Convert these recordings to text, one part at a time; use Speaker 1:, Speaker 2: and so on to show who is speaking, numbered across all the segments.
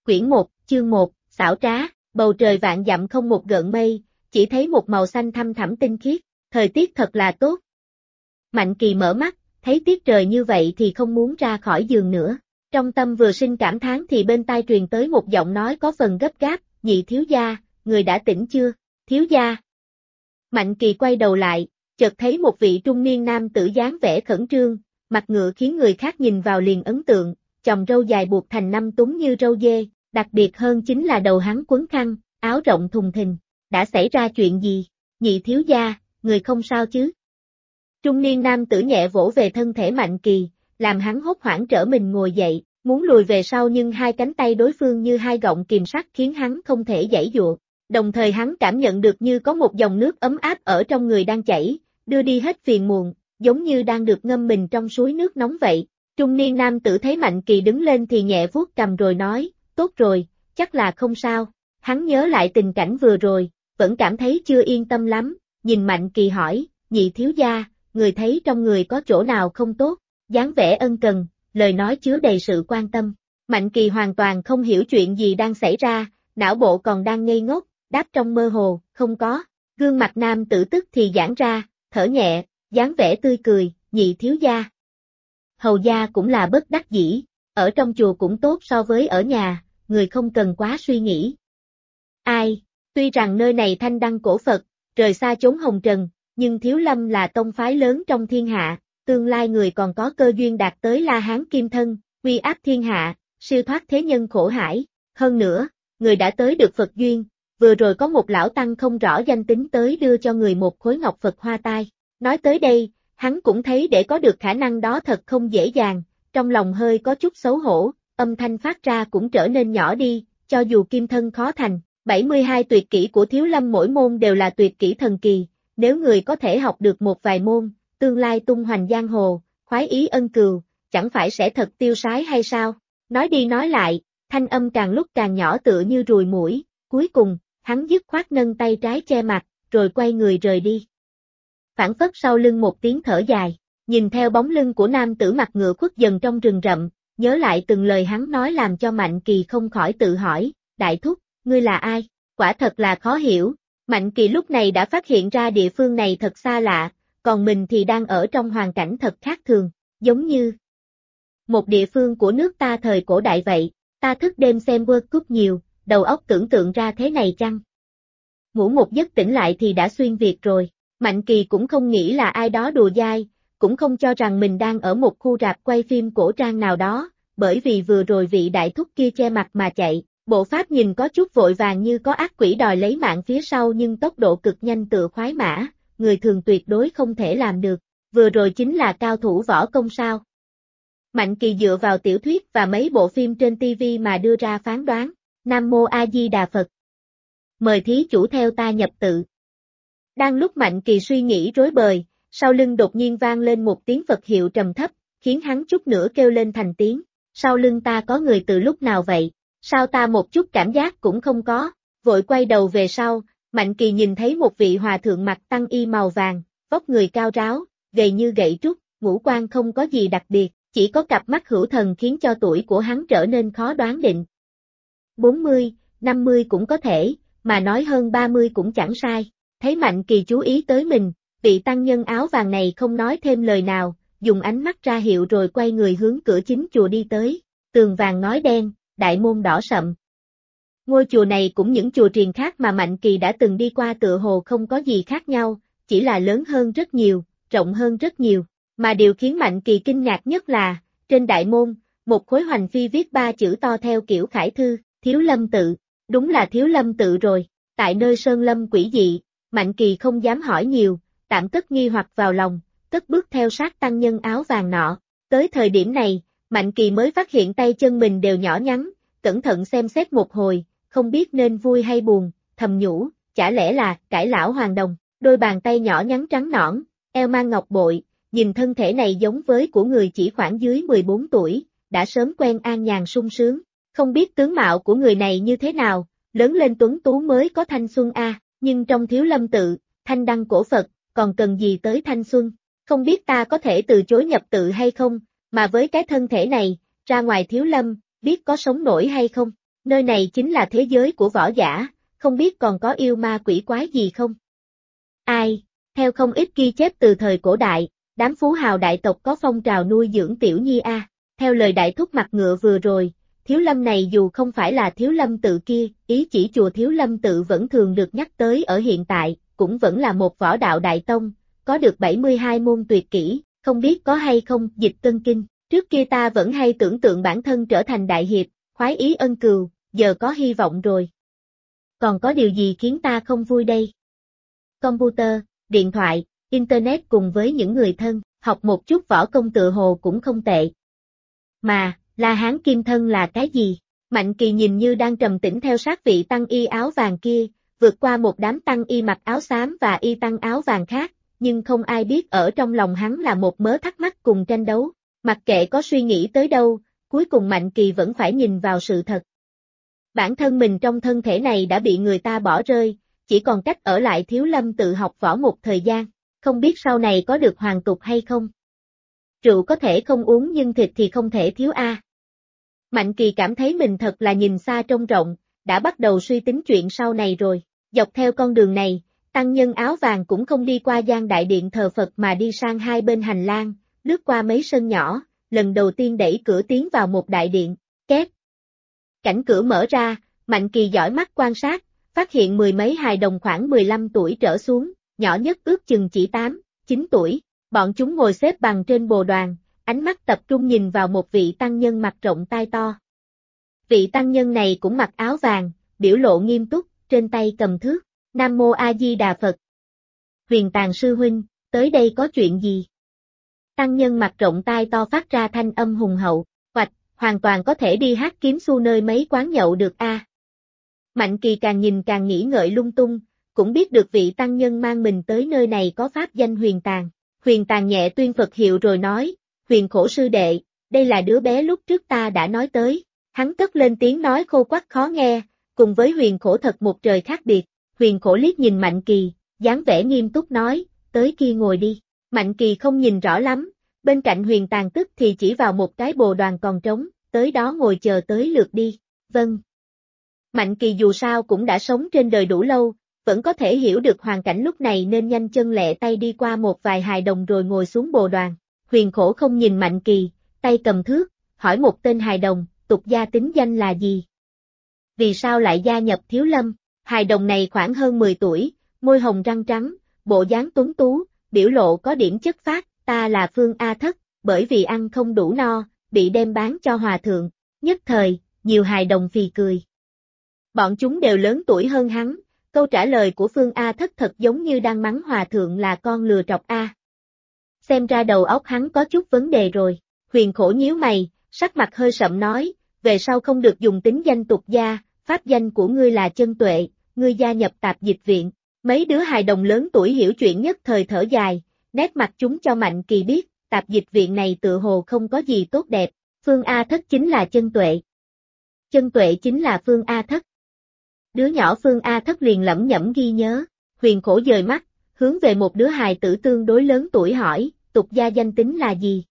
Speaker 1: Quyển 1, chương 1, xảo trá, bầu trời vạn dặm không một gợn mây, chỉ thấy một màu xanh thăm thẳm tinh khiết, thời tiết thật là tốt. Mạnh Kỳ mở mắt, thấy tiết trời như vậy thì không muốn ra khỏi giường nữa. Trong tâm vừa sinh cảm thán thì bên tai truyền tới một giọng nói có phần gấp gáp, Nhị thiếu gia, người đã tỉnh chưa? Thiếu gia. Mạnh Kỳ quay đầu lại, chợt thấy một vị trung niên nam tử dáng vẻ khẩn trương, mặt ngựa khiến người khác nhìn vào liền ấn tượng, chòm râu dài buộc thành năm túng như râu dê, đặc biệt hơn chính là đầu hắn quấn khăn, áo rộng thùng thình. Đã xảy ra chuyện gì? Nhị thiếu gia, người không sao chứ? Trung niên nam tử nhẹ vỗ về thân thể Mạnh Kỳ, làm hắn hốt hoảng trở mình ngồi dậy, muốn lùi về sau nhưng hai cánh tay đối phương như hai gọng kìm sắt khiến hắn không thể giãy giụa. Đồng thời hắn cảm nhận được như có một dòng nước ấm áp ở trong người đang chảy, đưa đi hết phiền muộn, giống như đang được ngâm mình trong suối nước nóng vậy. Trung niên nam tử thấy Mạnh Kỳ đứng lên thì nhẹ vuốt cằm rồi nói, tốt rồi, chắc là không sao. Hắn nhớ lại tình cảnh vừa rồi, vẫn cảm thấy chưa yên tâm lắm, nhìn Mạnh Kỳ hỏi, Nhị thiếu gia, người thấy trong người có chỗ nào không tốt, dáng vẻ ân cần, lời nói chứa đầy sự quan tâm. Mạnh Kỳ hoàn toàn không hiểu chuyện gì đang xảy ra, não bộ còn đang ngây ngốc, đáp trong mơ hồ, không có. Gương mặt nam tử tức thì giãn ra, thở nhẹ, dáng vẻ tươi cười, Nhị thiếu gia. Hầu gia cũng là bất đắc dĩ, ở trong chùa cũng tốt so với ở nhà, người không cần quá suy nghĩ. Ai, tuy rằng nơi này thanh đăng cổ Phật, rời xa chốn hồng trần, nhưng Thiếu Lâm là tông phái lớn trong thiên hạ, tương lai người còn có cơ duyên đạt tới La Hán Kim Thân, uy áp thiên hạ, siêu thoát thế nhân khổ hải. Hơn nữa, người đã tới được Phật duyên, vừa rồi có một lão tăng không rõ danh tính tới đưa cho người một khối ngọc Phật hoa tai. Nói tới đây, hắn cũng thấy để có được khả năng đó thật không dễ dàng, trong lòng hơi có chút xấu hổ, âm thanh phát ra cũng trở nên nhỏ đi, cho dù kim thân khó thành. 72 tuyệt kỹ của Thiếu Lâm mỗi môn đều là tuyệt kỹ thần kỳ, nếu người có thể học được một vài môn, tương lai tung hoành giang hồ, khoái ý ân cừu, chẳng phải sẽ thật tiêu sái hay sao? Nói đi nói lại, thanh âm càng lúc càng nhỏ tựa như ruồi muỗi, cuối cùng, hắn dứt khoát nâng tay trái che mặt, rồi quay người rời đi. Phảng phất sau lưng một tiếng thở dài, nhìn theo bóng lưng của nam tử mặt ngựa khuất dần trong rừng rậm, nhớ lại từng lời hắn nói làm cho Mạnh Kỳ không khỏi tự hỏi, đại thúc, ngươi là ai? Quả thật là khó hiểu. Mạnh Kỳ lúc này đã phát hiện ra địa phương này thật xa lạ, còn mình thì đang ở trong hoàn cảnh thật khác thường, giống như một địa phương của nước ta thời cổ đại vậy. Ta thức đêm xem World Cup nhiều, đầu óc tưởng tượng ra thế này chăng? Ngủ một giấc tỉnh lại thì đã xuyên Việt rồi. Mạnh Kỳ cũng không nghĩ là ai đó đùa dai, cũng không cho rằng mình đang ở một khu rạp quay phim cổ trang nào đó, bởi vì vừa rồi vị đại thúc kia che mặt mà chạy. Bộ pháp nhìn có chút vội vàng như có ác quỷ đòi lấy mạng phía sau nhưng tốc độ cực nhanh tựa khoái mã, người thường tuyệt đối không thể làm được. Vừa rồi chính là cao thủ võ công sao? Mạnh Kỳ dựa vào tiểu thuyết và mấy bộ phim trên TV mà đưa ra phán đoán. Nam Mô A Di Đà Phật. Mời thí chủ theo ta nhập tự. Đang lúc Mạnh Kỳ suy nghĩ rối bời, sau lưng đột nhiên vang lên một tiếng Phật hiệu trầm thấp, khiến hắn chút nữa kêu lên thành tiếng. Sau lưng ta có người từ lúc nào vậy? Sao ta một chút cảm giác cũng không có? Vội quay đầu về sau, Mạnh Kỳ nhìn thấy một vị hòa thượng mặc tăng y màu vàng, vóc người cao ráo, gầy như gậy trúc, ngũ quan không có gì đặc biệt, chỉ có cặp mắt hữu thần khiến cho tuổi của hắn trở nên khó đoán định. 40, 50 cũng có thể, mà nói hơn 30 cũng chẳng sai. Thấy Mạnh Kỳ chú ý tới mình, vị tăng nhân áo vàng này không nói thêm lời nào, dùng ánh mắt ra hiệu rồi quay người hướng cửa chính chùa đi tới. Tường vàng ngói đen, đại môn đỏ sậm. Ngôi chùa này cũng những chùa triền khác mà Mạnh Kỳ đã từng đi qua tựa hồ không có gì khác nhau, chỉ là lớn hơn rất nhiều, rộng hơn rất nhiều. Mà điều khiến Mạnh Kỳ kinh ngạc nhất là, trên đại môn, một khối hoành phi viết 3 chữ to theo kiểu khải thư, Thiếu Lâm tự. Đúng là Thiếu Lâm tự rồi. Tại nơi sơn lâm quỷ dị, Mạnh Kỳ không dám hỏi nhiều, tạm cất nghi hoặc vào lòng, cất bước theo sát tăng nhân áo vàng nọ. Tới thời điểm này, Mạnh Kỳ mới phát hiện tay chân mình đều nhỏ nhắn, cẩn thận xem xét một hồi, không biết nên vui hay buồn, thầm nhủ, chả lẽ là cải lão hoàng đồng. Đôi bàn tay nhỏ nhắn trắng nõn, eo mang ngọc bội, nhìn thân thể này giống với của người chỉ khoảng dưới 14 tuổi, đã sớm quen an nhàn sung sướng. Không biết tướng mạo của người này như thế nào, lớn lên tuấn tú mới có thanh xuân a, nhưng trong Thiếu Lâm tự, thanh đăng cổ Phật, còn cần gì tới thanh xuân? Không biết ta có thể từ chối nhập tự hay không, mà với cái thân thể này, ra ngoài Thiếu Lâm, biết có sống nổi hay không? Nơi này chính là thế giới của võ giả, không biết còn có yêu ma quỷ quái gì không? Ai? Theo không ít ghi chép từ thời cổ đại, đám phú hào đại tộc có phong trào nuôi dưỡng tiểu nhi a. Theo lời đại thúc mặt ngựa vừa rồi, Thiếu Lâm này dù không phải là Thiếu Lâm tự kia, ý chỉ chùa Thiếu Lâm tự vẫn thường được nhắc tới ở hiện tại, cũng vẫn là một võ đạo đại tông, có được 72 môn tuyệt kỹ, không biết có hay không Dịch Cân Kinh. Trước kia ta vẫn hay tưởng tượng bản thân trở thành đại hiệp, khoái ý ân cừu, giờ có hy vọng rồi. Còn có điều gì khiến ta không vui đây? Computer, điện thoại, internet cùng với những người thân, học một chút võ công tựa hồ cũng không tệ. Mà, La Hán Kim Thân là cái gì? Mạnh Kỳ nhìn như đang trầm tĩnh theo sát vị tăng y áo vàng kia, vượt qua một đám tăng y mặc áo xám và y tăng áo vàng khác, nhưng không ai biết ở trong lòng hắn là một mớ thắc mắc cùng tranh đấu. Mặc kệ có suy nghĩ tới đâu, cuối cùng Mạnh Kỳ vẫn phải nhìn vào sự thật. Bản thân mình trong thân thể này đã bị người ta bỏ rơi, chỉ còn cách ở lại Thiếu Lâm tự học võ một thời gian, không biết sau này có được hoàn tục hay không. Rượu có thể không uống nhưng thịt thì không thể thiếu a. Mạnh Kỳ cảm thấy mình thật là nhìn xa trông rộng, đã bắt đầu suy tính chuyện sau này rồi. Dọc theo con đường này, tăng nhân áo vàng cũng không đi qua gian đại điện thờ Phật mà đi sang hai bên hành lang, lướt qua mấy sân nhỏ, lần đầu tiên đẩy cửa tiến vào một đại điện, két. Cảnh cửa mở ra, Mạnh Kỳ dõi mắt quan sát, phát hiện mười mấy hài đồng khoảng 15 tuổi trở xuống, nhỏ nhất ước chừng chỉ 8, 9 tuổi. Bọn chúng ngồi xếp bằng trên bồ đoàn, ánh mắt tập trung nhìn vào một vị tăng nhân mặt rộng tai to. Vị tăng nhân này cũng mặc áo vàng, biểu lộ nghiêm túc, trên tay cầm thước. Nam Mô A Di Đà Phật. Huyền Tàng sư huynh, tới đây có chuyện gì? Tăng nhân mặt rộng tai to phát ra thanh âm hùng hậu, hoạch, hoàn toàn có thể đi hát kiếm xu nơi mấy quán nhậu được a. Mạnh Kỳ càng nhìn càng nghĩ ngợi lung tung, cũng biết được vị tăng nhân mang mình tới nơi này có pháp danh Huyền Tàng. Huyền Tàng nhẹ tuyên Phật hiệu rồi nói, Huyền Khổ sư đệ, đây là đứa bé lúc trước ta đã nói tới. Hắn cất lên tiếng nói khô quắt khó nghe, cùng với Huyền Khổ thật một trời khác biệt. Huyền Khổ liếc nhìn Mạnh Kỳ, dáng vẻ nghiêm túc nói, tới kia ngồi đi. Mạnh Kỳ không nhìn rõ lắm, bên cạnh Huyền Tàng tức thì chỉ vào một cái bồ đoàn còn trống, tới đó ngồi chờ tới lượt đi. Vâng. Mạnh Kỳ dù sao cũng đã sống trên đời đủ lâu, vẫn có thể hiểu được hoàn cảnh lúc này nên nhanh chân lẹ tay đi qua một vài hài đồng rồi ngồi xuống bồ đoàn. Huyền Khổ không nhìn Mạnh Kỳ, tay cầm thước, hỏi một tên hài đồng, tục gia tính danh là gì? Vì sao lại gia nhập Thiếu Lâm? Hài đồng này khoảng hơn 10 tuổi, môi hồng răng trắng, bộ dáng tuấn tú, biểu lộ có điểm chất phác, ta là Phương A Thất, bởi vì ăn không đủ no, bị đem bán cho hòa thượng. Nhất thời, nhiều hài đồng phì cười. Bọn chúng đều lớn tuổi hơn hắn, câu trả lời của Phương A Thất thật giống như đang mắng hòa thượng là con lừa trọc A. Xem ra đầu óc hắn có chút vấn đề rồi. Huyền Khổ nhíu mày, sắc mặt hơi sậm nói, về sau không được dùng tính danh tục gia, pháp danh của ngươi là Chân Tuệ, ngươi gia nhập tạp dịch viện. Mấy đứa hài đồng lớn tuổi hiểu chuyện nhất thời thở dài, nét mặt chúng cho Mạnh Kỳ biết, tạp dịch viện này tựa hồ không có gì tốt đẹp, Phương A Thất chính là Chân Tuệ. Chân Tuệ chính là Phương A Thất. Đứa nhỏ Phương A Thất liền lẩm nhẩm ghi nhớ, Huyền Khổ dời mắt, hướng về một đứa hài tử tương đối lớn tuổi hỏi, tục gia danh tính là gì?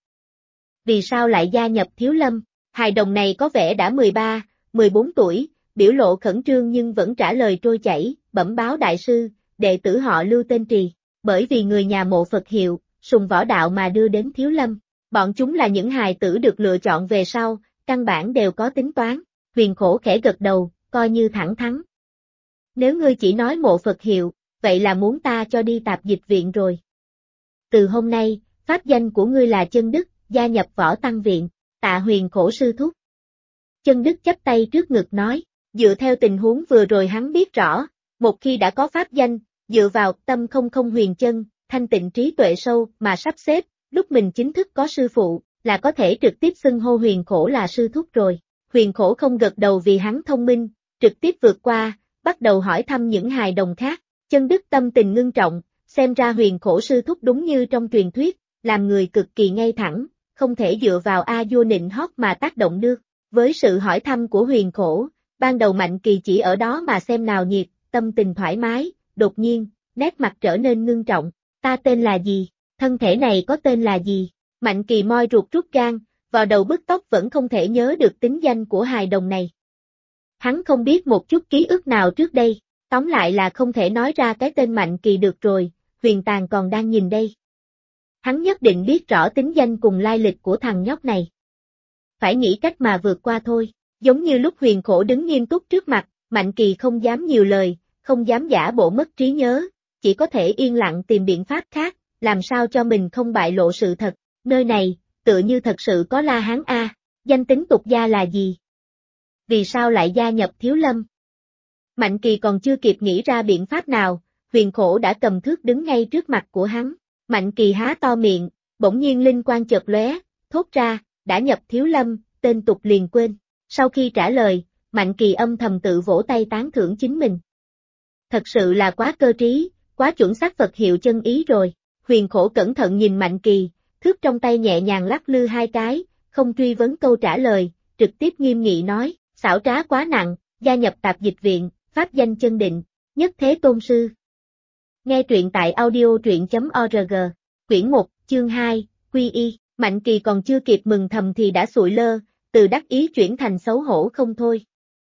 Speaker 1: Vì sao lại gia nhập Thiếu Lâm? Hài đồng này có vẻ đã 13, 14 tuổi, biểu lộ khẩn trương nhưng vẫn trả lời trôi chảy, bẩm báo đại sư, đệ tử họ Lưu tên Trì, bởi vì người nhà mộ Phật hiệu, sùng võ đạo mà đưa đến Thiếu Lâm. Bọn chúng là những hài tử được lựa chọn về sau, căn bản đều có tính toán. Huyền Khổ khẽ gật đầu, coi như thẳng thắn. Nếu ngươi chỉ nói mộ Phật hiệu, vậy là muốn ta cho đi tạp dịch viện rồi. Từ hôm nay, pháp danh của ngươi là Chân Đức, gia nhập võ tăng viện, tạ Huyền Khổ sư thúc. Chân Đức chắp tay trước ngực nói, dựa theo tình huống vừa rồi hắn biết rõ, một khi đã có pháp danh, dựa vào tâm không huyền chân, thanh tịnh trí tuệ sâu mà sắp xếp, lúc mình chính thức có sư phụ, là có thể trực tiếp xưng hô Huyền Khổ là sư thúc rồi. Huyền Khổ không gật đầu vì hắn thông minh, trực tiếp vượt qua, bắt đầu hỏi thăm những hài đồng khác. Chân Đức tâm tình ngưng trọng, xem ra Huyền Khổ sư thúc đúng như trong truyền thuyết, làm người cực kỳ ngay thẳng, không thể dựa vào a vua nịnh hót mà tác động được. Với sự hỏi thăm của Huyền Khổ, ban đầu Mạnh Kỳ chỉ ở đó mà xem náo nhiệt, tâm tình thoải mái, đột nhiên, nét mặt trở nên ngưng trọng, ta tên là gì, thân thể này có tên là gì? Mạnh Kỳ moi ruột rút gan, vào đầu bứt tóc vẫn không thể nhớ được tính danh của hài đồng này. Hắn không biết một chút ký ức nào trước đây, tóm lại là không thể nói ra cái tên Mạnh Kỳ được rồi, Huyền Tàng còn đang nhìn đây. Hắn nhất định biết rõ tính danh cùng lai lịch của thằng nhóc này. Phải nghĩ cách mà vượt qua thôi, giống như lúc Huyền Khổ đứng nghiêm túc trước mặt, Mạnh Kỳ không dám nhiều lời, không dám giả bộ mất trí nhớ, chỉ có thể yên lặng tìm biện pháp khác, làm sao cho mình không bại lộ sự thật. Nơi này, tựa như thật sự có La Hán A, danh tính tục gia là gì? Vì sao lại gia nhập Thiếu Lâm? Mạnh Kỳ còn chưa kịp nghĩ ra biện pháp nào, Huyền Khổ đã cầm thước đứng ngay trước mặt của hắn. Mạnh Kỳ há to miệng, bỗng nhiên linh quang chợt lóe, thốt ra, đã nhập Thiếu Lâm, tên tục liền quên. Sau khi trả lời, Mạnh Kỳ âm thầm tự vỗ tay tán thưởng chính mình. Thật sự là quá cơ trí, quá chuẩn xác Phật hiệu chân ý rồi. Huyền Khổ cẩn thận nhìn Mạnh Kỳ, thước trong tay nhẹ nhàng lắc lư hai cái, không truy vấn câu trả lời, trực tiếp nghiêm nghị nói, xảo trá quá nặng, gia nhập Tạp Dịch Viện, pháp danh chân định, nhất thế tôn sư. Nghe truyện tại audio truyện.org, quyển 1, chương 2, Quy Y, Mạnh Kỳ còn chưa kịp mừng thầm thì đã sụi lơ, từ đắc ý chuyển thành xấu hổ không thôi.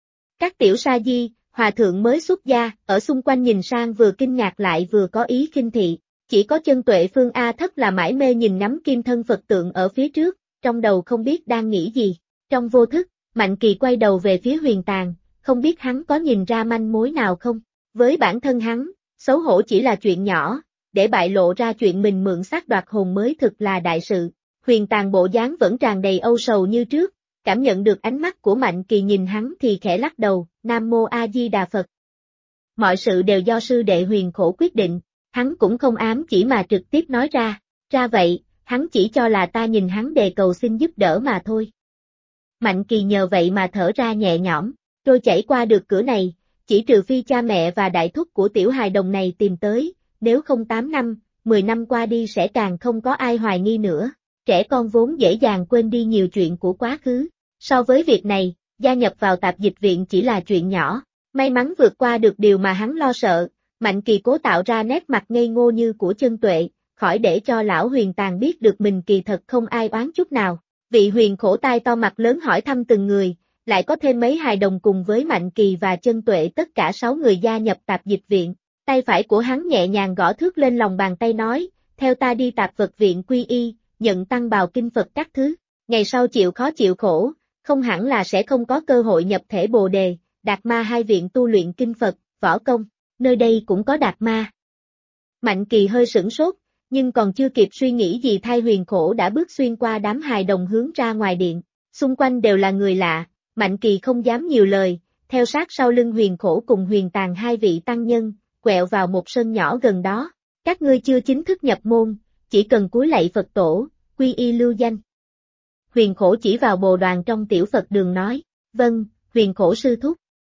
Speaker 1: Các tiểu sa di, hòa thượng mới xuất gia, ở xung quanh nhìn sang vừa kinh ngạc lại vừa có ý khinh thị, chỉ có Chân Tuệ Phương A Thất là mải mê nhìn ngắm kim thân Phật tượng ở phía trước, trong đầu không biết đang nghĩ gì. Trong vô thức, Mạnh Kỳ quay đầu về phía Huyền Tàng, không biết hắn có nhìn ra manh mối nào không. Với bản thân hắn, xấu hổ chỉ là chuyện nhỏ, để bại lộ ra chuyện mình mượn xác đoạt hồn mới thực là đại sự. Huyền Tàng bộ dáng vẫn tràn đầy âu sầu như trước, cảm nhận được ánh mắt của Mạnh Kỳ nhìn hắn thì khẽ lắc đầu, Nam Mô A Di Đà Phật. Mọi sự đều do sư đệ Huyền Khổ quyết định, hắn cũng không ám chỉ mà trực tiếp nói ra vậy, hắn chỉ cho là ta nhìn hắn đề cầu xin giúp đỡ mà thôi. Mạnh Kỳ nhờ vậy mà thở ra nhẹ nhõm, trôi chảy qua được cửa này, chỉ trừ phi cha mẹ và đại thúc của tiểu hài đồng này tìm tới, nếu không 8 năm, 10 năm qua đi sẽ càng không có ai hoài nghi nữa. Trẻ con vốn dễ dàng quên đi nhiều chuyện của quá khứ. So với việc này, gia nhập vào Tạp Dịch Viện chỉ là chuyện nhỏ. May mắn vượt qua được điều mà hắn lo sợ, Mạnh Kỳ cố tạo ra nét mặt ngây ngô như của Chân Tuệ, khỏi để cho lão Huyền Tàng biết được mình kỳ thật không ai oán chút nào. Vị Huyền Khổ tai to mặt lớn hỏi thăm từng người, lại có thêm mấy hài đồng cùng với Mạnh Kỳ và Chân Tuệ tất cả 6 người gia nhập Tạp Dịch Viện. Tay phải của hắn nhẹ nhàng gõ thước lên lòng bàn tay nói, theo ta đi Tạp Vật Viện quy y, nhận tăng bào kinh Phật các thứ. Ngày sau chịu khó chịu khổ, không hẳn là sẽ không có cơ hội nhập thể Bồ Đề, Đạt Ma hai viện tu luyện kinh Phật, võ công, nơi đây cũng có Đạt Ma. Mạnh Kỳ hơi sửng sốt, nhưng còn chưa kịp suy nghĩ gì thay Huyền Khổ đã bước xuyên qua đám hài đồng hướng ra ngoài điện, xung quanh đều là người lạ, Mạnh Kỳ không dám nhiều lời, theo sát sau lưng Huyền Khổ cùng Huyền Tàng hai vị tăng nhân, quẹo vào một sân nhỏ gần đó, các ngươi chưa chính thức nhập môn, chỉ cần cúi lạy Phật tổ, quy y lưu danh. Huyền Khổ chỉ vào bồ đoàn trong tiểu Phật đường nói, vâng, Huyền Khổ sư thúc.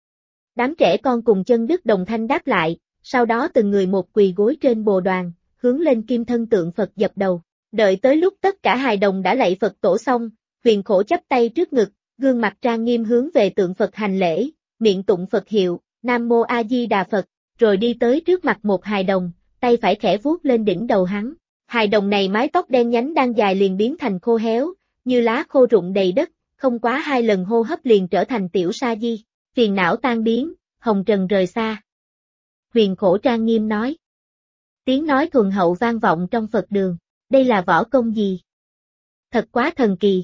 Speaker 1: Đám trẻ con cùng Chân Đức đồng thanh đáp lại, sau đó từng người một quỳ gối trên bồ đoàn, hướng lên kim thân tượng Phật dập đầu. Đợi tới lúc tất cả hài đồng đã lạy Phật tổ xong, Huyền Khổ chắp tay trước ngực, gương mặt trang nghiêm hướng về tượng Phật hành lễ, miệng tụng Phật hiệu, Nam Mô A Di Đà Phật, rồi đi tới trước mặt một hài đồng, tay phải khẽ vuốt lên đỉnh đầu hắn. Hài đồng này mái tóc đen nhánh đang dài liền biến thành khô héo, như lá khô rụng đầy đất, không quá 2 lần hô hấp liền trở thành tiểu sa di, phiền não tan biến, hồng trần rời xa. Huyền Khổ trang nghiêm nói. Tiếng nói thuần hậu vang vọng trong Phật đường, đây là võ công gì? Thật quá thần kỳ.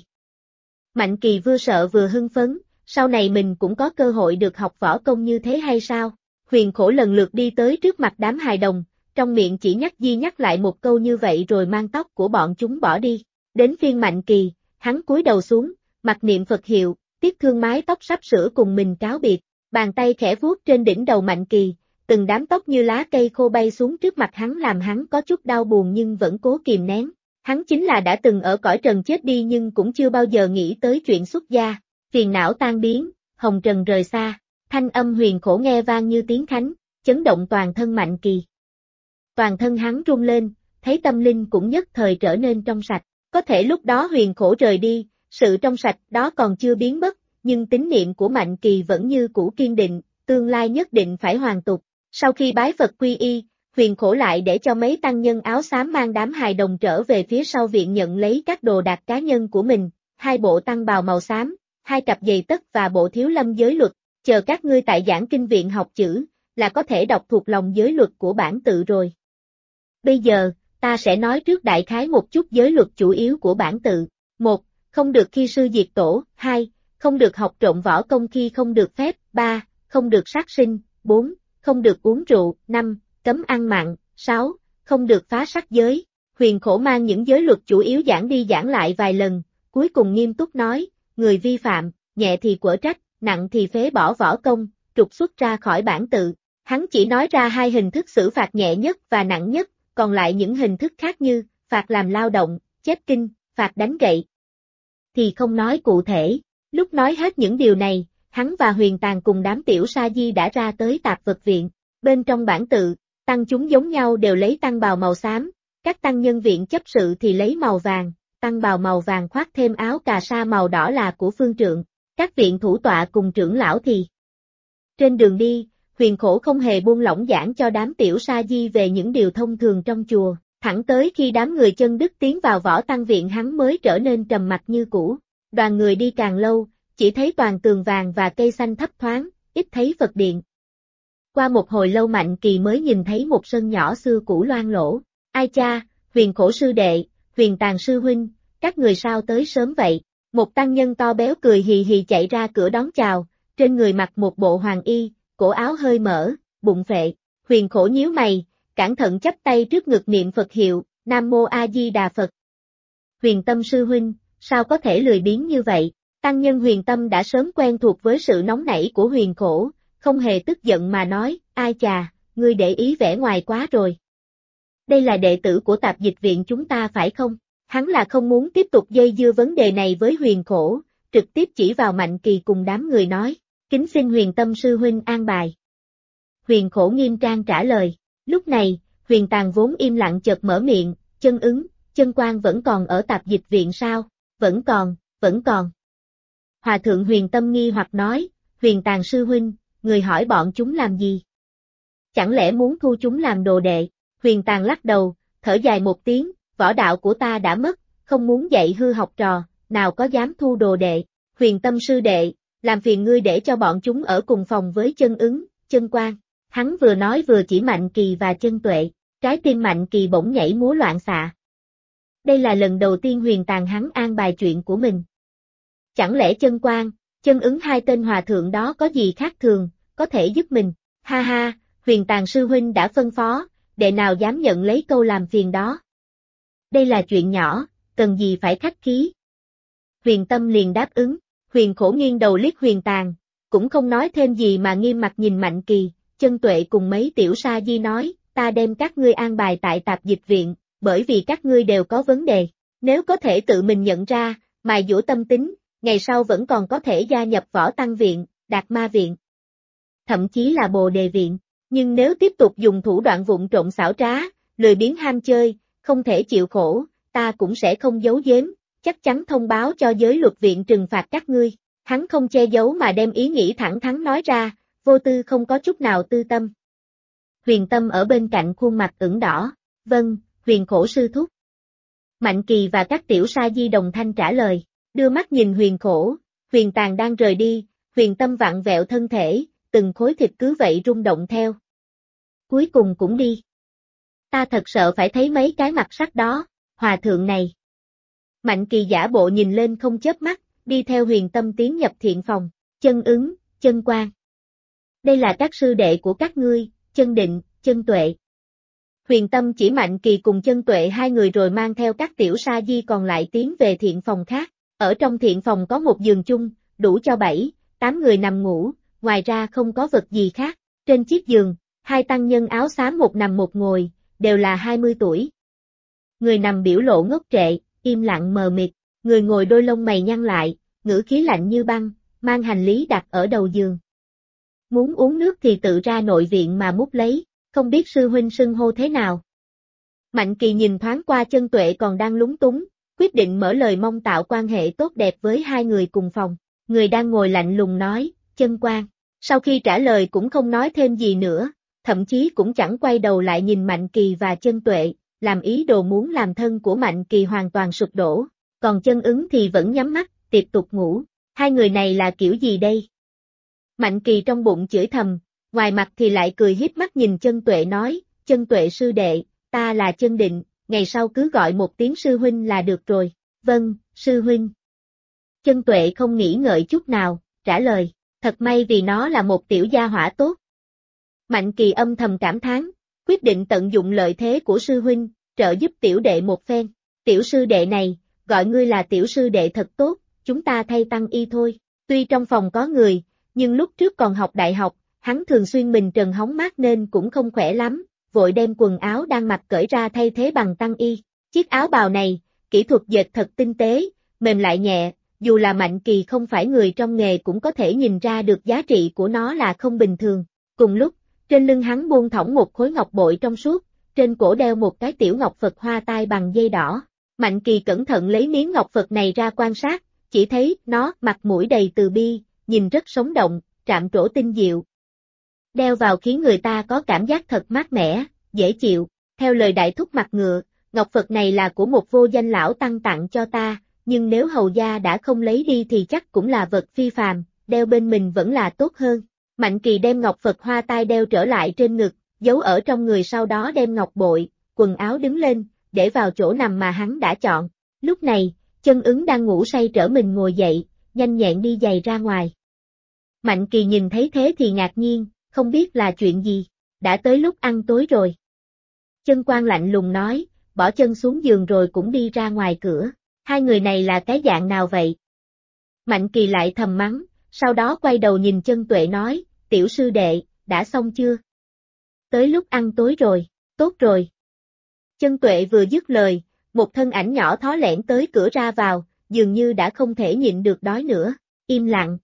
Speaker 1: Mạnh Kỳ vừa sợ vừa hưng phấn, sau này mình cũng có cơ hội được học võ công như thế hay sao? Huyền Khổ lần lượt đi tới trước mặt đám hài đồng, trong miệng chỉ nhắc lại một câu như vậy rồi mang tóc của bọn chúng bỏ đi. Đến phiên Mạnh Kỳ, hắn cúi đầu xuống, mặc niệm Phật hiệu, tiếc thương mái tóc sắp sửa cùng mình cáo biệt, bàn tay khẽ vuốt trên đỉnh đầu Mạnh Kỳ, từng đám tóc như lá cây khô bay xuống trước mặt hắn làm hắn có chút đau buồn nhưng vẫn cố kìm nén. Hắn chính là đã từng ở cõi trần chết đi nhưng cũng chưa bao giờ nghĩ tới chuyện xuất gia, phiền não tan biến, hồng trần rời xa, thanh âm Huyền Khổ nghe vang như tiếng khánh, chấn động toàn thân Mạnh Kỳ. Toàn thân hắn rung lên, thấy tâm linh cũng nhất thời trở nên trong sạch, có thể lúc đó Huyền Khổ rời đi, sự trong sạch đó còn chưa biến mất, nhưng tín niệm của Mạnh Kỳ vẫn như cũ kiên định, tương lai nhất định phải hoàn tục. Sau khi bái Phật quy y, Huyền Khổ lại để cho mấy tăng nhân áo xám mang đám hài đồng trở về phía sau viện nhận lấy các đồ đạc cá nhân của mình, 2 bộ tăng bào màu xám, 2 cặp giày tất và bộ thiếu lâm giới luật, chờ các ngươi tại giảng kinh viện học chữ, là có thể đọc thuộc lòng giới luật của bản tự rồi. Bây giờ, ta sẽ nói trước đại khái một chút giới luật chủ yếu của bản tự. 1. Không được khi sư diệt tổ. 2. Không được học trộm võ công khi không được phép. 3. Không được sát sinh. 4. Không được uống rượu. 5. Cấm ăn mặn. 6. Không được phá sắc giới. Huyền Khổ mang những giới luật chủ yếu giảng đi giảng lại vài lần, cuối cùng nghiêm túc nói, người vi phạm, nhẹ thì quở trách, nặng thì phế bỏ võ công, trục xuất ra khỏi bản tự. Hắn chỉ nói ra 2 hình thức xử phạt nhẹ nhất và nặng nhất, còn lại những hình thức khác như phạt làm lao động, chép kinh, phạt đánh gậy thì không nói cụ thể. Lúc nói hết những điều này, hắn và Huyền Tàng cùng đám tiểu sa di đã ra tới tạp vật viện. Bên trong bản tự, tăng chúng giống nhau đều lấy tăng bào màu xám, các tăng nhân viện chấp sự thì lấy màu vàng, tăng bào màu vàng khoác thêm áo cà sa màu đỏ là của phương trượng, các viện thủ tọa cùng trưởng lão thì. Trên đường đi, Huyền Khổ không hề buông lỏng giảng cho đám tiểu sa di về những điều thông thường trong chùa, thẳng tới khi đám người chân đức tiến vào võ tăng viện hắn mới trở nên trầm mặc như cũ. Đoàn người đi càng lâu, chỉ thấy toàn tường vàng và cây xanh thấp thoáng, ít thấy Phật điện. Qua một hồi lâu Mạnh Kỳ mới nhìn thấy một sân nhỏ xưa cũ loang lỗ. Ai cha, Huyền Khổ sư đệ, Huyền Tàng sư huynh, các người sao tới sớm vậy? Một tăng nhân to béo cười hì hì chạy ra cửa đón chào, trên người mặc một bộ hoàng y, cổ áo hơi mở, bụng phệ. Huyền Khổ nhíu mày, cẩn thận chắp tay trước ngực niệm Phật hiệu, Nam Mô A Di Đà Phật. Huyền Tâm sư huynh, sao có thể lười biếng như vậy? Tăng nhân Huyền Tâm đã sớm quen thuộc với sự nóng nảy của Huyền Khổ, không hề tức giận mà nói, ai chà, ngươi để ý vẻ ngoài quá rồi. Đây là đệ tử của tạp dịch viện chúng ta phải không? Hắn là không muốn tiếp tục dây dưa vấn đề này với Huyền Khổ, trực tiếp chỉ vào Mạnh Kỳ cùng đám người nói, kính xin Huyền Tâm sư huynh an bài. Huyền Khổ nghiêm trang trả lời, lúc này, Huyền Tàng vốn im lặng chợt mở miệng, Chân Ứng, Chân Quan vẫn còn ở tạp dịch viện sao? Vẫn còn. Hòa thượng Huyền Tâm nghi hoặc nói, Huyền Tàng sư huynh, người hỏi bọn chúng làm gì? Chẳng lẽ muốn thu chúng làm đồ đệ? Huyền Tàng lắc đầu, thở dài một tiếng, võ đạo của ta đã mất, không muốn dạy hư học trò, nào có dám thu đồ đệ. Huyền Tâm sư đệ, làm phiền ngươi để cho bọn chúng ở cùng phòng với Chân Ứng, Chân Quan. Hắn vừa nói vừa chỉ Mạnh Kỳ và Chân Tuệ, trái tim Mạnh Kỳ bỗng nhảy múa loạn xạ. Đây là lần đầu tiên Huyền Tàng hắn an bài chuyện của mình. Chẳng lẽ Chân Quan, Chân Ứng 2 tên hòa thượng đó có gì khác thường, có thể giúp mình? Ha ha, Huyền Tàng sư huynh đã phân phó, đệ nào dám nhận lấy câu làm phiền đó. Đây là chuyện nhỏ, cần gì phải khách khí. Huyền Tâm liền đáp ứng, Huyền Khổ nghiêng đầu liếc Huyền Tàng, cũng không nói thêm gì mà nghiêm mặt nhìn Mạnh Kỳ, Chân Tuệ cùng mấy tiểu sa di nói, ta đem các ngươi an bài tại tạp dịch viện, bởi vì các ngươi đều có vấn đề, nếu có thể tự mình nhận ra, mài dũa tâm tính, ngày sau vẫn còn có thể gia nhập võ tăng viện, đạt ma viện, thậm chí là bồ đề viện, nhưng nếu tiếp tục dùng thủ đoạn vụng trộm xảo trá, lười biếng ham chơi, không thể chịu khổ, ta cũng sẽ không giấu giếm, chắc chắn thông báo cho giới luật viện trừng phạt các ngươi. Hắn không che giấu mà đem ý nghĩ thẳng thắn nói ra, vô tư không có chút nào tư tâm. Huyền Tâm ở bên cạnh khuôn mặt ửng đỏ, vâng, Huyền Khổ sư thúc. Mạnh Kỳ và các tiểu sa di đồng thanh trả lời, đưa mắt nhìn Huyền Khổ, Huyền Tàng đang rời đi, Huyền Tâm vặn vẹo thân thể, từng khối thịt cứ vậy rung động theo. Cuối cùng cũng đi. Ta thật sợ phải thấy mấy cái mặt sắt đó, hòa thượng này. Mạnh Kỳ giả bộ nhìn lên không chớp mắt, đi theo Huyền Tâm tiến nhập thiện phòng, Chân Ứng, Chân Quan. Đây là các sư đệ của các ngươi, Chân Định, Chân Tuệ. Huyền Tâm chỉ Mạnh Kỳ cùng Chân Tuệ 2 người rồi mang theo các tiểu sa di còn lại tiến về thiện phòng khác. Ở trong thiện phòng có một giường chung, đủ cho 7, 8 người nằm ngủ, ngoài ra không có vật gì khác. Trên chiếc giường, 2 tăng nhân áo xám một nằm một ngồi, đều là 20 tuổi. Người nằm biểu lộ ngốc trệ, im lặng mờ mịt, người ngồi đôi lông mày nhăn lại, ngữ khí lạnh như băng, mang hành lý đặt ở đầu giường. Muốn uống nước thì tự ra nội viện mà múc lấy, không biết sư huynh xưng hô thế nào. Mạnh Kỳ nhìn thoáng qua Chân Tuệ còn đang lúng túng, quyết định mở lời mong tạo quan hệ tốt đẹp với 2 người cùng phòng. Người đang ngồi lạnh lùng nói, Chân Quan. Sau khi trả lời cũng không nói thêm gì nữa, thậm chí cũng chẳng quay đầu lại nhìn Mạnh Kỳ và Chân Tuệ, làm ý đồ muốn làm thân của Mạnh Kỳ hoàn toàn sụp đổ, còn Chân Ứng thì vẫn nhắm mắt, tiếp tục ngủ. 2 người này là kiểu gì đây? Mạnh Kỳ trong bụng chửi thầm, ngoài mặt thì lại cười hiếp mắt nhìn Chân Tuệ nói, Chân Tuệ sư đệ, ta là Chân Định, ngày sau cứ gọi một tiếng sư huynh là được rồi. Vâng, sư huynh. Chân Tuệ không nghĩ ngợi chút nào, trả lời, thật may vì nó là một tiểu gia hỏa tốt. Mạnh Kỳ âm thầm cảm thán, quyết định tận dụng lợi thế của sư huynh, trợ giúp tiểu đệ một phen. Tiểu sư đệ này, gọi ngươi là tiểu sư đệ thật tốt, chúng ta thay tăng y thôi. Tuy trong phòng có người, nhưng lúc trước còn học đại học, hắn thường xuyên mình trần hóng mát nên cũng không khỏe lắm, vội đem quần áo đang mặc cởi ra thay thế bằng tăng y. Chiếc áo bào này, kỹ thuật dệt thật tinh tế, mềm lại nhẹ, dù là Mạnh Kỳ không phải người trong nghề cũng có thể nhìn ra được giá trị của nó là không bình thường. Cùng lúc, trên lưng hắn buông thõng một khối ngọc bội trong suốt, trên cổ đeo một cái tiểu ngọc Phật hoa tai bằng dây đỏ. Mạnh Kỳ cẩn thận lấy miếng ngọc Phật này ra quan sát, chỉ thấy nó mặt mũi đầy từ bi, nhìn rất sống động, trạm trổ tinh diệu. Đeo vào khiến người ta có cảm giác thật mát mẻ, dễ chịu. Theo lời đại thúc mặt ngựa, ngọc Phật này là của một vô danh lão tăng tặng cho ta, nhưng nếu hầu gia đã không lấy đi thì chắc cũng là vật phi phàm, đeo bên mình vẫn là tốt hơn. Mạnh Kỳ đem ngọc Phật hoa tai đeo trở lại trên ngực, giấu ở trong người, sau đó đem ngọc bội, quần áo đứng lên, để vào chỗ nằm mà hắn đã chọn. Lúc này, Chân Ứng đang ngủ say trở mình ngồi dậy, nhanh nhẹn đi giày ra ngoài. Mạnh Kỳ nhìn thấy thế thì ngạc nhiên, không biết là chuyện gì, đã tới lúc ăn tối rồi. Chân Quan lạnh lùng nói, bỏ chân xuống giường rồi cũng đi ra ngoài cửa, hai người này là cái dạng nào vậy? Mạnh Kỳ lại thầm mắng, sau đó quay đầu nhìn Chân Tuệ nói, tiểu sư đệ, đã xong chưa? Tới lúc ăn tối rồi, tốt rồi. Chân Tuệ vừa dứt lời, một thân ảnh nhỏ thó lẻn tới cửa ra vào, dường như đã không thể nhịn được đói nữa, im lặng.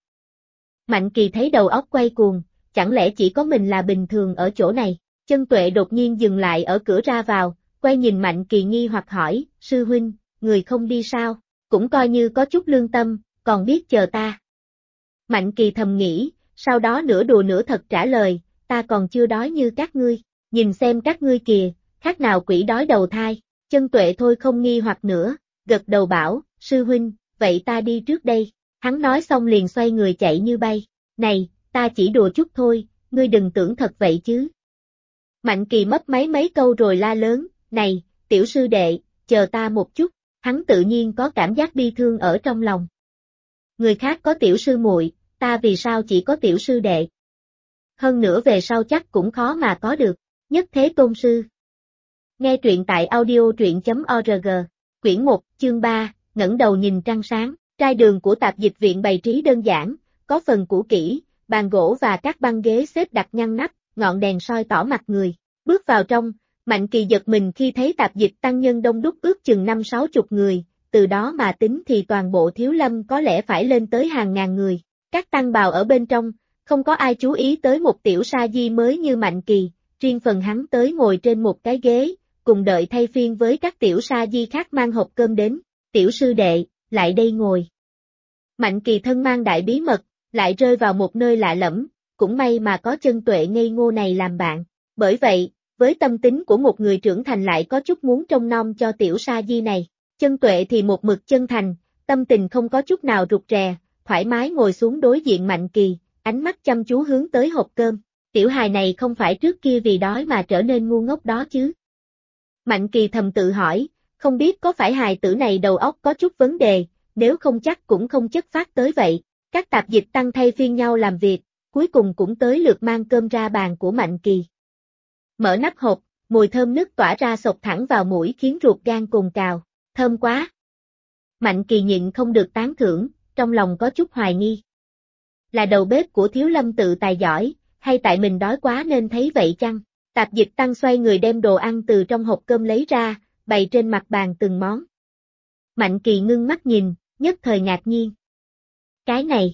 Speaker 1: Mạnh Kỳ thấy đầu óc quay cuồng, chẳng lẽ chỉ có mình là bình thường ở chỗ này? Chân Tuệ đột nhiên dừng lại ở cửa ra vào, quay nhìn Mạnh Kỳ nghi hoặc hỏi, sư huynh, người không đi sao? Cũng coi như có chút lương tâm, còn biết chờ ta. Mạnh Kỳ thầm nghĩ, sau đó nửa đùa nửa thật trả lời, ta còn chưa đói như các ngươi, nhìn xem các ngươi kìa, khác nào quỷ đói đầu thai. Chân Tuệ thôi không nghi hoặc nữa, gật đầu bảo, sư huynh, vậy ta đi trước đây. Hắn nói xong liền xoay người chạy như bay, này, ta chỉ đùa chút thôi, ngươi đừng tưởng thật vậy chứ. Mạnh Kỳ mấp máy mấy câu rồi la lớn, này, tiểu sư đệ, chờ ta một chút, hắn tự nhiên có cảm giác bi thương ở trong lòng. Người khác có tiểu sư muội, ta vì sao chỉ có tiểu sư đệ? Hơn nữa về sau chắc cũng khó mà có được, nhất thế tôn sư. Nghe truyện tại audio.org, quyển 1, chương 3, ngẩng đầu nhìn trăng sáng, trai đường của tạp dịch viện bày trí đơn giản, có phần cũ kỹ, bàn gỗ và các băng ghế xếp đặt ngăn nắp, ngọn đèn soi tỏ mặt người. Bước vào trong, Mạnh Kỳ giật mình khi thấy tạp dịch tăng nhân đông đúc ước chừng 50-60 người, từ đó mà tính thì toàn bộ Thiếu Lâm có lẽ phải lên tới hàng ngàn người. Các tăng bào ở bên trong, không có ai chú ý tới một tiểu sa di mới như Mạnh Kỳ, riêng phần hắn tới ngồi trên một cái ghế, cùng đợi thay phiên với các tiểu sa di khác mang hộp cơm đến. Tiểu sư đệ, lại đây ngồi. Mạnh Kỳ thân mang đại bí mật, lại rơi vào một nơi lạ lẫm, cũng may mà có Chân Tuệ ngây ngô này làm bạn. Bởi vậy, với tâm tính của một người trưởng thành lại có chút muốn trông nom cho tiểu sa di này. Chân Tuệ thì một mực chân thành, tâm tình không có chút nào rụt rè, thoải mái ngồi xuống đối diện Mạnh Kỳ, ánh mắt chăm chú hướng tới hộp cơm. Tiểu hài này không phải trước kia vì đói mà trở nên ngu ngốc đó chứ? Mạnh Kỳ thầm tự hỏi, không biết có phải hài tử này đầu óc có chút vấn đề, nếu không chắc cũng không chất phát tới vậy. Các tạp dịch tăng thay phiên nhau làm việc, cuối cùng cũng tới lượt mang cơm ra bàn của Mạnh Kỳ. Mở nắp hộp, mùi thơm nức tỏa ra xộc thẳng vào mũi khiến ruột gan cồn cào, thơm quá. Mạnh Kỳ nhịn không được tán thưởng, trong lòng có chút hoài nghi. Là đầu bếp của Thiếu Lâm tự tài giỏi, hay tại mình đói quá nên thấy vậy chăng? Tạp dịch tăng xoay người đem đồ ăn từ trong hộp cơm lấy ra, bày trên mặt bàn từng món. Mạnh Kỳ ngưng mắt nhìn, nhất thời ngạc nhiên. Cái này,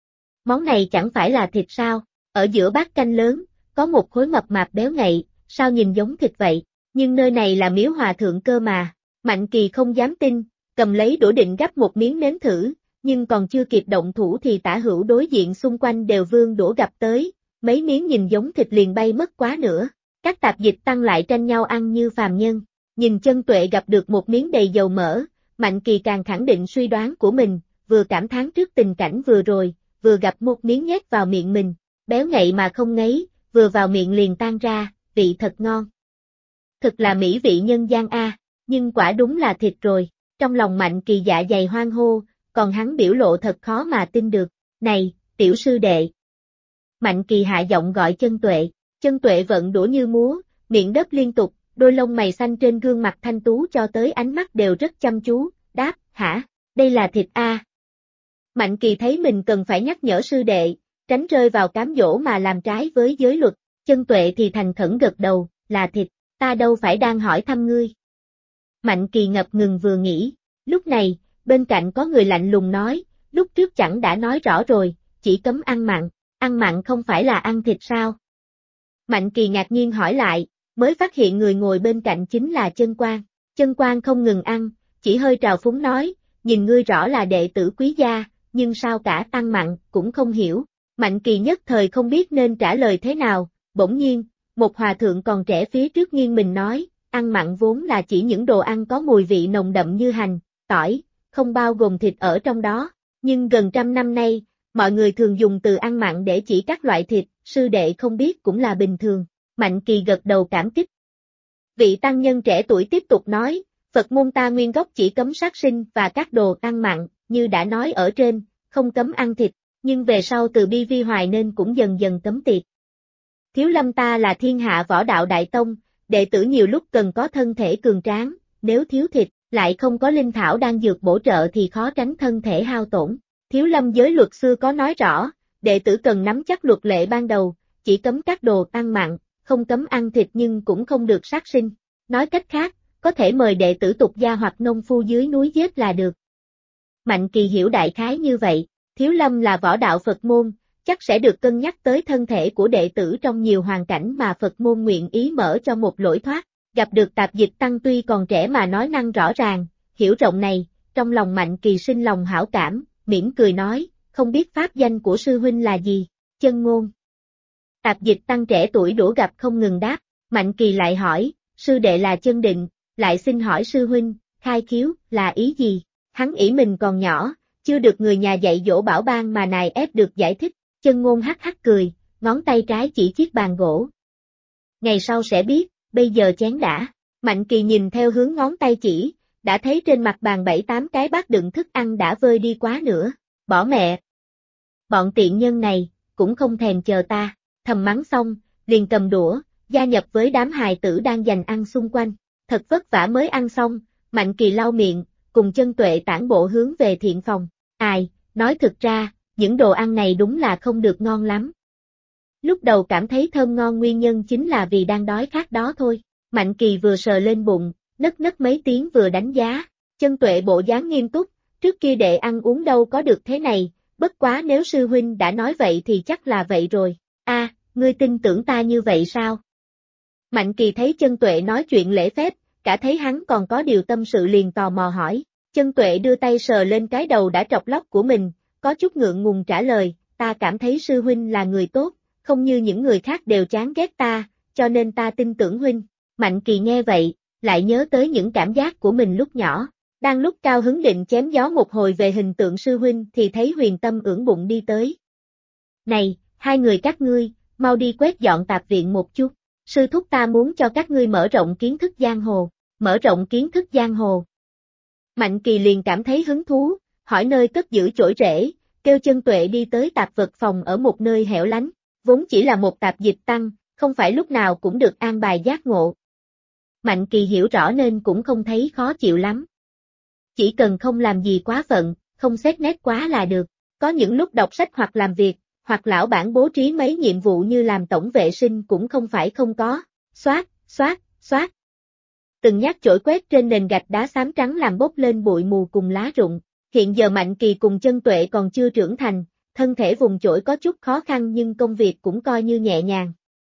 Speaker 1: món này chẳng phải là thịt sao? Ở giữa bát canh lớn, có một khối mập mạp béo ngậy, sao nhìn giống thịt vậy? Nhưng nơi này là miếu hòa thượng cơ mà. Mạnh Kỳ không dám tin, cầm lấy đũa định gắp một miếng nếm thử, nhưng còn chưa kịp động thủ thì tả hữu đối diện xung quanh đều vươn đũa gập tới, mấy miếng nhìn giống thịt liền bay mất quá nữa. Các tạp dịch tăng lại tranh nhau ăn như phàm nhân. Nhìn Chân Tuệ gặp được một miếng đầy dầu mỡ, Mạnh Kỳ càng khẳng định suy đoán của mình, vừa cảm thán trước tình cảnh vừa rồi, vừa gặp một miếng nhét vào miệng mình, béo ngậy mà không ngấy, vừa vào miệng liền tan ra, vị thật ngon. Thực là mỹ vị nhân gian a, nhưng quả đúng là thịt rồi, trong lòng Mạnh Kỳ dạ dày hoang hô, còn hắn biểu lộ thật khó mà tin được, này, tiểu sư đệ. Mạnh Kỳ hạ giọng gọi Chân Tuệ vận đũa như múa, miệng đớp liên tục, đôi lông mày xanh trên gương mặt thanh tú cho tới ánh mắt đều rất chăm chú, đáp, hả, đây là thịt a. Mạnh Kỳ thấy mình cần phải nhắc nhở sư đệ, tránh rơi vào cám dỗ mà làm trái với giới luật, Chân Tuệ thì thành khẩn gật đầu, là thịt, ta đâu phải đang hỏi thăm ngươi. Mạnh Kỳ ngập ngừng vừa nghĩ, lúc này, bên cạnh có người lạnh lùng nói, lúc trước chẳng đã nói rõ rồi, chỉ cấm ăn mặn không phải là ăn thịt sao? Mạnh Kỳ ngạc nhiên hỏi lại, mới phát hiện người ngồi bên cạnh chính là Chân Quan không ngừng ăn, chỉ hơi trào phúng nói, nhìn ngươi rõ là đệ tử quý gia, nhưng sao cả ăn mặn, cũng không hiểu. Mạnh Kỳ nhất thời không biết nên trả lời thế nào, bỗng nhiên, một hòa thượng còn trẻ phía trước nghiêng mình nói, ăn mặn vốn là chỉ những đồ ăn có mùi vị nồng đậm như hành, tỏi, không bao gồm thịt ở trong đó, nhưng gần trăm năm nay, mọi người thường dùng từ ăn mặn để chỉ các loại thịt, sư đệ không biết cũng là bình thường. Mạnh Kỳ gật đầu cảm kích. Vị tăng nhân trẻ tuổi tiếp tục nói, Phật môn ta nguyên gốc chỉ cấm sát sinh và các đồ ăn mặn, như đã nói ở trên, không cấm ăn thịt, nhưng về sau từ bi vi hoài nên cũng dần dần cấm tiệt. Thiếu Lâm ta là thiên hạ võ đạo đại tông, đệ tử nhiều lúc cần có thân thể cường tráng, nếu thiếu thịt, lại không có linh thảo đang dược bổ trợ thì khó tránh thân thể hao tổn. Thiếu Lâm giới luật xưa có nói rõ, đệ tử cần nắm chắc luật lệ ban đầu, chỉ cấm các đồ ăn mặn, không cấm ăn thịt nhưng cũng không được sát sinh. Nói cách khác, có thể mời đệ tử tục gia hoặc nông phu dưới núi giết là được. Mạnh Kỳ hiểu đại khái như vậy, Thiếu Lâm là võ đạo Phật môn, chắc sẽ được cân nhắc tới thân thể của đệ tử trong nhiều hoàn cảnh mà Phật môn nguyện ý mở cho một lối thoát. Gặp được Tạp Dịch Tăng tuy còn trẻ mà nói năng rõ ràng, hiểu rộng này, trong lòng Mạnh Kỳ sinh lòng hảo cảm, mỉm cười nói, không biết pháp danh của sư huynh là gì, Chân Ngôn. Tạp Dịch Tăng trẻ tuổi đũa gặp không ngừng đáp, Mạnh Kỳ lại hỏi, sư đệ là Chân Định, lại xin hỏi sư huynh, khai khiếu, là ý gì? Hắn ỷ mình còn nhỏ, chưa được người nhà dạy dỗ bảo ban mà nài ép được giải thích, Chân Ngôn hắc hắc cười, ngón tay trái chỉ chiếc bàn gỗ. Ngày sau sẽ biết, bây giờ chén đã. Mạnh Kỳ nhìn theo hướng ngón tay chỉ, đã thấy trên mặt bàn 7-8 cái bát đựng thức ăn đã vơi đi quá nữa. Bỏ mẹ! Bọn tiện nhân này, cũng không thèm chờ ta, thầm mắng xong, liền cầm đũa, gia nhập với đám hài tử đang giành ăn xung quanh. Thật vất vả mới ăn xong, Mạnh Kỳ lau miệng, cùng Chân Tuệ tản bộ hướng về thiện phòng. Ai, nói thực ra, những đồ ăn này đúng là không được ngon lắm. Lúc đầu cảm thấy thơm ngon nguyên nhân chính là vì đang đói khát đó thôi. Mạnh Kỳ vừa sờ lên bụng, nấc nấc mấy tiếng vừa đánh giá. Chân Tuệ bộ dáng nghiêm túc, trước kia đệ ăn uống đâu có được thế này, bất quá nếu sư huynh đã nói vậy thì chắc là vậy rồi. A, ngươi tin tưởng ta như vậy sao? Mạnh Kỳ thấy Chân Tuệ nói chuyện lễ phép, cả thấy hắn còn có điều tâm sự liền tò mò hỏi. Chân Tuệ đưa tay sờ lên cái đầu đã trọc lóc của mình, có chút ngượng ngùng trả lời, ta cảm thấy sư huynh là người tốt, không như những người khác đều chán ghét ta, cho nên ta tin tưởng huynh. Mạnh Kỳ nghe vậy, lại nhớ tới những cảm giác của mình lúc nhỏ. Đang lúc cao hứng định chém gió một hồi về hình tượng sư huynh thì thấy Huyền Tâm ưỡn bụng đi tới. Này, hai người các ngươi, mau đi quét dọn tạp viện một chút. Sư thúc ta muốn cho các ngươi mở rộng kiến thức giang hồ. Mở rộng kiến thức giang hồ. Mạnh Kỳ liền cảm thấy hứng thú, hỏi nơi cất giữ chổi rễ, kêu Chân Tuệ đi tới tạp vật phòng ở một nơi hẻo lánh, vốn chỉ là một tạp dịch tăng, không phải lúc nào cũng được an bài giác ngộ. Mạnh Kỳ hiểu rõ nên cũng không thấy khó chịu lắm. Chỉ cần không làm gì quá phận, không xét nét quá là được, có những lúc đọc sách hoặc làm việc, hoặc lão bản bố trí mấy nhiệm vụ như làm tổng vệ sinh cũng không phải không có, xoát, xoát, xoát. Từng nhát chổi quét trên nền gạch đá xám trắng làm bốc lên bụi mù cùng lá rụng. Hiện giờ Mạnh Kỳ cùng Chân Tuệ còn chưa trưởng thành, thân thể vùng chổi có chút khó khăn nhưng công việc cũng coi như nhẹ nhàng.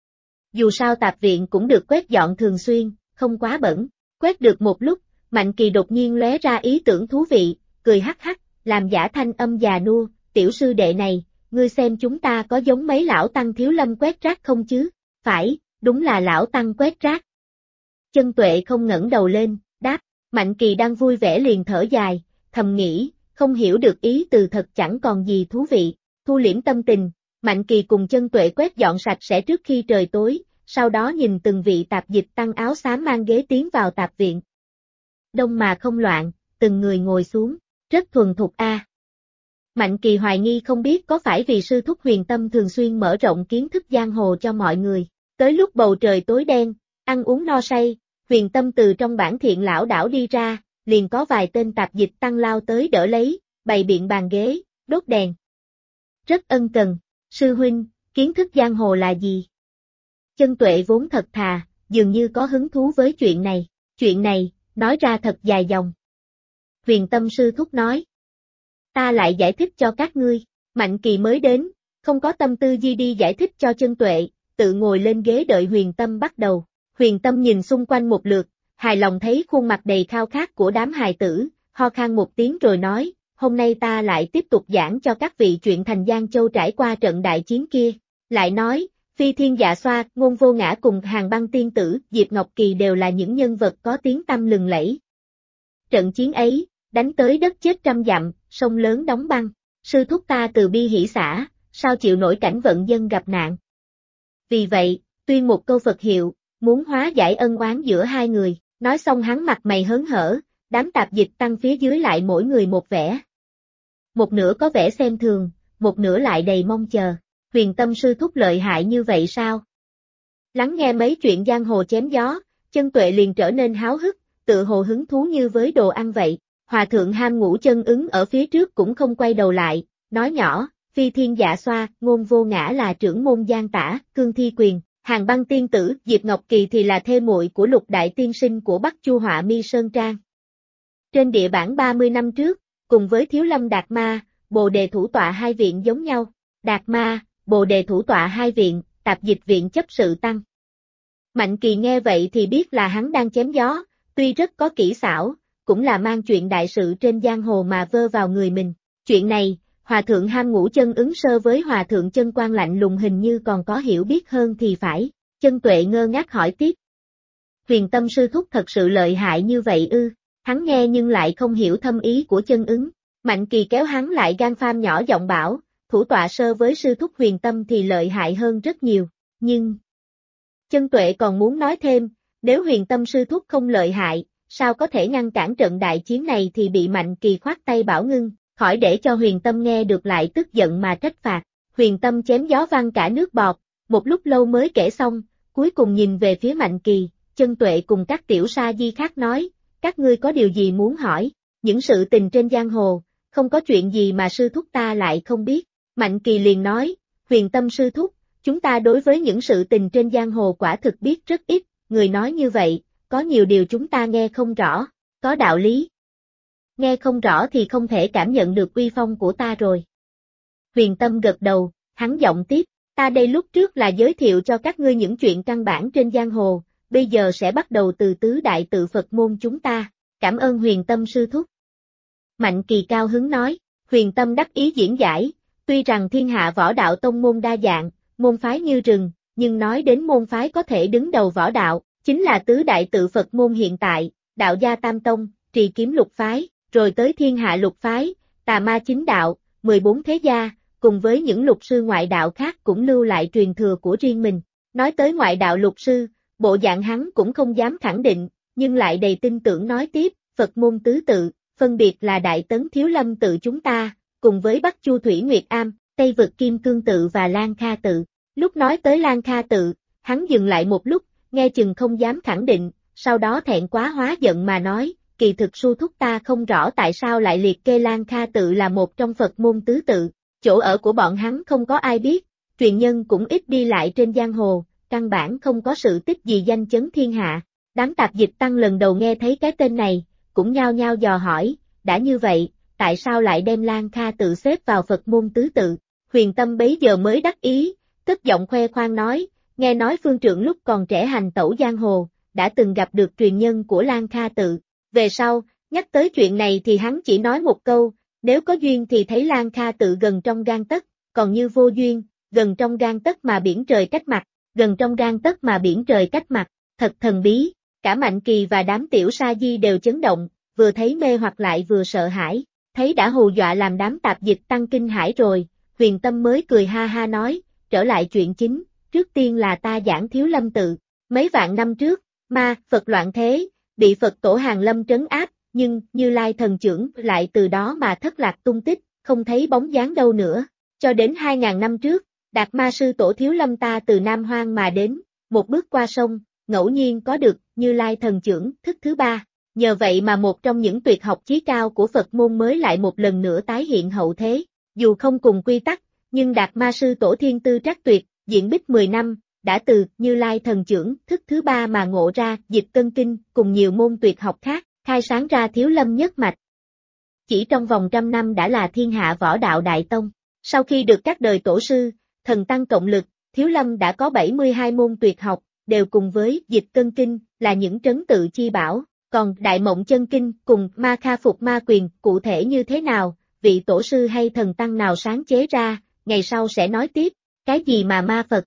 Speaker 1: Dù sao tạp viện cũng được quét dọn thường xuyên, không quá bẩn. Quét được một lúc, Mạnh Kỳ đột nhiên lóe ra ý tưởng thú vị, cười hắc hắc, làm giả thanh âm già nua, tiểu sư đệ này, ngươi xem chúng ta có giống mấy lão tăng Thiếu Lâm quét rác không chứ? Phải, đúng là lão tăng quét rác. Chân Tuệ không ngẩng đầu lên, đáp, Mạnh Kỳ đang vui vẻ liền thở dài, thầm nghĩ, không hiểu được ý từ thật chẳng còn gì thú vị. Thu liễm tâm tình, Mạnh Kỳ cùng Chân Tuệ quét dọn sạch sẽ trước khi trời tối, sau đó nhìn từng vị tạp dịch tăng áo xám mang ghế tiến vào tạp viện. Đông mà không loạn, từng người ngồi xuống, rất thuần thục a. Mạnh Kỳ hoài nghi không biết có phải vì sư thúc Huyền Tâm thường xuyên mở rộng kiến thức giang hồ cho mọi người. Tới lúc bầu trời tối đen, ăn uống no say, Huyền Tâm từ trong bản thiện lão đảo đi ra, liền có vài tên tạp dịch tăng lao tới đỡ lấy, bày biện bàn ghế, đốt đèn. Rất ân cần, sư huynh, kiến thức giang hồ là gì? Chân Tuệ vốn thật thà, dường như có hứng thú với chuyện này, nói ra thật dài dòng. Huyền Tâm sư thúc nói. Ta lại giải thích cho các ngươi, Mạnh Kỳ mới đến, không có tâm tư gì đi giải thích cho Chân Tuệ, tự ngồi lên ghế đợi Huyền Tâm bắt đầu. Huyền Tâm nhìn xung quanh một lượt, hài lòng thấy khuôn mặt đầy khao khát của đám hài tử, ho khan một tiếng rồi nói, hôm nay ta lại tiếp tục giảng cho các vị chuyện thành Giang Châu trải qua trận đại chiến kia. Lại nói, Phi Thiên Dạ Xoa, Ngôn Vô Ngã cùng Hàng Băng Tiên Tử, Diệp Ngọc Kỳ đều là những nhân vật có tiếng tăm lừng lẫy. Trận chiến ấy, đánh tới đất chết trăm dặm, sông lớn đóng băng, sư thúc ta từ bi hỷ xả, sao chịu nổi cảnh vận dân gặp nạn. Vì vậy, tuyên một câu Phật hiệu, muốn hóa giải ân oán giữa hai người, nói xong hắn mặt mày hớn hở, đám tạp dịch tăng phía dưới lại mỗi người một vẻ. Một nửa có vẻ xem thường, một nửa lại đầy mong chờ. Huyền Tâm sư thúc lợi hại như vậy sao? Lắng nghe mấy chuyện giang hồ chém gió, Chân Tuệ liền trở nên háo hức, tự hồ hứng thú như với đồ ăn vậy. Hòa thượng Ham Ngũ Chân Ứng ở phía trước cũng không quay đầu lại, nói nhỏ, Phi Thiên Dạ Xoa, Ngôn Vô Ngã là trưởng môn Giang Tả, Cương Thi Quyền, Hàng Băng Tiên Tử, Diệp Ngọc Kỳ thì là thê muội của Lục Đại Tiên Sinh của Bắc Chu Họa Mi Sơn Trang. Trên địa bản 30 năm trước, cùng với Thiếu Lâm Đạt Ma, Bồ Đề Thủ Tọa hai viện giống nhau, Đạt Ma, Bồ Đề Thủ Tọa hai viện, tạp dịch viện chấp sự tăng. Mạnh Kỳ nghe vậy thì biết là hắn đang chém gió, tuy rất có kỹ xảo, cũng là mang chuyện đại sự trên giang hồ mà vơ vào người mình. Chuyện này, Hòa thượng Ham Ngũ Chân Ứng sơ với Hòa thượng Chân Quan lạnh lùng hình như còn có hiểu biết hơn thì phải. Chân Tuệ ngơ ngác hỏi tiếp. Huyền Tâm sư thúc thật sự lợi hại như vậy ư? Hắn nghe nhưng lại không hiểu thâm ý của Chân Ứng. Mạnh Kỳ kéo hắn lại gan pham nhỏ giọng bảo, thủ tọa sơ với sư thúc Huyền Tâm thì lợi hại hơn rất nhiều, nhưng... Chân Tuệ còn muốn nói thêm, nếu Huyền Tâm sư thúc không lợi hại, sao có thể ngăn cản trận đại chiến này thì bị Mạnh Kỳ khoát tay bảo ngưng, khỏi để cho Huyền Tâm nghe được lại tức giận mà trách phạt. Huyền Tâm chém gió văng cả nước bọt, một lúc lâu mới kể xong, cuối cùng nhìn về phía Mạnh Kỳ, Chân Tuệ cùng các tiểu sa di khác nói, các ngươi có điều gì muốn hỏi, những sự tình trên giang hồ, không có chuyện gì mà sư thúc ta lại không biết. Mạnh Kỳ liền nói, Huyền Tâm sư thúc, chúng ta đối với những sự tình trên giang hồ quả thực biết rất ít, người nói như vậy, có nhiều điều chúng ta nghe không rõ, có đạo lý. Nghe không rõ thì không thể cảm nhận được uy phong của ta rồi. Huyền Tâm gật đầu, hắn giọng tiếp, ta đây lúc trước là giới thiệu cho các ngươi những chuyện căn bản trên giang hồ, bây giờ sẽ bắt đầu từ tứ đại tự Phật môn chúng ta, cảm ơn Huyền Tâm sư thúc. Mạnh Kỳ cao hứng nói, Huyền Tâm đắc ý diễn giải, tuy rằng thiên hạ võ đạo tông môn đa dạng, môn phái như rừng, nhưng nói đến môn phái có thể đứng đầu võ đạo, chính là tứ đại tự Phật môn hiện tại, Đạo Gia Tam Tông, Trì Kiếm Lục Phái, rồi tới Thiên Hạ Lục Phái, Tà Ma Chính Đạo, 14 Thế Gia, cùng với những lục sư ngoại đạo khác cũng lưu lại truyền thừa của riêng mình. Nói tới ngoại đạo lục sư, bộ dạng hắn cũng không dám khẳng định, nhưng lại đầy tin tưởng nói tiếp, Phật môn tứ tự, phân biệt là Đại Tấn Thiếu Lâm tự chúng ta, cùng với Bắc Chu Thủy Nguyệt Am, Tây Vực Kim Cương tự và Lan Kha tự. Lúc nói tới Lan Kha tự, hắn dừng lại một lúc, nghe chừng không dám khẳng định, sau đó thẹn quá hóa giận mà nói, kỳ thực sư thúc ta không rõ tại sao lại liệt kê Lan Kha tự là một trong Phật môn tứ tự, chỗ ở của bọn hắn không có ai biết, truyền nhân cũng ít đi lại trên giang hồ, căn bản không có sự tích gì danh chấn thiên hạ. Đám tạp dịch tăng lần đầu nghe thấy cái tên này, cũng nhao nhao dò hỏi, đã như vậy, tại sao lại đem Lan Kha tự xếp vào Phật môn tứ tự? Huyền Tâm bấy giờ mới đắc ý, cất giọng khoe khoang nói, nghe nói phương trượng lúc còn trẻ hành tẩu giang hồ, đã từng gặp được truyền nhân của Lan Kha tự. Về sau, nhắc tới chuyện này thì hắn chỉ nói một câu, nếu có duyên thì thấy Lan Kha tự gần trong gang tấc, còn như vô duyên, gần trong gang tấc mà biển trời cách mặt, gần trong gang tấc mà biển trời cách mặt, thật thần bí. Cả Mạnh Kỳ và đám tiểu sa di đều chấn động, vừa thấy mê hoặc lại vừa sợ hãi, thấy đã hù dọa làm đám tạp dịch tăng kinh hãi rồi, Huyền Tâm mới cười ha ha nói, trở lại chuyện chính, trước tiên là ta giảng Thiếu Lâm tự. Mấy vạn năm trước, ma, Phật loạn thế, bị Phật tổ Hàng Lâm trấn áp, nhưng Như Lai thần trưởng lại từ đó mà thất lạc tung tích, không thấy bóng dáng đâu nữa. Cho đến 2000 năm trước, Đạt Ma sư tổ Thiếu Lâm ta từ Nam Hoang mà đến, một bước qua sông, ngẫu nhiên có được Như Lai thần trưởng thức thứ ba. Nhờ vậy mà một trong những tuyệt học chí cao của Phật môn mới lại một lần nữa tái hiện hậu thế. Dù không cùng quy tắc, nhưng Đạt Ma sư tổ thiên tư trắc tuyệt, diễn bích 10 năm, đã từ Như Lai thần trưởng thức thứ ba mà ngộ ra Dịch Cân Kinh cùng nhiều môn tuyệt học khác, khai sáng ra Thiếu Lâm nhất mạch. Chỉ trong vòng 100 năm đã là thiên hạ võ đạo đại tông. Sau khi được các đời tổ sư, thần tăng cộng lực, Thiếu Lâm đã có 72 môn tuyệt học, đều cùng với Dịch Cân Kinh là những trấn tự chi bảo. Còn Đại Mộng Chân Kinh cùng Ma Kha Phục Ma Quyền cụ thể như thế nào, vị tổ sư hay thần tăng nào sáng chế ra, ngày sau sẽ nói tiếp. Cái gì mà ma Phật?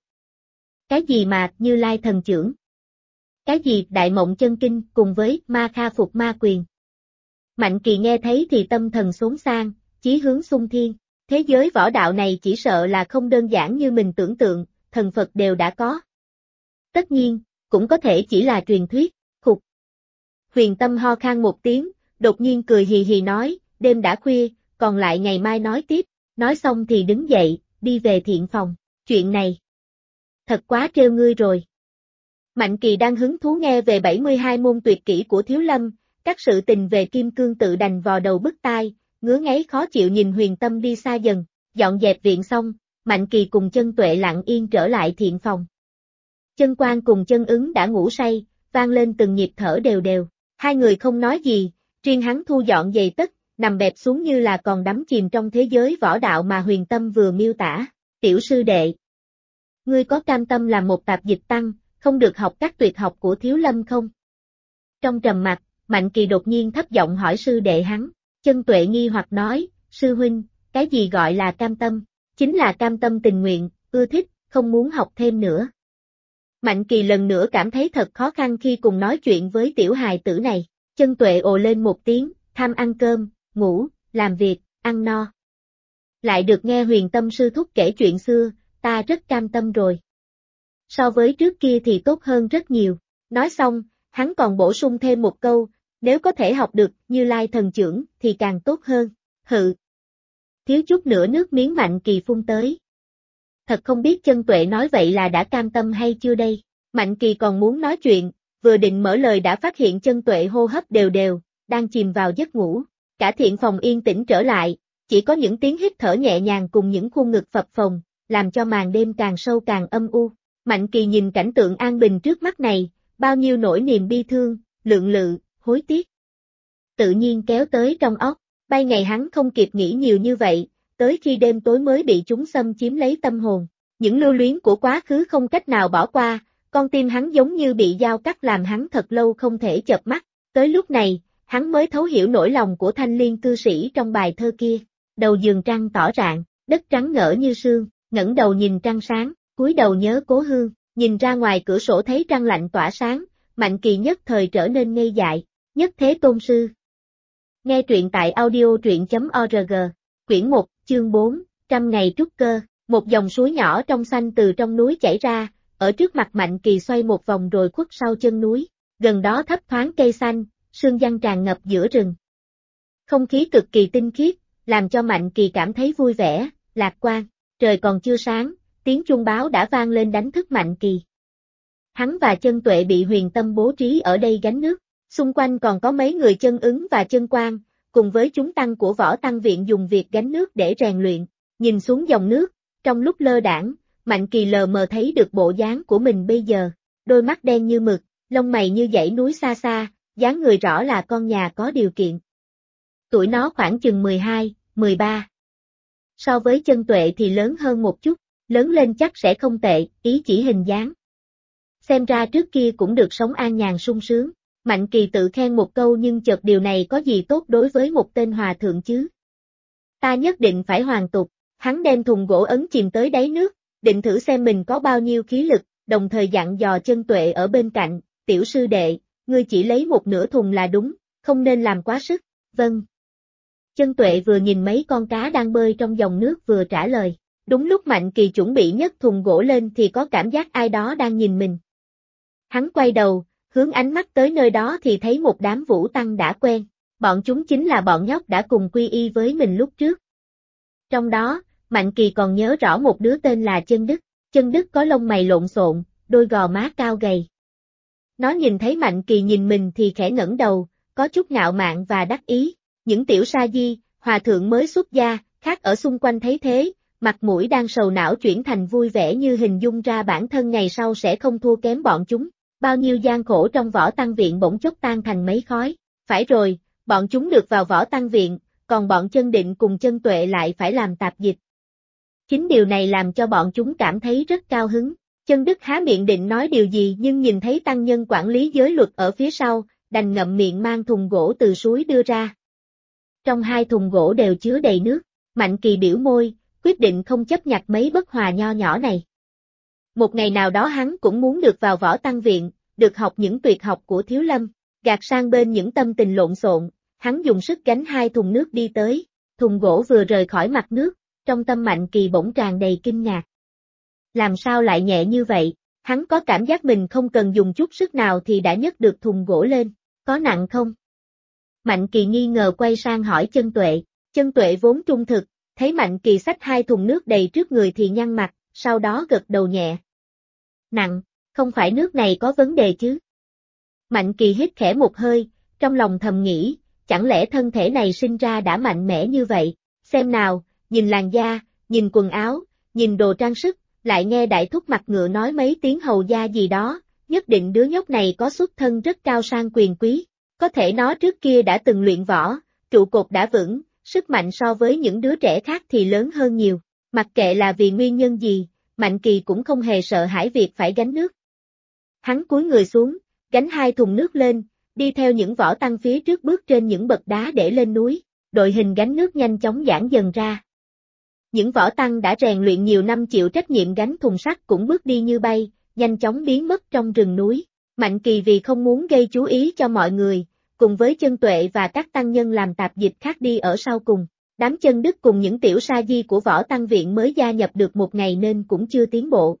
Speaker 1: Cái gì mà Như Lai thần trưởng? Cái gì Đại Mộng Chân Kinh cùng với Ma Kha Phục Ma Quyền? Mạnh Kỳ nghe thấy thì tâm thần xốn sang, chí hướng xung thiên. Thế giới võ đạo này chỉ sợ là không đơn giản như mình tưởng tượng, thần Phật đều đã có. Tất nhiên, cũng có thể chỉ là truyền thuyết. Khục. Huyền Tâm ho khan một tiếng, đột nhiên cười hì hì nói, đêm đã khuya, còn lại ngày mai nói tiếp. Nói xong thì đứng dậy, đi về thiện phòng. Chuyện này thật quá trêu ngươi rồi. Mạnh Kỳ đang hứng thú nghe về 72 môn tuyệt kỹ của Thiếu Lâm, các sự tình về Kim Cương tự đành vò đầu bứt tai, ngứa ngáy khó chịu nhìn Huyền Tâm đi xa dần. Dọn dẹp viện xong, Mạnh Kỳ cùng Chân Tuệ lặng yên trở lại thiện phòng. Chân Quan cùng Chân Ứng đã ngủ say, vang lên từng nhịp thở đều đều. Hai người không nói gì, riêng hắn thu dọn giày tất, nằm bẹp xuống như là còn đắm chìm trong thế giới võ đạo mà Huyền Tâm vừa miêu tả. Tiểu sư đệ, ngươi có cam tâm làm một tạp dịch tăng, không được học các tuyệt học của Thiếu Lâm không? Trong trầm mặc, Mạnh Kỳ đột nhiên thấp giọng hỏi sư đệ hắn. Chân Tuệ nghi hoặc nói, sư huynh, cái gì gọi là cam tâm? Chính là cam tâm tình nguyện, ưa thích, không muốn học thêm nữa. Mạnh Kỳ lần nữa cảm thấy thật khó khăn khi cùng nói chuyện với tiểu hài tử này. Chân Tuệ ồ lên một tiếng, tham ăn cơm, ngủ, làm việc, ăn no. Lại được nghe Huyền Tâm sư thúc kể chuyện xưa, ta rất cam tâm rồi. So với trước kia thì tốt hơn rất nhiều. Nói xong, hắn còn bổ sung thêm một câu, nếu có thể học được Như Lai thần trưởng thì càng tốt hơn. Hự. Thiếu chút nữa nước miếng Mạnh Kỳ phun tới. Thật không biết Chân Tuệ nói vậy là đã cam tâm hay chưa đây. Mạnh Kỳ còn muốn nói chuyện, vừa định mở lời đã phát hiện Chân Tuệ hô hấp đều đều, đang chìm vào giấc ngủ. Cả thiện phòng yên tĩnh trở lại, chỉ có những tiếng hít thở nhẹ nhàng cùng những khuôn ngực phập phồng, làm cho màn đêm càng sâu càng âm u. Mạnh Kỳ nhìn cảnh tượng an bình trước mắt này, bao nhiêu nỗi niềm bi thương, lượng lự, hối tiếc. Tự nhiên kéo tới trong óc, bay ngày hắn không kịp nghĩ nhiều như vậy, tới khi đêm tối mới bị chúng xâm chiếm lấy tâm hồn. Những lưu luyến của quá khứ không cách nào bỏ qua, con tim hắn giống như bị dao cắt làm hắn thật lâu không thể chợp mắt. Tới lúc này, hắn mới thấu hiểu nỗi lòng của thanh liên cư sĩ trong bài thơ kia. Đầu giường trăng tỏ rạng, đất trắng ngỡ như sương, ngẩng đầu nhìn trăng sáng, cúi đầu nhớ cố hương, nhìn ra ngoài cửa sổ thấy trăng lạnh tỏa sáng, Mạnh Kỳ nhất thời trở nên ngây dại. Nhất Thế Tôn Sư. Nghe truyện tại audio.org, quyển 1, chương 4, 100 ngày trúc cơ, một dòng suối nhỏ trong xanh từ trong núi chảy ra, ở trước mặt Mạnh Kỳ xoay một vòng rồi khuất sau chân núi, gần đó thấp thoáng cây xanh, sương giăng tràn ngập giữa rừng. Không khí cực kỳ tinh khiết, làm cho Mạnh Kỳ cảm thấy vui vẻ, lạc quan, trời còn chưa sáng, tiếng chuông báo đã vang lên đánh thức Mạnh Kỳ. Hắn và Chân Tuệ bị Huyền Tâm bố trí ở đây gánh nước, xung quanh còn có mấy người Chân Ứng và Chân Quan, cùng với chúng tăng của Võ Tăng Viện dùng việc gánh nước để rèn luyện. Nhìn xuống dòng nước, trong lúc lơ đãng, Mạnh Kỳ lờ mờ thấy được bộ dáng của mình bây giờ, đôi mắt đen như mực, lông mày như dãy núi xa xa, dáng người rõ là con nhà có điều kiện. Tuổi nó khoảng chừng 12, 13. So với Chân Tuệ thì lớn hơn một chút, lớn lên chắc sẽ không tệ, ý chỉ hình dáng. Xem ra trước kia cũng được sống an nhàn sung sướng. Mạnh Kỳ tự khen một câu nhưng chợt điều này có gì tốt đối với một tên hòa thượng chứ. Ta nhất định phải hoàn tục, hắn đem thùng gỗ ấn chìm tới đáy nước, định thử xem mình có bao nhiêu khí lực, đồng thời dặn dò Chân Tuệ ở bên cạnh, tiểu sư đệ, ngươi chỉ lấy một nửa thùng là đúng, không nên làm quá sức, vâng. Chân Tuệ vừa nhìn mấy con cá đang bơi trong dòng nước vừa trả lời, Đúng lúc Mạnh Kỳ chuẩn bị nhấc thùng gỗ lên thì có cảm giác ai đó đang nhìn mình. Hắn quay đầu, hướng ánh mắt tới nơi đó thì thấy một đám vũ tăng đã quen, bọn chúng chính là bọn nhóc đã cùng quy y với mình lúc trước. Trong đó, Mạnh Kỳ còn nhớ rõ một đứa tên là Chân Đức có lông mày lộn xộn, đôi gò má cao gầy. Nó nhìn thấy Mạnh Kỳ nhìn mình thì khẽ ngẩng đầu, có chút ngạo mạn và đắc ý. Những tiểu sa di, hòa thượng mới xuất gia, khác ở xung quanh thấy thế, mặt mũi đang sầu não chuyển thành vui vẻ như hình dung ra bản thân ngày sau sẽ không thua kém bọn chúng. Bao nhiêu gian khổ trong võ tăng viện bỗng chốc tan thành mấy khói. Phải rồi, bọn chúng được vào võ tăng viện, còn bọn Chân Định cùng Chân Tuệ lại phải làm tạp dịch. Chính điều này làm cho bọn chúng cảm thấy rất cao hứng. Chân Đức há miệng định nói điều gì nhưng nhìn thấy tăng nhân quản lý giới luật ở phía sau, đành ngậm miệng mang thùng gỗ từ suối đưa ra. Trong 2 thùng gỗ đều chứa đầy nước, Mạnh Kỳ biểu môi, quyết định không chấp nhặt mấy bất hòa nho nhỏ này. Một ngày nào đó hắn cũng muốn được vào võ tăng viện, được học những tuyệt học của Thiếu Lâm, gạt sang bên những tâm tình lộn xộn, hắn dùng sức gánh 2 thùng nước đi tới, thùng gỗ vừa rời khỏi mặt nước, trong tâm Mạnh Kỳ bỗng tràn đầy kinh ngạc. Làm sao lại nhẹ như vậy, hắn có cảm giác mình không cần dùng chút sức nào thì đã nhấc được thùng gỗ lên, có nặng không? Mạnh Kỳ nghi ngờ quay sang hỏi Chân Tuệ vốn trung thực, thấy Mạnh Kỳ xách 2 thùng nước đầy trước người thì nhăn mặt, sau đó gật đầu nhẹ. Nặng, không phải nước này có vấn đề chứ? Mạnh Kỳ hít khẽ một hơi, trong lòng thầm nghĩ, chẳng lẽ thân thể này sinh ra đã mạnh mẽ như vậy, xem nào, nhìn làn da, nhìn quần áo, nhìn đồ trang sức, lại nghe đại thúc mặt ngựa nói mấy tiếng hầu gia gì đó, nhất định đứa nhóc này có xuất thân rất cao sang quyền quý, có thể nó trước kia đã từng luyện võ, trụ cột đã vững, sức mạnh so với những đứa trẻ khác thì lớn hơn nhiều, mặc kệ là vì nguyên nhân gì, Mạnh Kỳ cũng không hề sợ hãi việc phải gánh nước. Hắn cúi người xuống, gánh 2 thùng nước lên, đi theo những võ tăng phía trước bước trên những bậc đá để lên núi, đội hình gánh nước nhanh chóng giãn dần ra. Những võ tăng đã rèn luyện nhiều năm chịu trách nhiệm gánh thùng sắt cũng bước đi như bay, nhanh chóng biến mất trong rừng núi. Mạnh Kỳ vì không muốn gây chú ý cho mọi người, cùng với Chân Tuệ và các tăng nhân làm tạp dịch khác đi ở sau cùng. Đám Chân Đức cùng những tiểu sa di của võ tăng viện mới gia nhập được một ngày nên cũng chưa tiến bộ.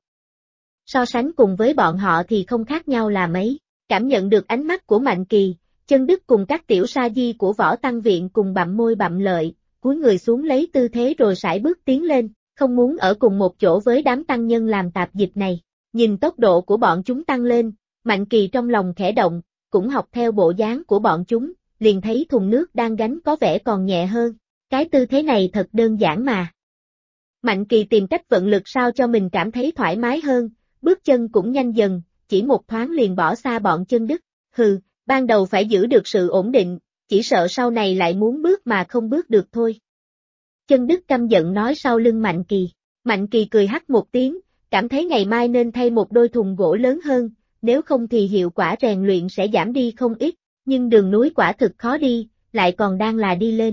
Speaker 1: So sánh cùng với bọn họ thì không khác nhau là mấy. Cảm nhận được ánh mắt của Mạnh Kỳ, Chân Đức cùng các tiểu sa di của võ tăng viện cùng bặm môi bặm lợi, cúi người xuống lấy tư thế rồi sải bước tiến lên, không muốn ở cùng một chỗ với đám tăng nhân làm tạp dịch này. Nhìn tốc độ của bọn chúng tăng lên, Mạnh Kỳ trong lòng khẽ động, cũng học theo bộ dáng của bọn chúng, liền thấy thùng nước đang gánh có vẻ còn nhẹ hơn. Cái tư thế này thật đơn giản mà. Mạnh Kỳ tìm cách vận lực sao cho mình cảm thấy thoải mái hơn, bước chân cũng nhanh dần, chỉ một thoáng liền bỏ xa bọn Chân Đức. Hừ, ban đầu phải giữ được sự ổn định, chỉ sợ sau này lại muốn bước mà không bước được thôi. Chân Đức căm giận nói sau lưng Mạnh Kỳ. Mạnh Kỳ cười hắc một tiếng, cảm thấy ngày mai nên thay một đôi thùng gỗ lớn hơn, nếu không thì hiệu quả rèn luyện sẽ giảm đi không ít, nhưng đường núi quả thực khó đi, lại còn đang là đi lên.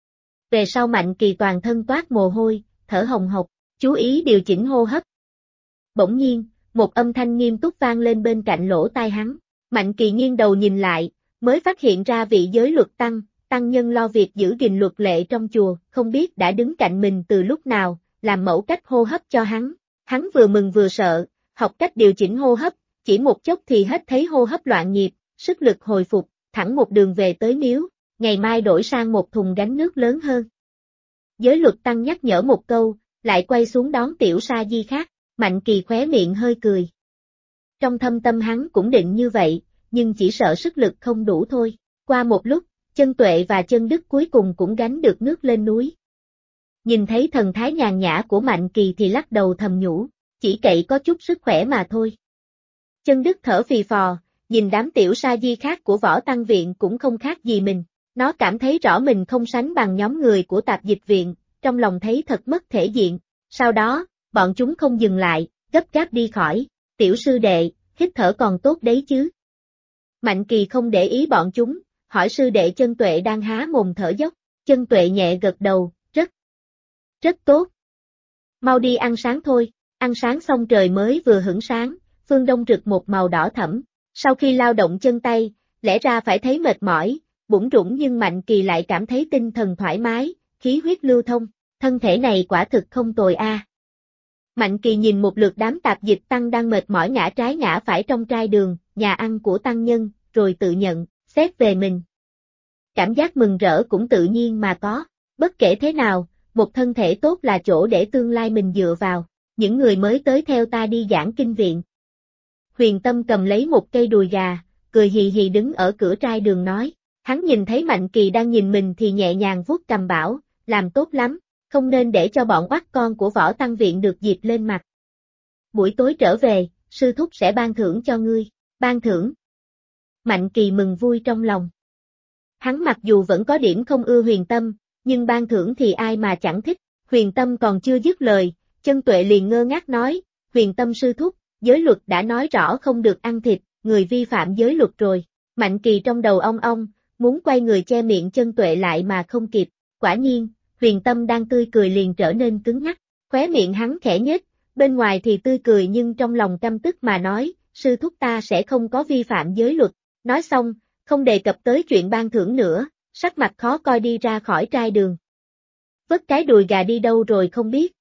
Speaker 1: Về sau Mạnh Kỳ toàn thân toát mồ hôi, thở hồng hộc, chú ý điều chỉnh hô hấp. Bỗng nhiên, một âm thanh nghiêm túc vang lên bên cạnh lỗ tai hắn. Mạnh Kỳ nghiêng đầu nhìn lại, mới phát hiện ra vị giới luật tăng nhân lo việc giữ gìn luật lệ trong chùa, không biết đã đứng cạnh mình từ lúc nào, làm mẫu cách hô hấp cho hắn. Hắn vừa mừng vừa sợ, học cách điều chỉnh hô hấp, chỉ một chốc thì hết thấy hô hấp loạn nhịp, sức lực hồi phục, thẳng một đường về tới miếu, ngày mai đổi sang một thùng gánh nước lớn hơn. Giới luật tăng nhắc nhở một câu, lại quay xuống đón tiểu sa di khác, Mạnh Kỳ khóe miệng hơi cười. Trong thâm tâm hắn cũng định như vậy, nhưng chỉ sợ sức lực không đủ thôi. Qua một lúc, Chân Tuệ và Chân Đức cuối cùng cũng gánh được nước lên núi. Nhìn thấy thần thái nhàn nhã của Mạnh Kỳ thì lắc đầu thầm nhủ, chỉ cậy có chút sức khỏe mà thôi. Chân Đức thở phì phò, nhìn đám tiểu sa di khác của võ tăng viện cũng không khác gì mình. Nó cảm thấy rõ mình không sánh bằng nhóm người của tạp dịch viện, trong lòng thấy thật mất thể diện. Sau đó, bọn chúng không dừng lại, gấp gáp đi khỏi. Tiểu sư đệ, hít thở còn tốt đấy chứ? Mạnh Kỳ không để ý bọn chúng, hỏi sư đệ Chân Tuệ đang há mồm thở dốc. Chân Tuệ nhẹ gật đầu, rất tốt. Mau đi ăn sáng thôi, ăn sáng xong trời mới vừa hửng sáng, phương đông rực một màu đỏ thẫm. Sau khi lao động chân tay, lẽ ra phải thấy mệt mỏi, bủn rủn nhưng Mạnh Kỳ lại cảm thấy tinh thần thoải mái, khí huyết lưu thông, thân thể này quả thực không tồi a. Mạnh Kỳ nhìn một lượt đám tạp dịch tăng đang mệt mỏi ngã trái ngã phải trong trai đường, nhà ăn của tăng nhân, rồi tự nhận, xét về mình. Cảm giác mừng rỡ cũng tự nhiên mà có, bất kể thế nào, một thân thể tốt là chỗ để tương lai mình dựa vào, những người mới tới theo ta đi giảng kinh viện. Huyền Tâm cầm lấy một cây đùi gà, cười hì hì đứng ở cửa trai đường nói, hắn nhìn thấy Mạnh Kỳ đang nhìn mình thì nhẹ nhàng vuốt cằm bảo, làm tốt lắm, không nên để cho bọn oắt con của Võ Tăng Viện được dịp lên mặt. Buổi tối trở về, sư thúc sẽ ban thưởng cho ngươi, ban thưởng. Mạnh Kỳ mừng vui trong lòng. Hắn mặc dù vẫn có điểm không ưa Huyền Tâm, nhưng ban thưởng thì ai mà chẳng thích, Huyền Tâm còn chưa dứt lời, Chân Tuệ liền ngơ ngác nói, Huyền Tâm sư thúc, giới luật đã nói rõ không được ăn thịt, người vi phạm giới luật rồi. Mạnh Kỳ trong đầu ong ong, muốn quay người che miệng Chân Tuệ lại mà không kịp, quả nhiên, Huyền Tâm đang tươi cười liền trở nên cứng ngắc, khóe miệng hắn khẽ nhếch, bên ngoài thì tươi cười nhưng trong lòng căm tức mà nói, sư thúc ta sẽ không có vi phạm giới luật, nói xong, không đề cập tới chuyện ban thưởng nữa, sắc mặt khó coi đi ra khỏi trai đường. Vất cái đùi gà đi đâu rồi không biết.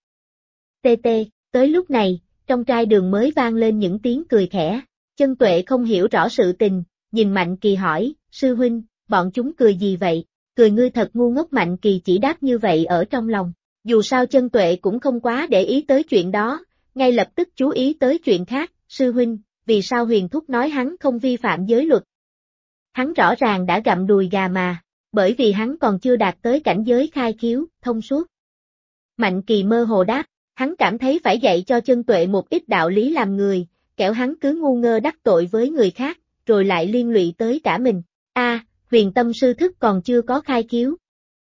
Speaker 1: Tê tê, tới lúc này, trong trai đường mới vang lên những tiếng cười khẽ, Chân Tuệ không hiểu rõ sự tình, nhìn Mạnh Kỳ hỏi, sư huynh, bọn chúng cười gì vậy, cười ngươi thật ngu ngốc. Mạnh Kỳ chỉ đáp như vậy ở trong lòng, dù sao Chân Tuệ cũng không quá để ý tới chuyện đó, ngay lập tức chú ý tới chuyện khác, sư huynh, vì sao Huyền Thúc nói hắn không vi phạm giới luật? Hắn rõ ràng đã gặm đùi gà mà, bởi vì hắn còn chưa đạt tới cảnh giới khai khiếu, thông suốt. Mạnh Kỳ mơ hồ đáp, hắn cảm thấy phải dạy cho Chân Tuệ một ít đạo lý làm người, kẻo hắn cứ ngu ngơ đắc tội với người khác, rồi lại liên lụy tới cả mình. Huyền Tâm sư thức còn chưa có khai khiếu.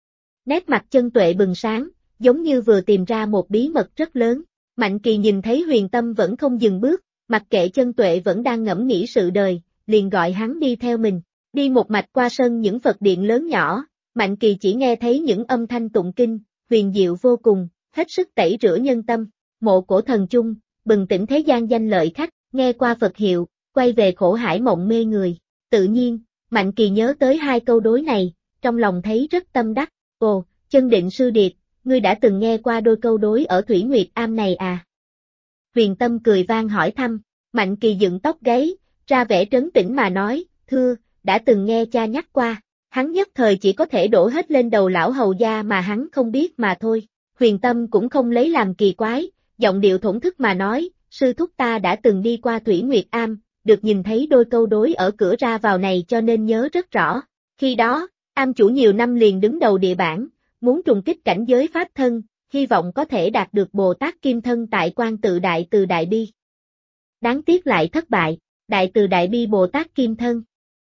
Speaker 1: Nét mặt Chân Tuệ bừng sáng, giống như vừa tìm ra một bí mật rất lớn. Mạnh Kỳ nhìn thấy Huyền Tâm vẫn không dừng bước, mặc kệ Chân Tuệ vẫn đang ngẫm nghĩ sự đời, liền gọi hắn đi theo mình. Đi một mạch qua sân những Phật điện lớn nhỏ, Mạnh Kỳ chỉ nghe thấy những âm thanh tụng kinh, huyền diệu vô cùng, hết sức tẩy rửa nhân tâm. Mộ Cổ Thần Chung, bừng tỉnh thế gian danh lợi khách, nghe qua Phật hiệu, quay về khổ hải mộng mê người. Tự nhiên, Mạnh Kỳ nhớ tới hai câu đối này, trong lòng thấy rất tâm đắc. Ồ, Chân Định sư điệt, ngươi đã từng nghe qua đôi câu đối ở Thủy Nguyệt Am này à? Huyền Tâm cười vang hỏi thăm, Mạnh Kỳ dựng tóc gáy, ra vẻ trấn tĩnh mà nói, thưa, đã từng nghe cha nhắc qua, hắn nhất thời chỉ có thể đổ hết lên đầu lão hầu gia mà hắn không biết mà thôi. Huyền Tâm cũng không lấy làm kỳ quái, giọng điệu thổn thức mà nói, sư thúc ta đã từng đi qua Thủy Nguyệt Am, được nhìn thấy đôi câu đối ở cửa ra vào này cho nên nhớ rất rõ. Khi đó, am chủ nhiều năm liền đứng đầu địa bảng, muốn trùng kích cảnh giới pháp thân, hy vọng có thể đạt được Bồ Tát Kim Thân tại Quan Tự Đại Từ Đại Bi. Đáng tiếc lại thất bại, Đại Từ Đại Bi Bồ Tát Kim Thân.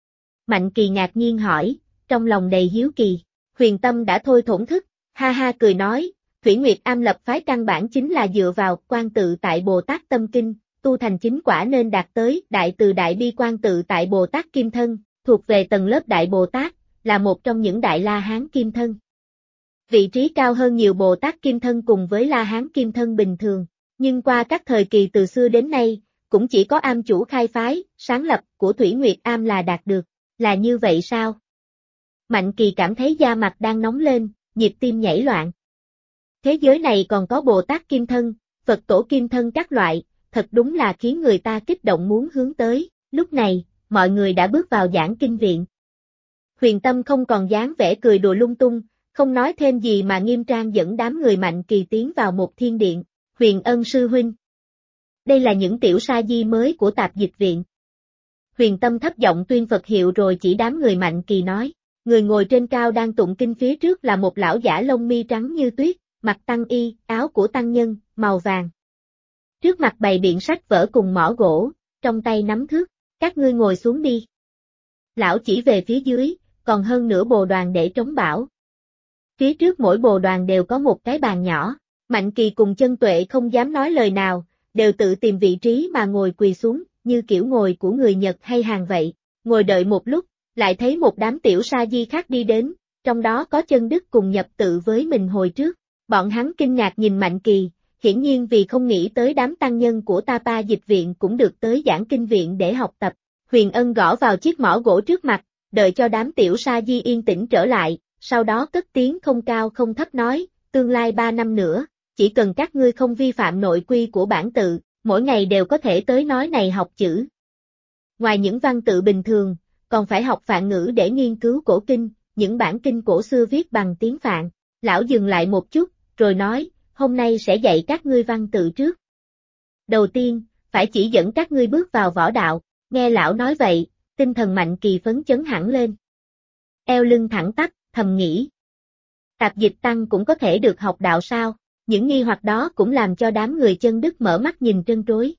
Speaker 1: Mạnh Kỳ ngạc nhiên hỏi, trong lòng đầy hiếu kỳ. Huyền Tâm đã thôi thổn thức, ha ha cười nói, Thủy Nguyệt Am lập phái căn bản chính là dựa vào Quan Tự Tại Bồ Tát Tâm Kinh, tu thành chính quả nên đạt tới Đại Từ Đại Bi Quan Tự Tại Bồ Tát Kim Thân, thuộc về tầng lớp Đại Bồ Tát, là một trong những Đại La Hán Kim Thân. Vị trí cao hơn nhiều Bồ Tát Kim Thân cùng với La Hán Kim Thân bình thường, nhưng qua các thời kỳ từ xưa đến nay, cũng chỉ có am chủ khai phái, sáng lập của Thủy Nguyệt Am là đạt được, là như vậy sao? Mạnh Kỳ cảm thấy da mặt đang nóng lên, nhịp tim nhảy loạn. Thế giới này còn có Bồ Tát Kim Thân, Phật Tổ Kim Thân các loại, thật đúng là khiến người ta kích động muốn hướng tới. Lúc này, mọi người đã bước vào giảng kinh viện. Huyền Tâm không còn dáng vẻ cười đùa lung tung, không nói thêm gì mà nghiêm trang dẫn đám người Mạnh Kỳ tiến vào một thiên điện. Huyền Ân sư huynh. Đây là những tiểu sa di mới của tạp dịch viện. Huyền Tâm thấp giọng tuyên Phật hiệu rồi chỉ đám người Mạnh Kỳ nói. Người ngồi trên cao đang tụng kinh phía trước là một lão giả lông mi trắng như tuyết, mặc tăng y, áo của tăng nhân, màu vàng. Trước mặt bày biện sách vở cùng mõ gỗ, trong tay nắm thước, các ngươi ngồi xuống đi. Lão chỉ về phía dưới, còn hơn nửa bồ đoàn để trống bảo. Phía trước mỗi bồ đoàn đều có một cái bàn nhỏ, Mạnh Kỳ cùng Chân Tuệ không dám nói lời nào, đều tự tìm vị trí mà ngồi quỳ xuống, như kiểu ngồi của người Nhật hay Hàn vậy. Ngồi đợi một lúc, lại thấy một đám tiểu sa di khác đi đến, trong đó có Chân Đức cùng nhập tự với mình hồi trước. Bọn hắn kinh ngạc nhìn Mạnh Kỳ, hiển nhiên vì không nghĩ tới đám tăng nhân của Tapa dịch viện cũng được tới giảng kinh viện để học tập. Huyền Ân gõ vào chiếc mõ gỗ trước mặt, đợi cho đám tiểu sa di yên tĩnh trở lại, sau đó cất tiếng không cao không thấp nói, tương lai 3 năm nữa, chỉ cần các ngươi không vi phạm nội quy của bản tự, mỗi ngày đều có thể tới nói này học chữ. Ngoài những văn tự bình thường, còn phải học Phạn ngữ để nghiên cứu cổ kinh, những bản kinh cổ xưa viết bằng tiếng Phạn. Lão dừng lại một chút, rồi nói, hôm nay sẽ dạy các ngươi văn tự trước. Đầu tiên, phải chỉ dẫn các ngươi bước vào võ đạo, nghe lão nói vậy, tinh thần Mạnh Kỳ phấn chấn hẳn lên. Eo lưng thẳng tắp, thầm nghĩ. Tạp Dịch Tăng cũng có thể được học đạo sao? Những nghi hoặc đó cũng làm cho đám người chân Đức mở mắt nhìn trân trối.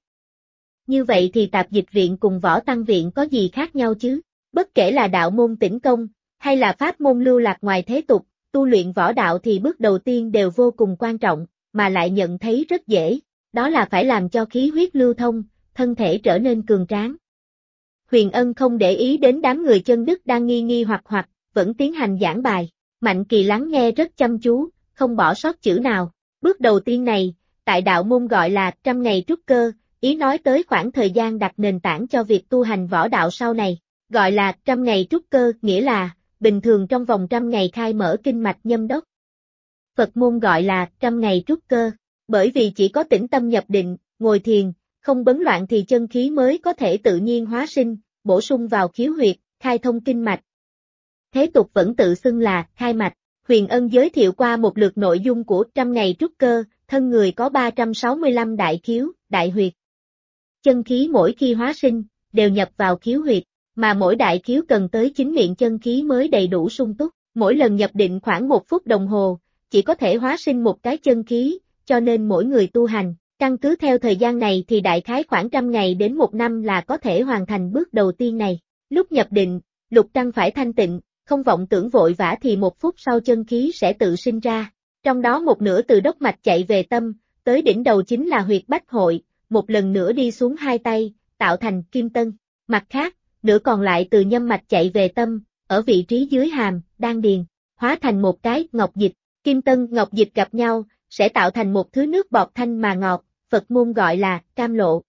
Speaker 1: Như vậy thì Tạp Dịch Viện cùng Võ Tăng Viện có gì khác nhau chứ? Bất kể là đạo môn tĩnh công, hay là pháp môn lưu lạc ngoài thế tục, tu luyện võ đạo thì bước đầu tiên đều vô cùng quan trọng, mà lại nhận thấy rất dễ, đó là phải làm cho khí huyết lưu thông, thân thể trở nên cường tráng. Huyền Ân không để ý đến đám người chân Đức đang nghi hoặc, vẫn tiến hành giảng bài. Mạnh Kỳ lắng nghe rất chăm chú, không bỏ sót chữ nào. Bước đầu tiên này, tại đạo môn gọi là 100 ngày trúc cơ, ý nói tới khoảng thời gian đặt nền tảng cho việc tu hành võ đạo sau này. Gọi là 100 ngày trúc cơ, nghĩa là, bình thường trong vòng 100 ngày khai mở kinh mạch nhâm đốc. Phật môn gọi là 100 ngày trúc cơ, bởi vì chỉ có tĩnh tâm nhập định, ngồi thiền, không bấn loạn thì chân khí mới có thể tự nhiên hóa sinh, bổ sung vào khiếu huyệt, khai thông kinh mạch. Thế tục vẫn tự xưng là khai mạch. Huyền Ân giới thiệu qua một lượt nội dung của 100 ngày trúc cơ, thân người có 365 đại khiếu, đại huyệt. Chân khí mỗi khi hóa sinh, đều nhập vào khiếu huyệt, mà mỗi đại khiếu cần tới 9 miệng chân khí mới đầy đủ sung túc. Mỗi lần nhập định khoảng 1 phút đồng hồ, chỉ có thể hóa sinh một cái chân khí, cho nên mỗi người tu hành, căn cứ theo thời gian này thì đại khái khoảng 100 ngày đến 1 năm là có thể hoàn thành bước đầu tiên này. Lúc nhập định, lục trăng phải thanh tịnh, không vọng tưởng vội vã thì 1 phút sau chân khí sẽ tự sinh ra. Trong đó một nửa từ đốc mạch chạy về tâm, tới đỉnh đầu chính là huyệt bách hội, một lần nữa đi xuống hai tay, tạo thành kim tân. Mặt khác, nửa còn lại từ nhâm mạch chạy về tâm, ở vị trí dưới hàm, đan điền, hóa thành một cái ngọc dịch. Kim tân ngọc dịch gặp nhau, sẽ tạo thành một thứ nước bọt thanh mà ngọt, Phật môn gọi là cam lộ.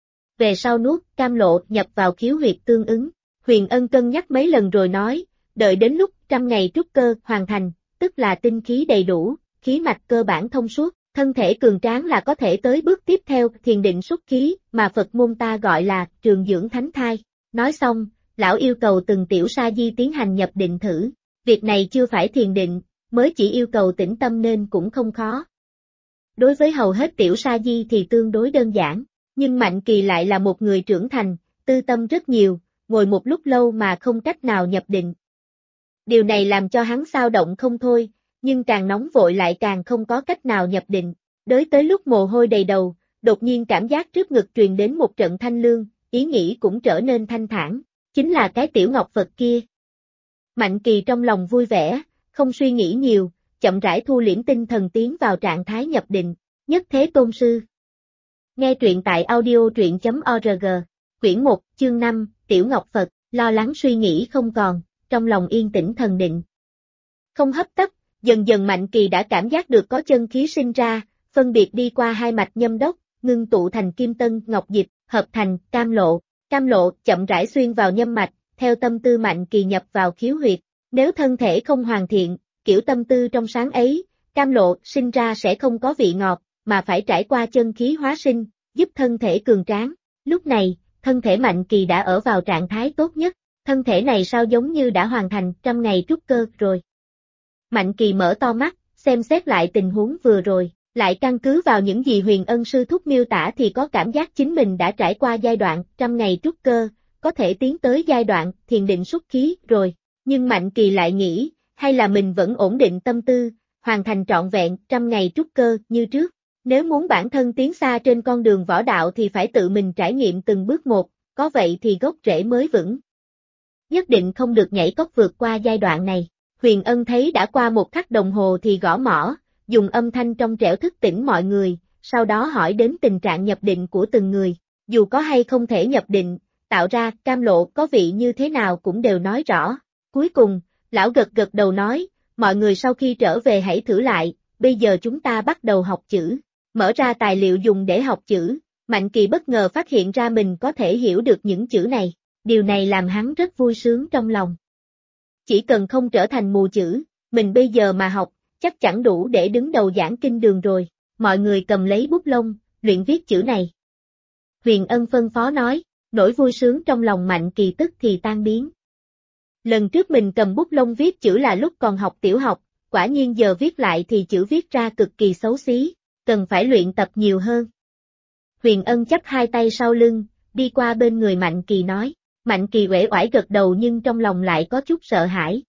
Speaker 1: Về sau nuốt cam lộ nhập vào khiếu huyệt tương ứng. Huyền Ân cân nhắc mấy lần rồi nói, đợi đến lúc 100 ngày trúc cơ hoàn thành, tức là tinh khí đầy đủ, khí mạch cơ bản thông suốt, thân thể cường tráng là có thể tới bước tiếp theo thiền định xuất khí mà Phật môn ta gọi là trường dưỡng thánh thai. Nói xong, lão yêu cầu từng tiểu sa di tiến hành nhập định thử. Việc này chưa phải thiền định, mới chỉ yêu cầu tĩnh tâm nên cũng không khó. Đối với hầu hết tiểu sa di thì tương đối đơn giản, nhưng Mạnh Kỳ lại là một người trưởng thành, tư tâm rất nhiều, ngồi một lúc lâu mà không cách nào nhập định. Điều này làm cho hắn xao động không thôi, nhưng càng nóng vội lại càng không có cách nào nhập định. Đới tới lúc mồ hôi đầy đầu, đột nhiên cảm giác trước ngực truyền đến một trận thanh lương, ý nghĩ cũng trở nên thanh thản, chính là cái tiểu ngọc Phật kia. Mạnh Kỳ trong lòng vui vẻ, không suy nghĩ nhiều, chậm rãi thu liễm tinh thần tiến vào trạng thái nhập định. Nhất Thế Tôn Sư. Nghe truyện tại audio truyện.org, quyển 1, chương 5, Tiểu Ngọc Phật, lo lắng suy nghĩ không còn, trong lòng yên tĩnh thần định. Không hấp tấp, dần dần Mạnh Kỳ đã cảm giác được có chân khí sinh ra, phân biệt đi qua hai mạch nhâm đốc, ngưng tụ thành kim tân ngọc dịch, hợp thành cam lộ. Cam lộ chậm rãi xuyên vào nhâm mạch, theo tâm tư Mạnh Kỳ nhập vào khiếu huyệt. Nếu thân thể không hoàn thiện, kiểu tâm tư trong sáng ấy, cam lộ sinh ra sẽ không có vị ngọt, mà phải trải qua chân khí hóa sinh, giúp thân thể cường tráng. Lúc này, thân thể Mạnh Kỳ đã ở vào trạng thái tốt nhất, thân thể này sao giống như đã hoàn thành 100 ngày trúc cơ rồi. Mạnh Kỳ mở to mắt, xem xét lại tình huống vừa rồi, lại căn cứ vào những gì Huyền Ân sư thúc miêu tả thì có cảm giác chính mình đã trải qua giai đoạn 100 ngày trúc cơ, có thể tiến tới giai đoạn thiền định xuất khí rồi. Nhưng Mạnh Kỳ lại nghĩ, hay là mình vẫn ổn định tâm tư, hoàn thành trọn vẹn 100 ngày trúc cơ như trước. Nếu muốn bản thân tiến xa trên con đường võ đạo thì phải tự mình trải nghiệm từng bước một, có vậy thì gốc rễ mới vững. Nhất định không được nhảy cóc vượt qua giai đoạn này. Huyền Ân thấy đã qua 1 khắc đồng hồ thì gõ mõ, dùng âm thanh trong trẻo thức tỉnh mọi người, sau đó hỏi đến tình trạng nhập định của từng người. Dù có hay không thể nhập định, tạo ra cam lộ có vị như thế nào cũng đều nói rõ. Cuối cùng, lão gật gật đầu nói, mọi người sau khi trở về hãy thử lại, bây giờ chúng ta bắt đầu học chữ. Mở ra tài liệu dùng để học chữ, Mạnh Kỳ bất ngờ phát hiện ra mình có thể hiểu được những chữ này, điều này làm hắn rất vui sướng trong lòng. Chỉ cần không trở thành mù chữ, mình bây giờ mà học, chắc chẳng đủ để đứng đầu giảng kinh đường rồi. mọi người cầm lấy bút lông, luyện viết chữ này. Huyền Ân phân phó nói, nỗi vui sướng trong lòng Mạnh Kỳ tức thì tan biến. Lần trước mình cầm bút lông viết chữ là lúc còn học tiểu học, quả nhiên giờ viết lại thì chữ viết ra cực kỳ xấu xí, cần phải luyện tập nhiều hơn. Huyền Ân chắp hai tay sau lưng, đi qua bên người Mạnh Kỳ nói, Mạnh Kỳ uể oải gật đầu nhưng trong lòng lại có chút sợ hãi.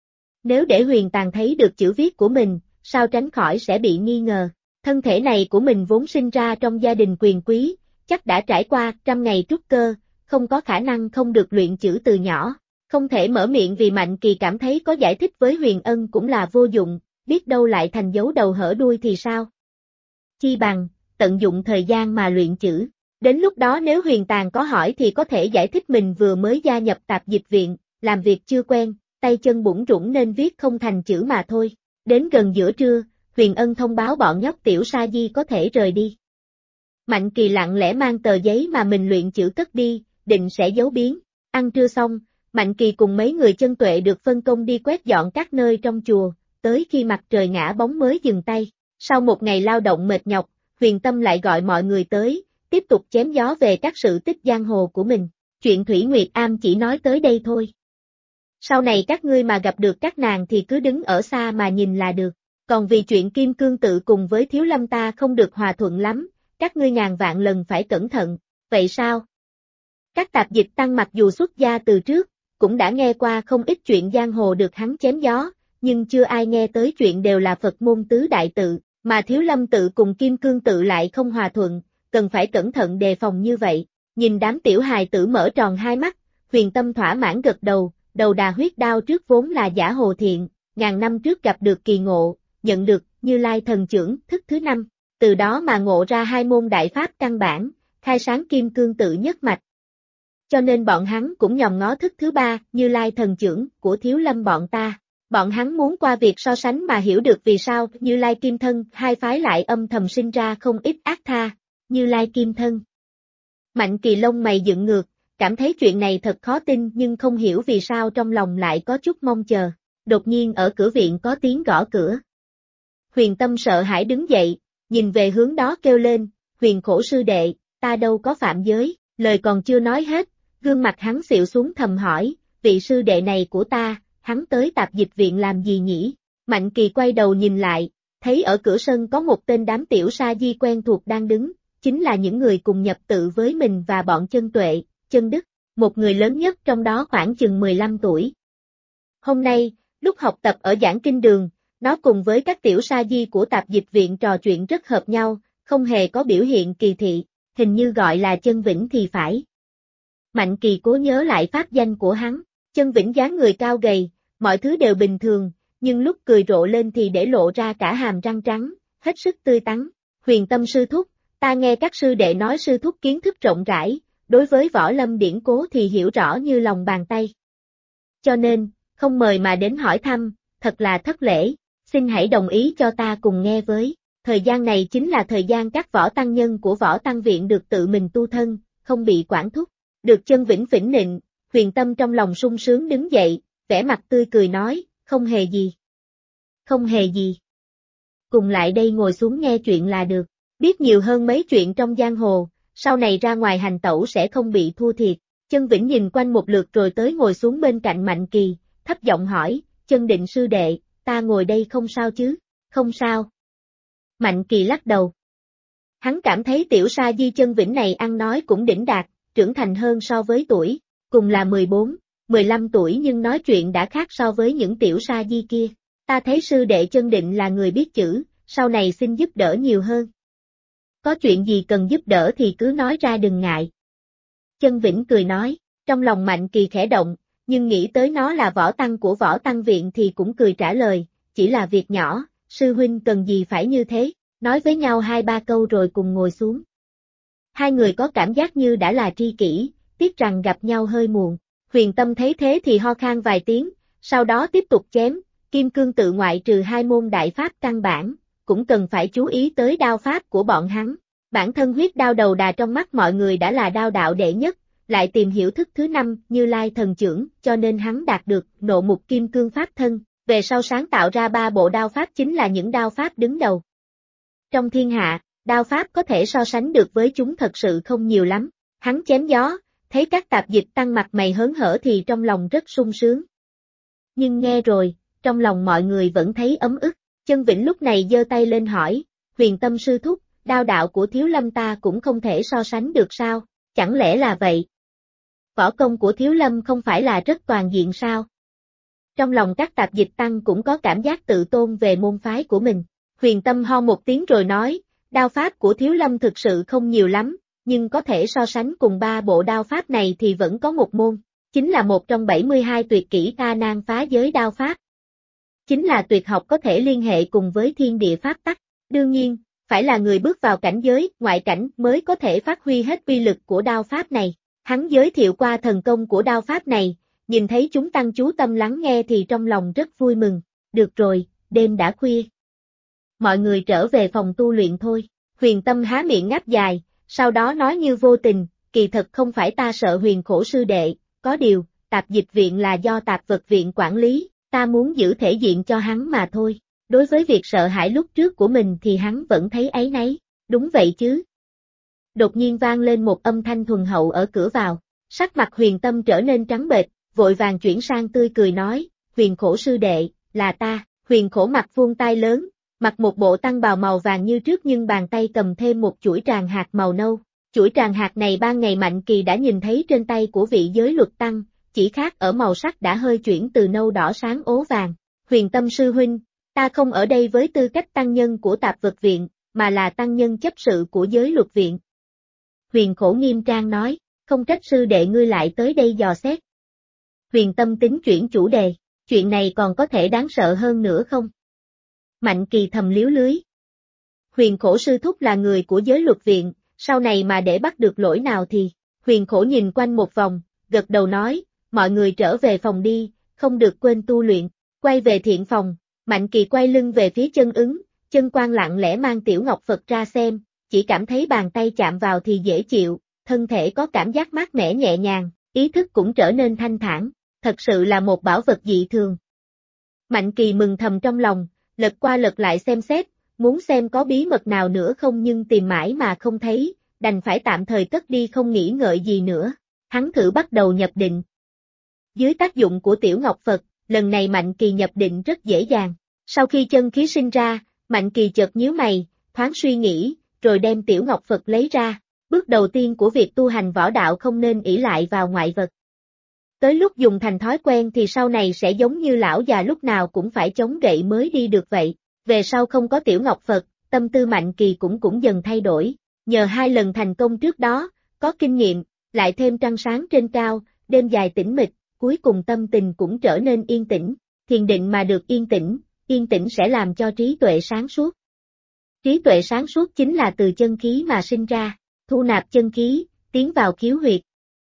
Speaker 1: Nếu để Huyền Tàng thấy được chữ viết của mình, sao tránh khỏi sẽ bị nghi ngờ, thân thể này của mình vốn sinh ra trong gia đình quyền quý, chắc đã trải qua 100 ngày trúc cơ, không có khả năng không được luyện chữ từ nhỏ, không thể mở miệng vì Mạnh Kỳ cảm thấy có giải thích với Huyền Ân cũng là vô dụng, biết đâu lại thành dấu đầu hở đuôi thì sao? Chi bằng, tận dụng thời gian mà luyện chữ. Đến lúc đó nếu Huyền Tàng có hỏi thì có thể giải thích mình vừa mới gia nhập tạp dịch viện, làm việc chưa quen, tay chân bủn rủn nên viết không thành chữ mà thôi. Đến gần giữa trưa, Huyền Ân thông báo bọn nhóc Tiểu Sa Di có thể rời đi. Mạnh Kỳ lặng lẽ mang tờ giấy mà mình luyện chữ cất đi, định sẽ giấu biến. Ăn trưa xong, Mạnh Kỳ cùng mấy người chân tuệ được phân công đi quét dọn các nơi trong chùa, tới khi mặt trời ngã bóng mới dừng tay. Sau một ngày lao động mệt nhọc, Huyền Tâm lại gọi mọi người tới, tiếp tục chém gió về các sự tích giang hồ của mình. Chuyện Thủy Nguyệt Am chỉ nói tới đây thôi. Sau này các ngươi mà gặp được các nàng thì cứ đứng ở xa mà nhìn là được. Còn vì chuyện Kim Cương Tự cùng với Thiếu Lâm ta không được hòa thuận lắm, các ngươi ngàn vạn lần phải cẩn thận. Vậy sao? Các tạp dịch tăng mặc dù xuất gia từ trước, cũng đã nghe qua không ít chuyện giang hồ được hắn chém gió, nhưng chưa ai nghe tới chuyện đều là Phật môn tứ đại tự, mà Thiếu Lâm tự cùng Kim Cương tự lại không hòa thuận, cần phải cẩn thận đề phòng như vậy. Nhìn đám tiểu hài tử mở tròn hai mắt, Huyền Tâm thỏa mãn gật đầu, đầu đà huyết đao trước vốn là giả hồ thiện, ngàn năm trước gặp được kỳ ngộ, nhận được Như Lai thần chưởng thức thứ 5, từ đó mà ngộ ra hai môn đại pháp căn bản, khai sáng Kim Cương tự nhất mạch. Cho nên bọn hắn cũng nhòm ngó thức thứ 3, Như Lai thần chưởng của Thiếu Lâm bọn ta. Bọn hắn muốn qua việc so sánh mà hiểu được vì sao Như Lai Kim Thân hai phái lại âm thầm sinh ra không ít ác tha. Như Lai Kim Thân. Mạnh Kỳ lông mày dựng ngược, cảm thấy chuyện này thật khó tin nhưng không hiểu vì sao trong lòng lại có chút mong chờ. Đột nhiên ở cửa viện có tiếng gõ cửa. Huyền Tâm sợ hãi đứng dậy, nhìn về hướng đó kêu lên, Huyền Khổ sư đệ, ta đâu có phạm giới, lời còn chưa nói hết, gương mặt hắn xịu xuống thầm hỏi, vị sư đệ này của ta, hắn tới tạp dịch viện làm gì nhỉ? Mạnh Kỳ quay đầu nhìn lại, thấy ở cửa sân có một tên đám tiểu sa di quen thuộc đang đứng, chính là những người cùng nhập tự với mình và bọn chân tuệ, chân đức, một người lớn nhất trong đó khoảng chừng 15 tuổi. Hôm nay, lúc học tập ở giảng kinh đường, nó cùng với các tiểu sa di của tạp dịch viện trò chuyện rất hợp nhau, không hề có biểu hiện kỳ thị, hình như gọi là Chân Vĩnh thì phải. Mạnh Kỳ cố nhớ lại pháp danh của hắn, Chân Vĩnh dáng người cao gầy, mọi thứ đều bình thường, nhưng lúc cười rộ lên thì để lộ ra cả hàm răng trắng, hết sức tươi tắn. Huyền Tâm sư thúc, ta nghe các sư đệ nói sư thúc kiến thức rộng rãi, đối với võ lâm điển cố thì hiểu rõ như lòng bàn tay. Cho nên, không mời mà đến hỏi thăm, thật là thất lễ, xin hãy đồng ý cho ta cùng nghe với. Thời gian này chính là thời gian các võ tăng nhân của võ tăng viện được tự mình tu thân, không bị quản thúc. Được Chân Vĩnh phỉnh nịnh, Huyền Tâm trong lòng sung sướng đứng dậy, vẻ mặt tươi cười nói, không hề gì. Không hề gì. Cùng lại đây ngồi xuống nghe chuyện là được, biết nhiều hơn mấy chuyện trong giang hồ, sau này ra ngoài hành tẩu sẽ không bị thua thiệt. Chân Vĩnh nhìn quanh một lượt rồi tới ngồi xuống bên cạnh Mạnh Kỳ, thấp giọng hỏi, Chân Định sư đệ, ta ngồi đây không sao chứ? Không sao. Mạnh Kỳ lắc đầu. Hắn cảm thấy tiểu sa di Chân Vĩnh này ăn nói cũng đỉnh đạt, trưởng thành hơn so với tuổi, cùng là 14, 15 tuổi nhưng nói chuyện đã khác so với những tiểu sa di kia. Ta thấy sư đệ Chân Định là người biết chữ, sau này xin giúp đỡ nhiều hơn. Có chuyện gì cần giúp đỡ thì cứ nói ra đừng ngại. Chân Vĩnh cười nói, trong lòng Mạnh Kỳ khẽ động, nhưng nghĩ tới nó là võ tăng của võ tăng viện thì cũng cười trả lời, chỉ là việc nhỏ, sư huynh cần gì phải như thế, nói với nhau 2-3 câu rồi cùng ngồi xuống. Hai người có cảm giác như đã là tri kỷ, tiếc rằng gặp nhau hơi muộn. Huyền Tâm thấy thế thì ho khan vài tiếng, sau đó tiếp tục chém, Kim Cương tự ngoại trừ hai môn đại pháp căn bản, cũng cần phải chú ý tới đao pháp của bọn hắn. Bản thân huyết đao đầu đà trong mắt mọi người đã là đao đạo đệ nhất, lại tìm hiểu thức thứ 5 Như Lai thần chưởng, cho nên hắn đạt được nộ mục kim cương pháp thân, về sau sáng tạo ra 3 bộ đao pháp chính là những đao pháp đứng đầu. Trong thiên hạ, đao pháp có thể so sánh được với chúng thật sự không nhiều lắm. Hắn chém gió, thấy các tạp dịch tăng mặt mày hớn hở thì trong lòng rất sung sướng. Nhưng nghe rồi, trong lòng mọi người vẫn thấy ấm ức. Chân Vĩnh lúc này giơ tay lên hỏi, Huyền Tâm sư thúc, đao đạo của Thiếu Lâm ta cũng không thể so sánh được sao, chẳng lẽ là vậy? Võ công của Thiếu Lâm không phải là rất toàn diện sao? Trong lòng các tạp dịch tăng cũng có cảm giác tự tôn về môn phái của mình. Huyền Tâm ho một tiếng rồi nói, đao pháp của Thiếu Lâm thực sự không nhiều lắm, nhưng có thể so sánh cùng 3 bộ đao pháp này thì vẫn có một môn, chính là một trong 72 tuyệt kỹ A Nan phá giới đao pháp. Chính là tuyệt học có thể liên hệ cùng với thiên địa pháp tắc. Đương nhiên, phải là người bước vào cảnh giới ngoại cảnh mới có thể phát huy hết uy lực của đao pháp này. Hắn giới thiệu qua thần công của đao pháp này, nhìn thấy chúng tăng chú tâm lắng nghe thì trong lòng rất vui mừng. Được rồi, đêm đã khuya. Mọi người trở về phòng tu luyện thôi. Huyền Tâm há miệng ngáp dài, sau đó nói như vô tình, kỳ thật không phải ta sợ Huyền Khổ sư đệ, có điều, tạp dịch viện là do tạp vật viện quản lý, ta muốn giữ thể diện cho hắn mà thôi. Đối với việc sợ hãi lúc trước của mình thì hắn vẫn thấy áy náy, đúng vậy chứ. Đột nhiên vang lên một âm thanh thuần hậu ở cửa vào, sắc mặt Huyền Tâm trở nên trắng bệch, vội vàng chuyển sang tươi cười nói, Huyền Khổ sư đệ, là ta. Huyền Khổ mặt vuông tay lớn, mặc một bộ tăng bào màu vàng như trước nhưng bàn tay cầm thêm một chuỗi tràng hạt màu nâu. Chuỗi tràng hạt này ban ngày Mạnh Kỳ đã nhìn thấy trên tay của vị giới luật tăng, chỉ khác ở màu sắc đã hơi chuyển từ nâu đỏ sáng ố vàng. Huyền Tâm sư huynh, ta không ở đây với tư cách tăng nhân của tạp vật viện, mà là tăng nhân chấp sự của giới luật viện. Huyền Khổ nghiêm trang nói, không trách sư đệ ngươi lại tới đây dò xét. Huyền Tâm tính chuyển chủ đề, chuyện này còn có thể đáng sợ hơn nữa không? Mạnh Kỳ thầm liếu lưới. Huyền Khổ sư thúc là người của giới luật viện, sau này mà để bắt được lỗi nào thì, Huyền Khổ nhìn quanh một vòng, gật đầu nói, mọi người trở về phòng đi, không được quên tu luyện, quay về thiện phòng, Mạnh Kỳ quay lưng về phía Chân Ứng, Chân Quan lặng lẽ mang Tiểu Ngọc Phật ra xem, chỉ cảm thấy bàn tay chạm vào thì dễ chịu, thân thể có cảm giác mát mẻ nhẹ nhàng, ý thức cũng trở nên thanh thản, thật sự là một bảo vật dị thường. Mạnh Kỳ mừng thầm trong lòng, lật qua lật lại xem xét, muốn xem có bí mật nào nữa không nhưng tìm mãi mà không thấy, đành phải tạm thời cất đi không nghĩ ngợi gì nữa. Hắn thử bắt đầu nhập định. Dưới tác dụng của Tiểu Ngọc Phật, lần này Mạnh Kỳ nhập định rất dễ dàng. Sau khi chân khí sinh ra, Mạnh Kỳ chợt nhíu mày, thoáng suy nghĩ, rồi đem Tiểu Ngọc Phật lấy ra. Bước đầu tiên của việc tu hành võ đạo không nên ỷ lại vào ngoại vật. Tới lúc dùng thành thói quen thì sau này sẽ giống như lão già lúc nào cũng phải chống gậy mới đi được vậy. Về sau không có Tiểu Ngọc Phật, tâm tư Mạnh Kỳ cũng dần thay đổi. Nhờ 2 lần thành công trước đó, có kinh nghiệm, lại thêm trăng sáng trên cao, đêm dài tĩnh mịch, cuối cùng tâm tình cũng trở nên yên tĩnh. Thiền định mà được yên tĩnh sẽ làm cho trí tuệ sáng suốt. Trí tuệ sáng suốt chính là từ chân khí mà sinh ra, thu nạp chân khí, tiến vào khiếu huyệt.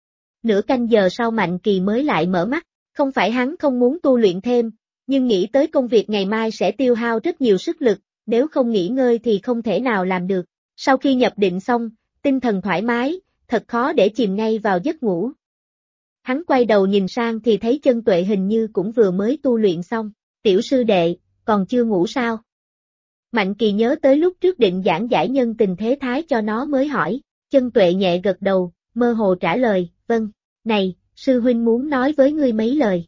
Speaker 1: Nửa canh giờ sau Mạnh Kỳ mới lại mở mắt, không phải hắn không muốn tu luyện thêm, nhưng nghĩ tới công việc ngày mai sẽ tiêu hao rất nhiều sức lực, nếu không nghỉ ngơi thì không thể nào làm được. Sau khi nhập định xong, tinh thần thoải mái, thật khó để chìm ngay vào giấc ngủ. Hắn quay đầu nhìn sang thì thấy Chân Tuệ hình như cũng vừa mới tu luyện xong. Tiểu sư đệ, còn chưa ngủ sao? Mạnh Kỳ nhớ tới lúc trước định giảng giải nhân tình thế thái cho nó mới hỏi. Chân Tuệ nhẹ gật đầu, mơ hồ trả lời, vâng, này, sư huynh muốn nói với ngươi mấy lời.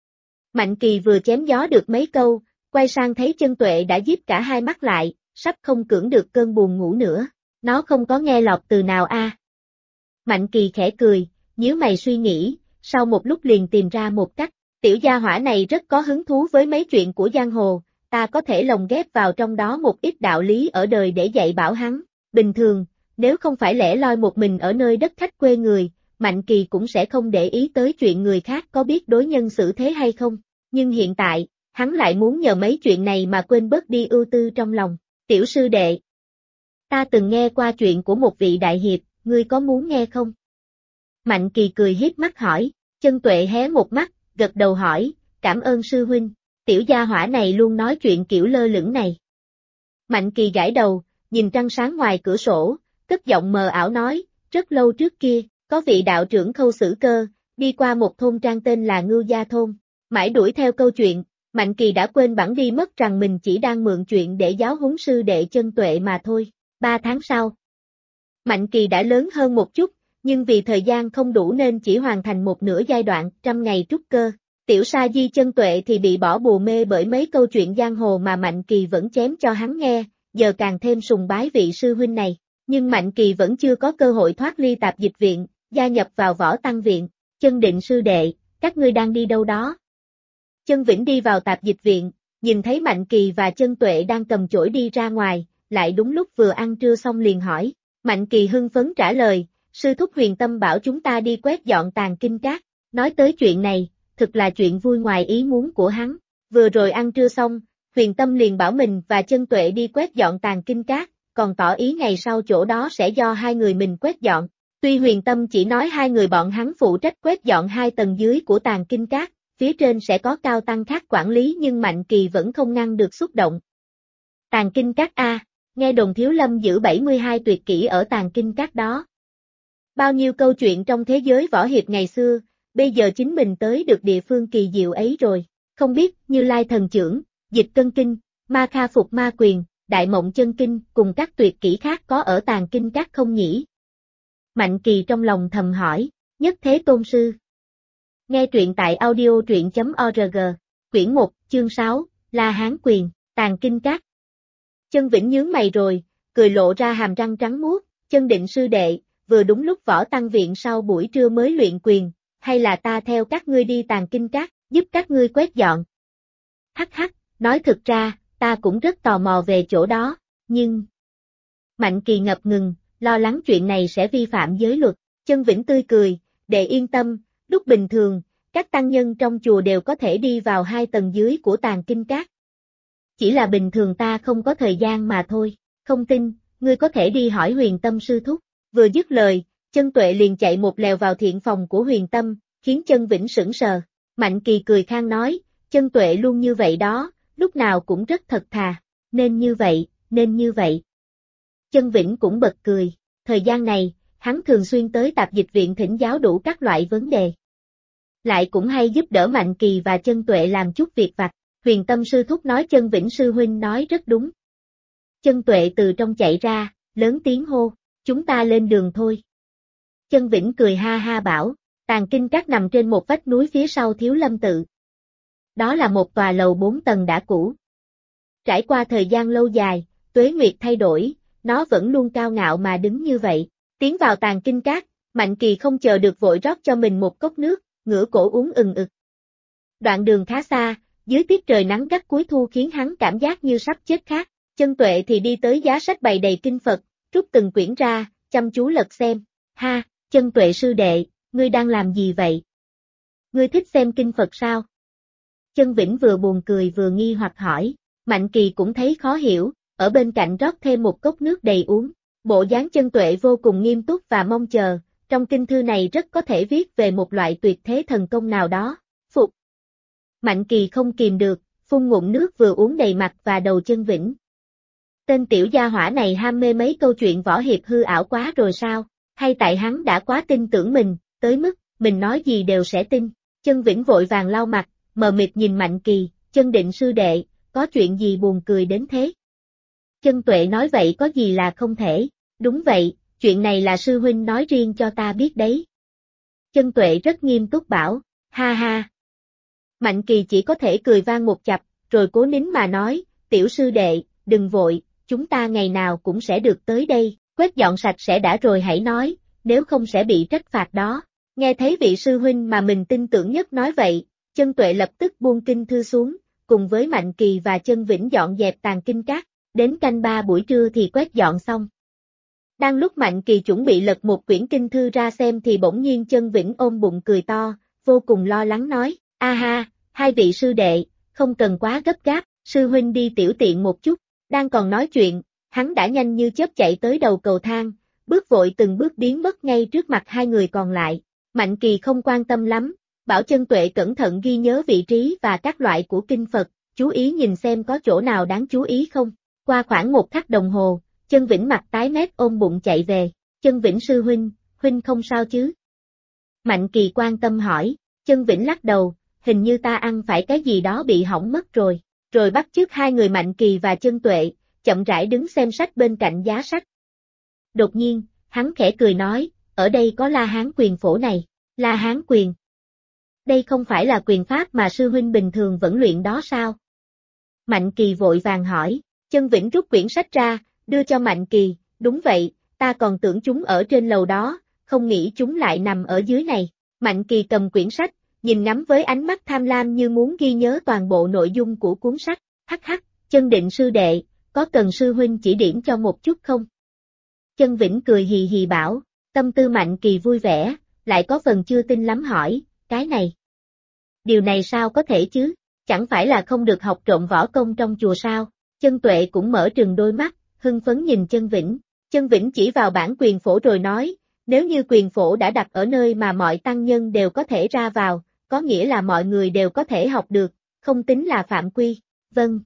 Speaker 1: Mạnh Kỳ vừa chém gió được mấy câu, quay sang thấy Chân Tuệ đã díp cả hai mắt lại, sắp không cưỡng được cơn buồn ngủ nữa. Nó không có nghe lọt từ nào a. Mạnh Kỳ khẽ cười, nhíu mày suy nghĩ, sau một lúc liền tìm ra một cách. Tiểu gia hỏa này rất có hứng thú với mấy chuyện của giang hồ, ta có thể lồng ghép vào trong đó một ít đạo lý ở đời để dạy bảo hắn. Bình thường, nếu không phải lẻ loi một mình ở nơi đất khách quê người, Mạnh Kỳ cũng sẽ không để ý tới chuyện người khác có biết đối nhân xử thế hay không. Nhưng hiện tại, hắn lại muốn nhờ mấy chuyện này mà quên bớt đi ưu tư trong lòng. Tiểu sư đệ, ta từng nghe qua chuyện của một vị đại hiệp, ngươi có muốn nghe không? Mạnh Kỳ cười híp mắt hỏi. Chân Tuệ hé một mắt, gật đầu hỏi, cảm ơn sư huynh, tiểu gia hỏa này luôn nói chuyện kiểu lơ lửng này. Mạnh Kỳ gãi đầu, nhìn trăng sáng ngoài cửa sổ, cất giọng mờ ảo nói, rất lâu trước kia, có vị đạo trưởng Khâu Xử Cơ, đi qua một thôn trang tên là Ngưu Gia Thôn, mãi đuổi theo câu chuyện, Mạnh Kỳ đã quên bẵng đi mất rằng mình chỉ đang mượn chuyện để giáo huấn sư đệ Chân Tuệ mà thôi. 3 tháng sau, Mạnh Kỳ đã lớn hơn một chút, nhưng vì thời gian không đủ nên chỉ hoàn thành một nửa giai đoạn 100 ngày trúc cơ. Tiểu sa di Chân Tuệ thì bị bỏ bùa mê bởi mấy câu chuyện giang hồ mà Mạnh Kỳ vẫn chém cho hắn nghe, giờ càng thêm sùng bái vị sư huynh này. Nhưng Mạnh Kỳ vẫn chưa có cơ hội thoát ly tạp dịch viện, gia nhập vào võ tăng viện. Chân Định sư đệ, các ngươi đang đi đâu đó? Chân Vĩnh đi vào tạp dịch viện, nhìn thấy Mạnh Kỳ và Chân Tuệ đang cầm chổi đi ra ngoài, lại đúng lúc vừa ăn trưa xong liền hỏi. Mạnh Kỳ hưng phấn trả lời, sư thúc Huyền Tâm bảo chúng ta đi quét dọn tàn kinh cát. Nói tới chuyện này, thực là chuyện vui ngoài ý muốn của hắn. Vừa rồi ăn trưa xong, Huyền Tâm liền bảo mình và Chân Tuệ đi quét dọn tàn kinh cát, còn tỏ ý ngày sau chỗ đó sẽ do hai người mình quét dọn. Tuy Huyền Tâm chỉ nói hai người bọn hắn phụ trách quét dọn 2 tầng dưới của tàn kinh cát, phía trên sẽ có cao tăng khác quản lý, nhưng Mạnh Kỳ vẫn không ngăn được xúc động. Tàn kinh cát A, nghe đồn Thiếu Lâm giữ 72 tuyệt kỹ ở tàn kinh cát đó. Bao nhiêu câu chuyện trong thế giới võ hiệp ngày xưa, bây giờ chính mình tới được địa phương kỳ diệu ấy rồi. Không biết Như Lai thần chưởng, dịch cân kinh, ma kha phục ma quyền, đại mộng chân kinh cùng các tuyệt kỹ khác có ở tàn kinh cát không nhỉ? Mạnh Kỳ trong lòng thầm hỏi. Nhất Thế Tôn sư. Nghe truyện tại audio.org, quyển 1, chương 6, La Hán quyền, tàn kinh cát. Chân Vĩnh nhướng mày rồi, cười lộ ra hàm răng trắng muốt. Chân Định sư đệ, vừa đúng lúc võ tăng viện sau buổi trưa mới luyện quyền, hay là ta theo các ngươi đi tàn kinh cát, giúp các ngươi quét dọn. Hắc hắc, nói thực ra, ta cũng rất tò mò về chỗ đó, nhưng... Mạnh Kỳ ngập ngừng, lo lắng chuyện này sẽ vi phạm giới luật. Chân Vĩnh tươi cười, đệ yên tâm, lúc bình thường, các tăng nhân trong chùa đều có thể đi vào 2 tầng dưới của tàn kinh cát. Chỉ là bình thường ta không có thời gian mà thôi, không tin, ngươi có thể đi hỏi Huyền Tâm sư thúc. Vừa dứt lời, Chân Tuệ liền chạy một lèo vào thiện phòng của Huyền Tâm, khiến Chân Vĩnh sững sờ. Mạnh Kỳ cười khang nói, Chân Tuệ luôn như vậy đó, lúc nào cũng rất thật thà, nên như vậy, nên như vậy. Chân Vĩnh cũng bật cười, thời gian này, hắn thường xuyên tới tạp dịch viện thỉnh giáo đủ các loại vấn đề. Lại cũng hay giúp đỡ Mạnh Kỳ và Chân Tuệ làm chút việc vặt. Huyền Tâm sư thúc nói Chân Vĩnh sư huynh nói rất đúng. Chân Tuệ từ trong chạy ra, lớn tiếng hô, chúng ta lên đường thôi. Chân Vĩnh cười ha ha bảo, tàn kinh cát nằm trên một vách núi phía sau Thiếu Lâm tự. Đó là một tòa lầu 4 tầng đã cũ. Trải qua thời gian lâu dài, tuế nguyệt thay đổi, nó vẫn luôn cao ngạo mà đứng như vậy. Tiến vào tàn kinh cát, Mạnh Kỳ không chờ được vội rót cho mình một cốc nước, ngửa cổ uống ừng ực. Đoạn đường khá xa, dưới tiết trời nắng gắt cuối thu khiến hắn cảm giác như sắp chết khát. Chân Tuệ thì đi tới giá sách bày đầy kinh Phật, rút từng quyển ra, chăm chú lật xem. Ha, Chân Tuệ sư đệ, ngươi đang làm gì vậy? Ngươi thích xem kinh Phật sao? Chân Vĩnh vừa buồn cười vừa nghi hoặc hỏi. Mạnh Kỳ cũng thấy khó hiểu, ở bên cạnh rót thêm một cốc nước đầy uống. Bộ dáng Chân Tuệ vô cùng nghiêm túc và mong chờ, trong kinh thư này rất có thể viết về một loại tuyệt thế thần công nào đó. Phục. Mạnh Kỳ không kìm được, phun ngụm nước vừa uống đầy mặt và đầu Chân Vĩnh. Tên tiểu gia hỏa này ham mê mấy câu chuyện võ hiệp hư ảo quá rồi sao? Hay tại hắn đã quá tin tưởng mình, tới mức mình nói gì đều sẽ tin. Chân Vĩnh vội vàng lau mặt, mờ mịt nhìn Mạnh Kỳ, Chân Định sư đệ, có chuyện gì buồn cười đến thế? Chân Tuệ nói vậy có gì là không thể? Đúng vậy, chuyện này là sư huynh nói riêng cho ta biết đấy. Chân Tuệ rất nghiêm túc bảo, ha ha. Mạnh Kỳ chỉ có thể cười vang một chập, rồi cố nín mà nói, tiểu sư đệ, đừng vội, chúng ta ngày nào cũng sẽ được tới đây, quét dọn sạch sẽ đã rồi hãy nói, nếu không sẽ bị trách phạt đó. Nghe thấy vị sư huynh mà mình tin tưởng nhất nói vậy, Chân Tuệ lập tức buông kinh thư xuống, cùng với Mạnh Kỳ và Chân Vĩnh dọn dẹp tàn kinh cát, đến canh 3 buổi trưa thì quét dọn xong. Đang lúc Mạnh Kỳ chuẩn bị lật một quyển kinh thư ra xem thì bỗng nhiên Chân Vĩnh ôm bụng cười to, vô cùng lo lắng nói, a ha, hai vị sư đệ, không cần quá gấp gáp, sư huynh đi tiểu tiện một chút. Đang còn nói chuyện, hắn đã nhanh như chớp chạy tới đầu cầu thang, bước vội từng bước biến mất ngay trước mặt hai người còn lại. Mạnh Kỳ không quan tâm lắm, bảo Chân Tuệ cẩn thận ghi nhớ vị trí và các loại của kinh Phật, chú ý nhìn xem có chỗ nào đáng chú ý không. Qua khoảng 1 khắc đồng hồ, Chân Vĩnh mặt tái mét ôm bụng chạy về. Chân Vĩnh sư huynh không sao chứ? Mạnh Kỳ quan tâm hỏi. Chân Vĩnh lắc đầu, hình như ta ăn phải cái gì đó bị hỏng mất rồi, rồi bắt chước hai người Mạnh Kỳ và Chân Tuệ, chậm rãi đứng xem sách bên cạnh giá sách. Đột nhiên, hắn khẽ cười nói, ở đây có La Hán quyền phổ này, La Hán quyền. Đây không phải là quyền pháp mà sư huynh bình thường vẫn luyện đó sao? Mạnh Kỳ vội vàng hỏi, Chân Vĩnh rút quyển sách ra, đưa cho Mạnh Kỳ, đúng vậy, ta còn tưởng chúng ở trên lầu đó, không nghĩ chúng lại nằm ở dưới này. Mạnh Kỳ cầm quyển sách, nhìn ngắm với ánh mắt tham lam như muốn ghi nhớ toàn bộ nội dung của cuốn sách, hắc hắc, Chân Định sư đệ, có cần sư huynh chỉ điểm cho một chút không? Chân Vĩnh cười hì hì bảo, tâm tư Mạnh Kỳ vui vẻ, lại có phần chưa tin lắm hỏi, cái này. Điều này sao có thể chứ, chẳng phải là không được học trộm võ công trong chùa sao? Chân Tuệ cũng mở trừng đôi mắt, hưng phấn nhìn Chân Vĩnh. Chân Vĩnh chỉ vào bản quyền phổ rồi nói, nếu như quyền phổ đã đặt ở nơi mà mọi tăng nhân đều có thể ra vào, có nghĩa là mọi người đều có thể học được, không tính là phạm quy. Vâng.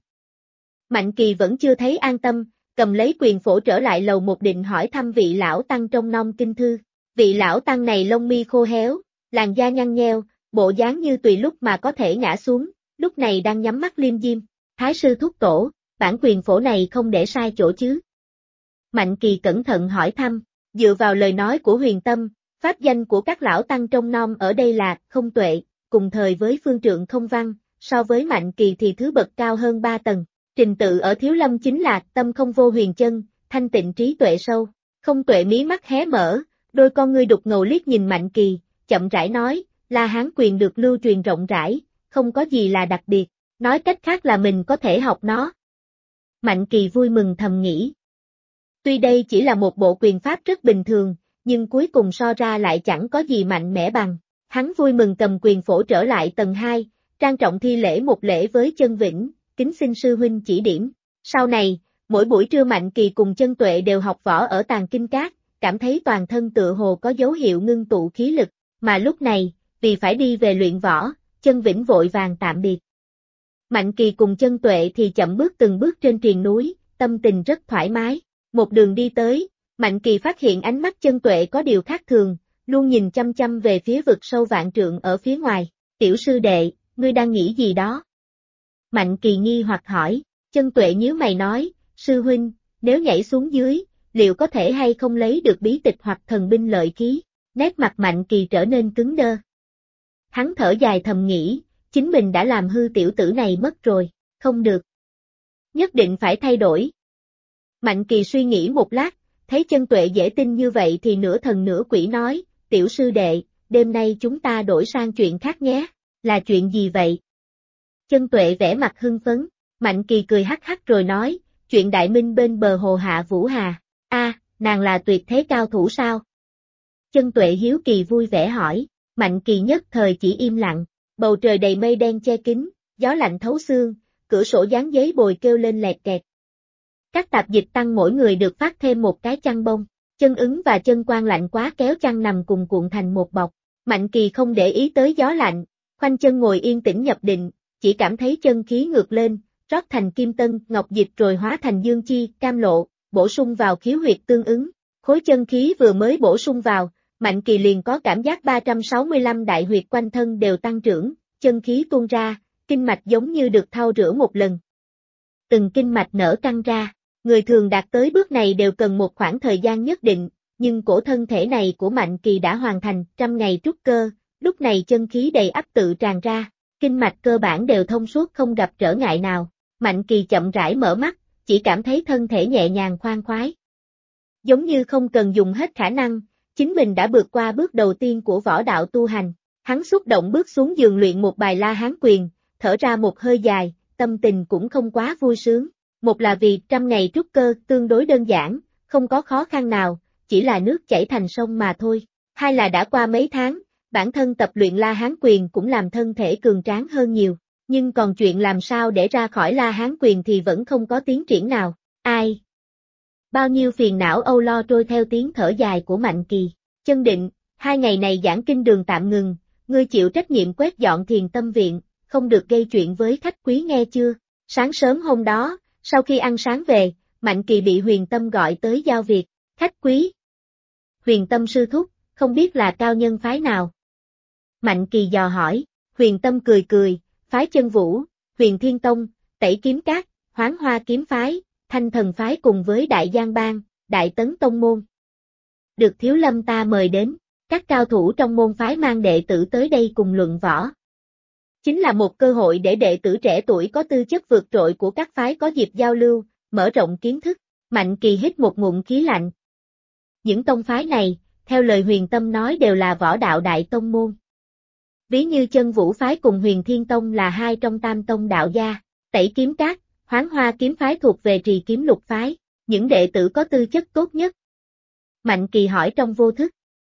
Speaker 1: Mạnh Kỳ vẫn chưa thấy an tâm, cầm lấy quyền phổ trở lại lầu một định hỏi thăm vị lão tăng trong non kinh thư. Vị lão tăng này lông mi khô héo, làn da nhăn nheo, bộ dáng như tùy lúc mà có thể ngã xuống, lúc này đang nhắm mắt liêm diêm. Thái sư thúc tổ, bản quyền phổ này không để sai chỗ chứ? Mạnh Kỳ cẩn thận hỏi thăm, dựa vào lời nói của Huyền Tâm, pháp danh của các lão tăng trong non ở đây là Không Tuệ, cùng thời với Phương Trượng Không Văn, so với Mạnh Kỳ thì thứ bậc cao hơn 3 tầng. Trình tự ở Thiếu Lâm chính là tâm không vô huyền chân, thanh tịnh trí tuệ sâu. Không Tuệ mí mắt hé mở, đôi con ngươi đục ngầu liếc nhìn Mạnh Kỳ, chậm rãi nói, La Hán quyền được lưu truyền rộng rãi, không có gì là đặc biệt, nói cách khác là mình có thể học nó. Mạnh Kỳ vui mừng thầm nghĩ. Tuy đây chỉ là một bộ quyền pháp rất bình thường, nhưng cuối cùng so ra lại chẳng có gì mạnh mẽ bằng. Hắn vui mừng cầm quyền phổ trở lại tầng 2, trang trọng thi lễ một lễ với Chân Vĩnh, kính xin sư huynh chỉ điểm. Sau này, mỗi buổi trưa Mạnh Kỳ cùng Chân Tuệ đều học võ ở Tàng Kinh Các, cảm thấy toàn thân tựa hồ có dấu hiệu ngưng tụ khí lực, mà lúc này, vì phải đi về luyện võ, Chân Vĩnh vội vàng tạm biệt. Mạnh Kỳ cùng Chân Tuệ thì chậm bước từng bước trên triền núi, tâm tình rất thoải mái. Một đường đi tới, Mạnh Kỳ phát hiện ánh mắt Chân Tuệ có điều khác thường, luôn nhìn chăm chăm về phía vực sâu vạn trượng ở phía ngoài. Tiểu sư đệ, ngươi đang nghĩ gì đó? Mạnh Kỳ nghi hoặc hỏi, Chân Tuệ nhíu mày nói, sư huynh, nếu nhảy xuống dưới, liệu có thể hay không lấy được bí tịch hoặc thần binh lợi khí? Nét mặt Mạnh Kỳ trở nên cứng đơ. Hắn thở dài thầm nghĩ, chính mình đã làm hư tiểu tử này mất rồi, không được. Nhất định phải thay đổi. Mạnh Kỳ suy nghĩ một lát, thấy Chân Tuệ dễ tin như vậy thì nửa thần nửa quỷ nói, tiểu sư đệ, đêm nay chúng ta đổi sang chuyện khác nhé, là chuyện gì vậy? Chân Tuệ vẻ mặt hưng phấn, Mạnh Kỳ cười hắc hắc rồi nói, chuyện đại minh bên bờ hồ Hạ Vũ Hà, nàng là tuyệt thế cao thủ sao? Chân Tuệ hiếu kỳ vui vẻ hỏi, Mạnh Kỳ nhất thời chỉ im lặng, bầu trời đầy mây đen che kín, gió lạnh thấu xương, cửa sổ dán giấy bồi kêu lên lẹt kẹt. Các tạp dịch tăng mỗi người được phát thêm một cái chăn bông, Chân Ứng và Chân Quan lạnh quá kéo chăn nằm cùng cuộn thành một bọc. Mạnh Kỳ không để ý tới gió lạnh, khoanh chân ngồi yên tĩnh nhập định, chỉ cảm thấy chân khí ngược lên, rót thành kim tân, ngọc dịch rồi hóa thành dương chi, cam lộ, bổ sung vào khiếu huyệt tương ứng. Khối chân khí vừa mới bổ sung vào, Mạnh Kỳ liền có cảm giác 365 đại huyệt quanh thân đều tăng trưởng, chân khí tuôn ra, kinh mạch giống như được thao rửa một lần. Từng kinh mạch nở căng ra. Người thường đạt tới bước này đều cần một khoảng thời gian nhất định, nhưng cổ thân thể này của Mạnh Kỳ đã hoàn thành 100 ngày trúc cơ, lúc này chân khí đầy ắp tự tràn ra, kinh mạch cơ bản đều thông suốt không gặp trở ngại nào. Mạnh Kỳ chậm rãi mở mắt, chỉ cảm thấy thân thể nhẹ nhàng khoan khoái. Giống như không cần dùng hết khả năng, chính mình đã vượt qua bước đầu tiên của võ đạo tu hành. Hắn xúc động bước xuống giường luyện một bài La Hán quyền, thở ra một hơi dài, tâm tình cũng không quá vui sướng. Một là vì 100 ngày trúc cơ tương đối đơn giản, không có khó khăn nào, chỉ là nước chảy thành sông mà thôi. Hai là đã qua mấy tháng, bản thân tập luyện La Hán quyền cũng làm thân thể cường tráng hơn nhiều, nhưng còn chuyện làm sao để ra khỏi La Hán quyền thì vẫn không có tiến triển nào. Ai? Bao nhiêu phiền não âu lo trôi theo tiếng thở dài của Mạnh Kỳ. Chân Định, 2 ngày này giảng kinh đường tạm ngừng, ngươi chịu trách nhiệm quét dọn Thiền Tâm viện, không được gây chuyện với khách quý nghe chưa? Sáng sớm hôm đó, sau khi ăn sáng về, Mạnh Kỳ bị Huyền Tâm gọi tới giao việc, khách quý. Huyền Tâm sư thúc, không biết là cao nhân phái nào? Mạnh Kỳ dò hỏi, Huyền Tâm cười cười, phái Chân Vũ, Huyền Thiên Tông, Tẩy Kiếm Các, Hoán Hoa Kiếm Phái, Thanh Thần Phái cùng với Đại Giang Bang, Đại Tấn Tông Môn. Được Thiếu Lâm ta mời đến, các cao thủ trong môn phái mang đệ tử tới đây cùng luận võ. Chính là một cơ hội để đệ tử trẻ tuổi có tư chất vượt trội của các phái có dịp giao lưu, mở rộng kiến thức. Mạnh Kỳ hít một ngụm khí lạnh. Những tông phái này, theo lời Huyền Tâm nói đều là võ đạo đại tông môn. Ví như Chân Vũ phái cùng Huyền Thiên Tông là hai trong tam tông đạo gia, Tẩy Kiếm Các, Hoán Hoa Kiếm Phái thuộc về Trì Kiếm Lục phái, những đệ tử có tư chất tốt nhất. Mạnh Kỳ hỏi trong vô thức.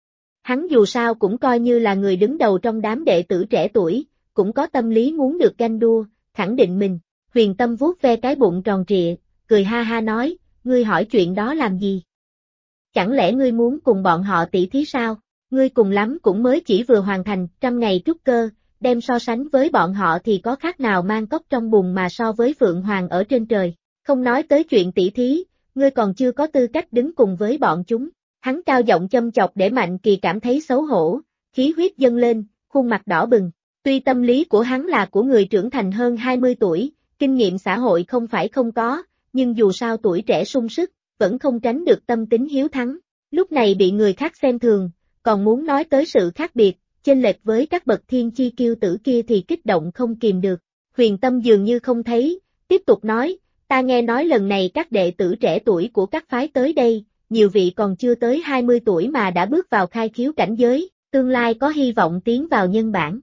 Speaker 1: Hắn dù sao cũng coi như là người đứng đầu trong đám đệ tử trẻ tuổi, cũng có tâm lý muốn được ganh đua, khẳng định mình. Huyền Tâm vuốt ve cái bụng tròn trịa, cười ha ha nói, ngươi hỏi chuyện đó làm gì? Chẳng lẽ ngươi muốn cùng bọn họ tỷ thí sao? Ngươi cùng lắm cũng mới chỉ vừa hoàn thành 100 ngày trúc cơ, đem so sánh với bọn họ thì có khác nào mang cốc trong bùn mà so với Phượng Hoàng ở trên trời. Không nói tới chuyện tỷ thí, ngươi còn chưa có tư cách đứng cùng với bọn chúng. Hắn cao giọng châm chọc để Mạnh Kỳ cảm thấy xấu hổ, khí huyết dâng lên, khuôn mặt đỏ bừng. Tuy tâm lý của hắn là của người trưởng thành hơn 20 tuổi, kinh nghiệm xã hội không phải không có, nhưng dù sao tuổi trẻ sung sức, vẫn không tránh được tâm tính hiếu thắng. Lúc này bị người khác xem thường, còn muốn nói tới sự khác biệt, chênh lệch với các bậc thiên chi kiêu tử kia thì kích động không kìm được. Huyền Tâm dường như không thấy, tiếp tục nói, ta nghe nói lần này các đệ tử trẻ tuổi của các phái tới đây, nhiều vị còn chưa tới 20 tuổi mà đã bước vào khai khiếu cảnh giới, tương lai có hy vọng tiến vào nhân bản.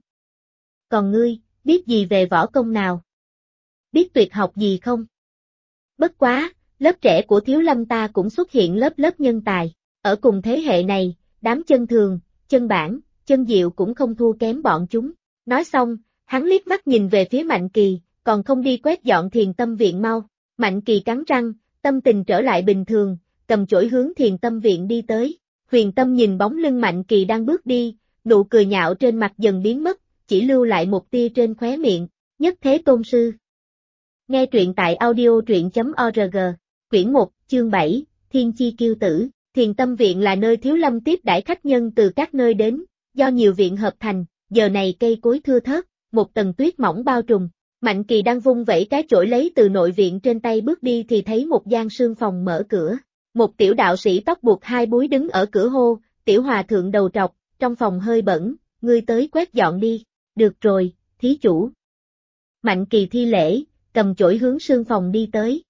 Speaker 1: Còn ngươi, biết gì về võ công nào? Biết tuyệt học gì không? Bất quá, lớp trẻ của Thiếu Lâm ta cũng xuất hiện lớp nhân tài, ở cùng thế hệ này, đám chân thường, chân bản, chân diệu cũng không thua kém bọn chúng. Nói xong, hắn liếc mắt nhìn về phía Mạnh Kỳ, còn không đi quét dọn Thiền Tâm Viện mau. Mạnh Kỳ cắn răng, tâm tình trở lại bình thường, cầm chổi hướng Thiền Tâm Viện đi tới. Huyền Tâm nhìn bóng lưng Mạnh Kỳ đang bước đi, nụ cười nhạo trên mặt dần biến mất, chỉ lưu lại một tia trên khóe miệng. Nhất Thế Tôn Sư. Nghe truyện tại audio.org, quyển 1, chương 7, Thiên Chi Kiêu Tử. Thiền Tâm Viện là nơi Thiếu Lâm tiếp đãi khách nhân từ các nơi đến, do nhiều viện hợp thành, giờ này cây cối thưa thớt, một tầng tuyết mỏng bao trùm. Mạnh Kỳ đang vung vẩy cái chổi lấy từ nội viện trên tay bước đi thì thấy một gian sương phòng mở cửa. Một tiểu đạo sĩ tóc buộc hai búi đứng ở cửa hô, tiểu hòa thượng đầu trọc, trong phòng hơi bẩn, ngươi tới quét dọn đi. Được rồi, thí chủ. Mạnh Kỳ thi lễ, cầm chổi hướng sương phòng đi tới.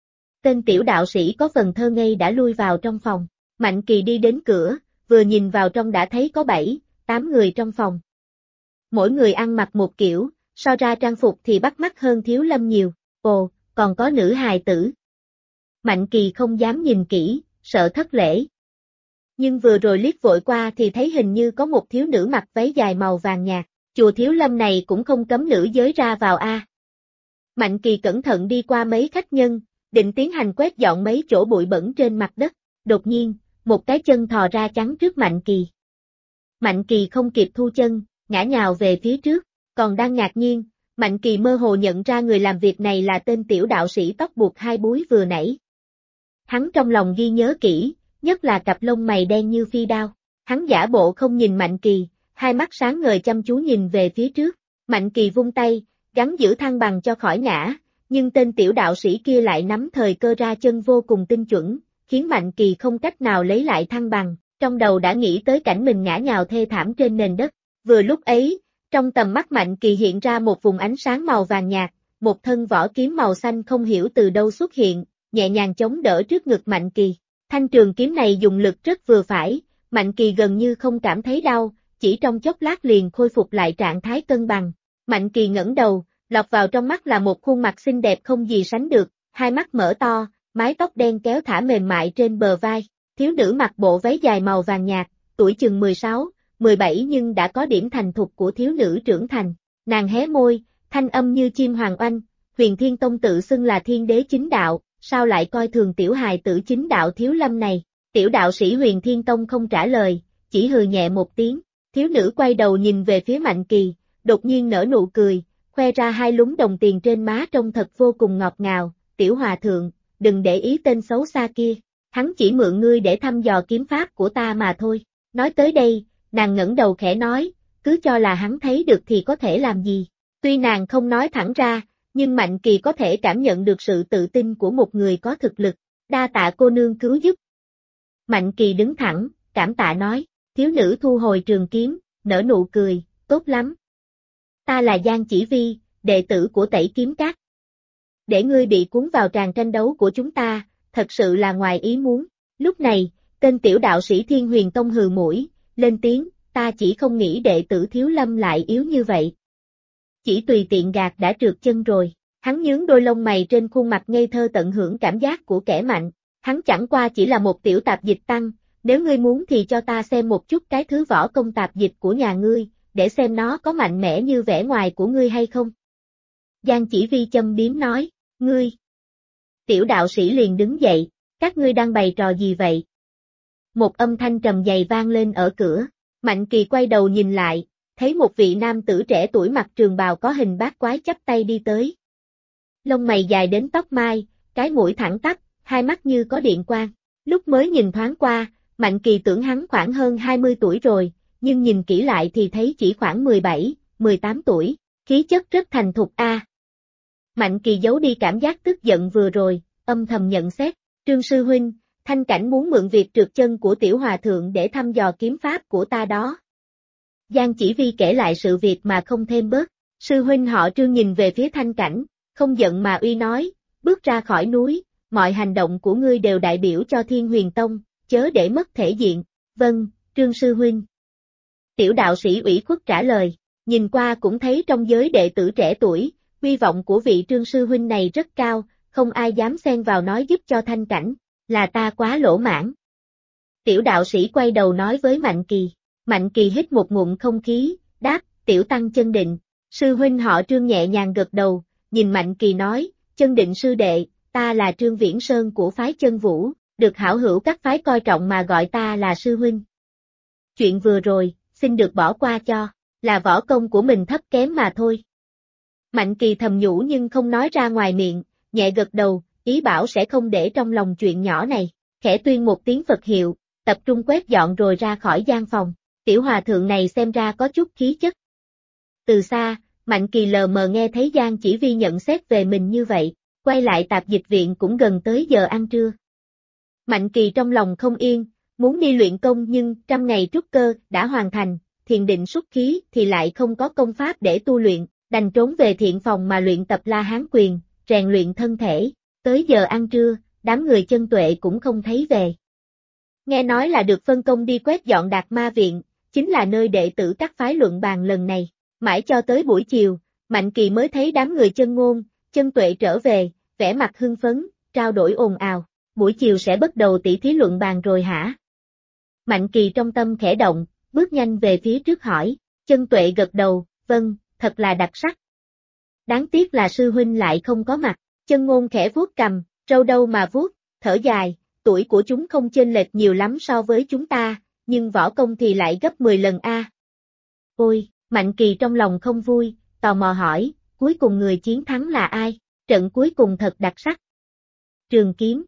Speaker 1: Tên tiểu đạo sĩ có phần thơ ngây đã lui vào trong phòng. Mạnh Kỳ đi đến cửa, vừa nhìn vào trong đã thấy có 7, 8 người trong phòng. Mỗi người ăn mặc một kiểu, so ra trang phục thì bắt mắt hơn Thiếu Lâm nhiều. Ồ, còn có nữ hài tử. Mạnh Kỳ không dám nhìn kỹ, sợ thất lễ. Nhưng vừa rồi liếc vội qua thì thấy hình như có một thiếu nữ mặc váy dài màu vàng nhạt. Chùa Thiếu Lâm này cũng không cấm nữ giới ra vào a. Mạnh Kỳ cẩn thận đi qua mấy khách nhân, định tiến hành quét dọn mấy chỗ bụi bẩn trên mặt đất. Đột nhiên, một cái chân thò ra chắn trước Mạnh Kỳ. Mạnh Kỳ không kịp thu chân, ngã nhào về phía trước, còn đang ngạc nhiên, Mạnh Kỳ mơ hồ nhận ra người làm việc này là tên tiểu đạo sĩ tóc buộc hai búi vừa nãy. Hắn trong lòng ghi nhớ kỹ, nhất là cặp lông mày đen như phi đao. Hắn giả bộ không nhìn Mạnh Kỳ, hai mắt sáng ngời chăm chú nhìn về phía trước. Mạnh Kỳ vung tay, gắng giữ thăng bằng cho khỏi ngã, nhưng tên tiểu đạo sĩ kia lại nắm thời cơ ra chân vô cùng tinh chuẩn, khiến Mạnh Kỳ không cách nào lấy lại thăng bằng, trong đầu đã nghĩ tới cảnh mình ngã nhào thê thảm trên nền đất. Vừa lúc ấy, trong tầm mắt Mạnh Kỳ hiện ra một vùng ánh sáng màu vàng nhạt, một thân vỏ kiếm màu xanh không hiểu từ đâu xuất hiện, nhẹ nhàng chống đỡ trước ngực Mạnh Kỳ. Thanh trường kiếm này dùng lực rất vừa phải, Mạnh Kỳ gần như không cảm thấy đau, chỉ trong chốc lát liền khôi phục lại trạng thái cân bằng. Mạnh Kỳ ngẩng đầu, lọt vào trong mắt là một khuôn mặt xinh đẹp không gì sánh được, hai mắt mở to, mái tóc đen kéo thả mềm mại trên bờ vai. Thiếu nữ mặc bộ váy dài màu vàng nhạt, tuổi chừng 16, 17 nhưng đã có điểm thành thục của thiếu nữ trưởng thành. Nàng hé môi, thanh âm như chim hoàng oanh, Huyền Thiên Tông tự xưng là thiên đế chính đạo, sao lại coi thường tiểu hài tử chính đạo Thiếu Lâm này? Tiểu đạo sĩ Huyền Thiên Tông không trả lời, chỉ hừ nhẹ một tiếng. Thiếu nữ quay đầu nhìn về phía Mạnh Kỳ, đột nhiên nở nụ cười, khoe ra hai lúm đồng tiền trên má trông thật vô cùng ngọt ngào. Tiểu hòa thượng, đừng để ý tên xấu xa kia, hắn chỉ mượn ngươi để thăm dò kiếm pháp của ta mà thôi. Nói tới đây, nàng ngẩng đầu khẽ nói, cứ cho là hắn thấy được thì có thể làm gì. Tuy nàng không nói thẳng ra, nhưng Mạnh Kỳ có thể cảm nhận được sự tự tin của một người có thực lực. Đa tạ cô nương cứu giúp. Mạnh Kỳ đứng thẳng, cảm tạ nói, thiếu nữ thu hồi trường kiếm, nở nụ cười, tốt lắm. Ta là Giang Chỉ Vi, đệ tử của Tẩy Kiếm Các. Để ngươi bị cuốn vào tràng tranh đấu của chúng ta, thật sự là ngoài ý muốn. Lúc này, tên tiểu đạo sĩ Thiên Huyền Tông hừ mũi, lên tiếng, ta chỉ không nghĩ đệ tử Thiếu Lâm lại yếu như vậy. Chỉ tùy tiện gạt đã trượt chân rồi. Hắn nhướng đôi lông mày trên khuôn mặt ngây thơ tận hưởng cảm giác của kẻ mạnh. Hắn chẳng qua chỉ là một tiểu tạp dịch tăng, nếu ngươi muốn thì cho ta xem một chút cái thứ võ công tạp dịch của nhà ngươi, để xem nó có mạnh mẽ như vẻ ngoài của ngươi hay không. Giang Chỉ Vi châm biếm nói, ngươi. Tiểu đạo sĩ liền đứng dậy, các ngươi đang bày trò gì vậy? Một âm thanh trầm dày vang lên ở cửa, Mạnh Kỳ quay đầu nhìn lại, thấy một vị nam tử trẻ tuổi mặc trường bào có hình bát quái chắp tay đi tới. Lông mày dài đến tóc mai, cái mũi thẳng tắp, hai mắt như có điện quang. Lúc mới nhìn thoáng qua, Mạnh Kỳ tưởng hắn khoảng hơn 20 tuổi rồi, nhưng nhìn kỹ lại thì thấy chỉ khoảng 17, 18 tuổi, khí chất rất thành thục a. Mạnh Kỳ giấu đi cảm giác tức giận vừa rồi, âm thầm nhận xét, Trương sư huynh, Thanh Cảnh muốn mượn việc trượt chân của tiểu hòa thượng để thăm dò kiếm pháp của ta đó. Giang Chỉ Vi kể lại sự việc mà không thêm bớt, sư huynh họ Trương nhìn về phía Thanh Cảnh, không giận mà uy nói, bước ra khỏi núi, mọi hành động của ngươi đều đại biểu cho Thiên Huyền Tông, chớ để mất thể diện, vâng, Trương sư huynh. Tiểu đạo sĩ ủy khuất trả lời, nhìn qua cũng thấy trong giới đệ tử trẻ tuổi, uy vọng của vị Trương sư huynh này rất cao, không ai dám xen vào nói giúp cho Thanh Cảnh, là ta quá lỗ mãn. Tiểu đạo sĩ quay đầu nói với Mạnh Kỳ, Mạnh Kỳ hít một ngụm không khí, đáp, tiểu tăng chân định, sư huynh họ Trương nhẹ nhàng gật đầu, nhìn Mạnh Kỳ nói, chân định sư đệ, ta là Trương Viễn Sơn của phái Chân Vũ, được hảo hữu các phái coi trọng mà gọi ta là sư huynh. Chuyện vừa rồi, xin được bỏ qua cho, là võ công của mình thấp kém mà thôi. Mạnh Kỳ thầm nhủ nhưng không nói ra ngoài miệng, nhẹ gật đầu, ý bảo sẽ không để trong lòng chuyện nhỏ này, khẽ tuyên một tiếng Phật hiệu, tập trung quét dọn rồi ra khỏi gian phòng, tiểu hòa thượng này xem ra có chút khí chất. Từ xa, Mạnh Kỳ lờ mờ nghe thấy Giang Chỉ Vi nhận xét về mình như vậy, quay lại tạp dịch viện cũng gần tới giờ ăn trưa. Mạnh Kỳ trong lòng không yên, muốn đi luyện công nhưng 100 ngày trúc cơ đã hoàn thành, thiền định xuất khí thì lại không có công pháp để tu luyện, đành trốn về thiện phòng mà luyện tập La Hán quyền, rèn luyện thân thể, tới giờ ăn trưa, đám người chân tuệ cũng không thấy về. Nghe nói là được phân công đi quét dọn Đạt Ma Viện, chính là nơi đệ tử các phái luận bàn lần này, mãi cho tới buổi chiều, Mạnh Kỳ mới thấy đám người Chân Ngôn, Chân Tuệ trở về, vẻ mặt hưng phấn, trao đổi ồn ào, buổi chiều sẽ bắt đầu tỷ thí luận bàn rồi hả? Mạnh Kỳ trong tâm khẽ động, bước nhanh về phía trước hỏi, Chân Tuệ gật đầu, vâng, thật là đặc sắc. Đáng tiếc là sư huynh lại không có mặt, Chân Ngôn khẽ vuốt cằm, râu đâu mà vuốt, thở dài, tuổi của chúng không chênh lệch nhiều lắm so với chúng ta, nhưng võ công thì lại gấp 10 lần a. Ôi, Mạnh Kỳ trong lòng không vui, tò mò hỏi, cuối cùng người chiến thắng là ai? Trận cuối cùng thật đặc sắc. Trường Kiếm.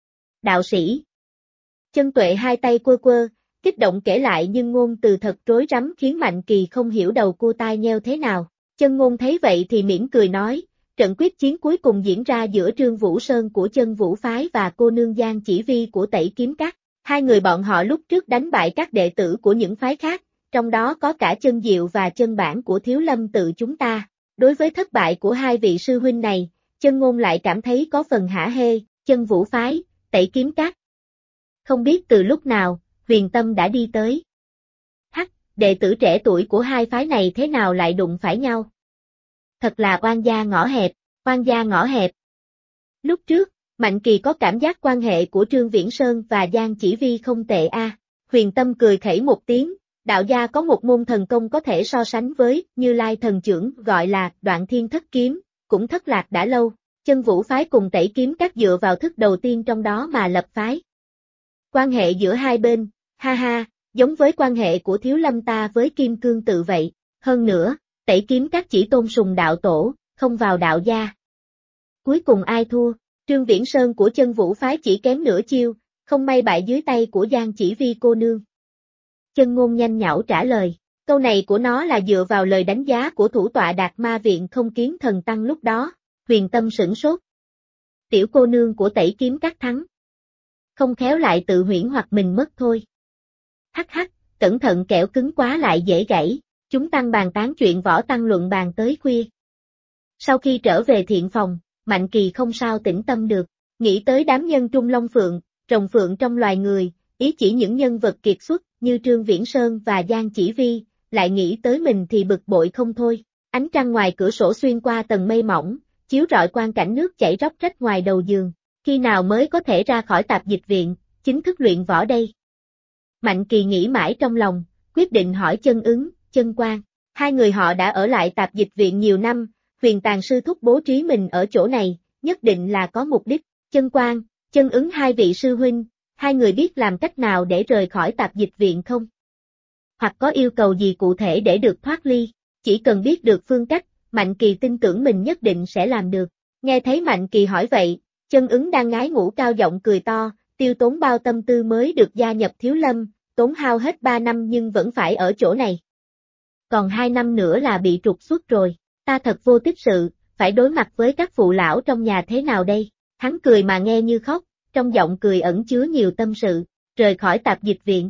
Speaker 1: Đạo sĩ. Chân Tuệ hai tay quơ quơ, kích động kể lại nhưng ngôn từ thật rối rắm khiến Mạnh Kỳ không hiểu đầu cua tai nheo thế nào. Chân Ngôn thấy vậy thì mỉm cười nói, trận quyết chiến cuối cùng diễn ra giữa Trương Vũ Sơn của Chân Vũ Phái và cô nương Giang Chỉ Vi của Tẩy Kiếm Các. Hai người bọn họ lúc trước đánh bại các đệ tử của những phái khác, trong đó có cả Chân Diệu và Chân Bản của Thiếu Lâm tự chúng ta. Đối với thất bại của hai vị sư huynh này, Chân Ngôn lại cảm thấy có phần hả hê, Chân Vũ Phái, Tẩy Kiếm Các. Không biết từ lúc nào, Huyền Tâm đã đi tới. Hắc, đệ tử trẻ tuổi của hai phái này thế nào lại đụng phải nhau? Thật là oan gia ngõ hẹp, oan gia ngõ hẹp. Lúc trước, Mạnh Kỳ có cảm giác quan hệ của Trương Viễn Sơn và Giang Chỉ Vi không tệ a. Huyền Tâm cười khẩy một tiếng, đạo gia có một môn thần công có thể so sánh với Như Lai thần chưởng gọi là Đoạn Thiên Thất Kiếm, cũng thất lạc đã lâu. Chân Vũ Phái cùng Tẩy Kiếm Các dựa vào thức đầu tiên trong đó mà lập phái. Quan hệ giữa hai bên, ha ha, giống với quan hệ của Thiếu Lâm ta với Kim Cương tự vậy. Hơn nữa, Tẩy Kiếm Các chỉ tôn sùng đạo tổ, không vào đạo gia. Cuối cùng ai thua? Trương Viễn Sơn của Chân Vũ Phái chỉ kém nửa chiêu, không may bại dưới tay của Giang Chỉ Vi cô nương. Chân Ngôn nhanh nhảu trả lời, Câu này của nó là dựa vào lời đánh giá của thủ tọa Đạt Ma Viện Không Kiến Thần Tăng lúc đó. Huyền Tâm sửng sốt. Tiểu cô nương của Tẩy Kiếm Các thắng. Không khéo lại tự huyễn hoặc mình mất thôi. Hắc hắc, cẩn thận kẻo cứng quá lại dễ gãy. Chúng tăng bàn tán chuyện võ tăng luận bàn tới khuya. Sau khi trở về thiện phòng, Mạnh Kỳ không sao tĩnh tâm được. Nghĩ tới đám nhân trung long phượng, rồng phượng trong loài người, ý chỉ những nhân vật kiệt xuất như Trương Viễn Sơn và Giang Chỉ Vi, lại nghĩ tới mình thì bực bội không thôi. Ánh trăng ngoài cửa sổ xuyên qua tầng mây mỏng, chiếu rọi quang cảnh nước chảy róc rách ngoài đầu giường. Khi nào mới có thể ra khỏi tạp dịch viện, chính thức luyện võ đây? Mạnh Kỳ nghĩ mãi trong lòng, quyết định hỏi Chân Ứng, Chân Quang. Hai người họ đã ở lại tạp dịch viện nhiều năm, Huyền Tàng sư thúc bố trí mình ở chỗ này, nhất định là có mục đích. Chân Quang, Chân Ứng hai vị sư huynh, hai người biết làm cách nào để rời khỏi tạp dịch viện không? Hoặc có yêu cầu gì cụ thể để được thoát ly? Chỉ cần biết được phương cách, Mạnh Kỳ tin tưởng mình nhất định sẽ làm được. Nghe thấy Mạnh Kỳ hỏi vậy, Chân Ứng đang ngái ngủ cao giọng cười to, tiêu tốn bao tâm tư mới được gia nhập Thiếu Lâm, tốn hao hết 3 năm nhưng vẫn phải ở chỗ này. Còn 2 năm nữa là bị trục xuất rồi, ta thật vô tích sự, phải đối mặt với các phụ lão trong nhà thế nào đây? Hắn cười mà nghe như khóc, trong giọng cười ẩn chứa nhiều tâm sự, rời khỏi tạp dịch viện.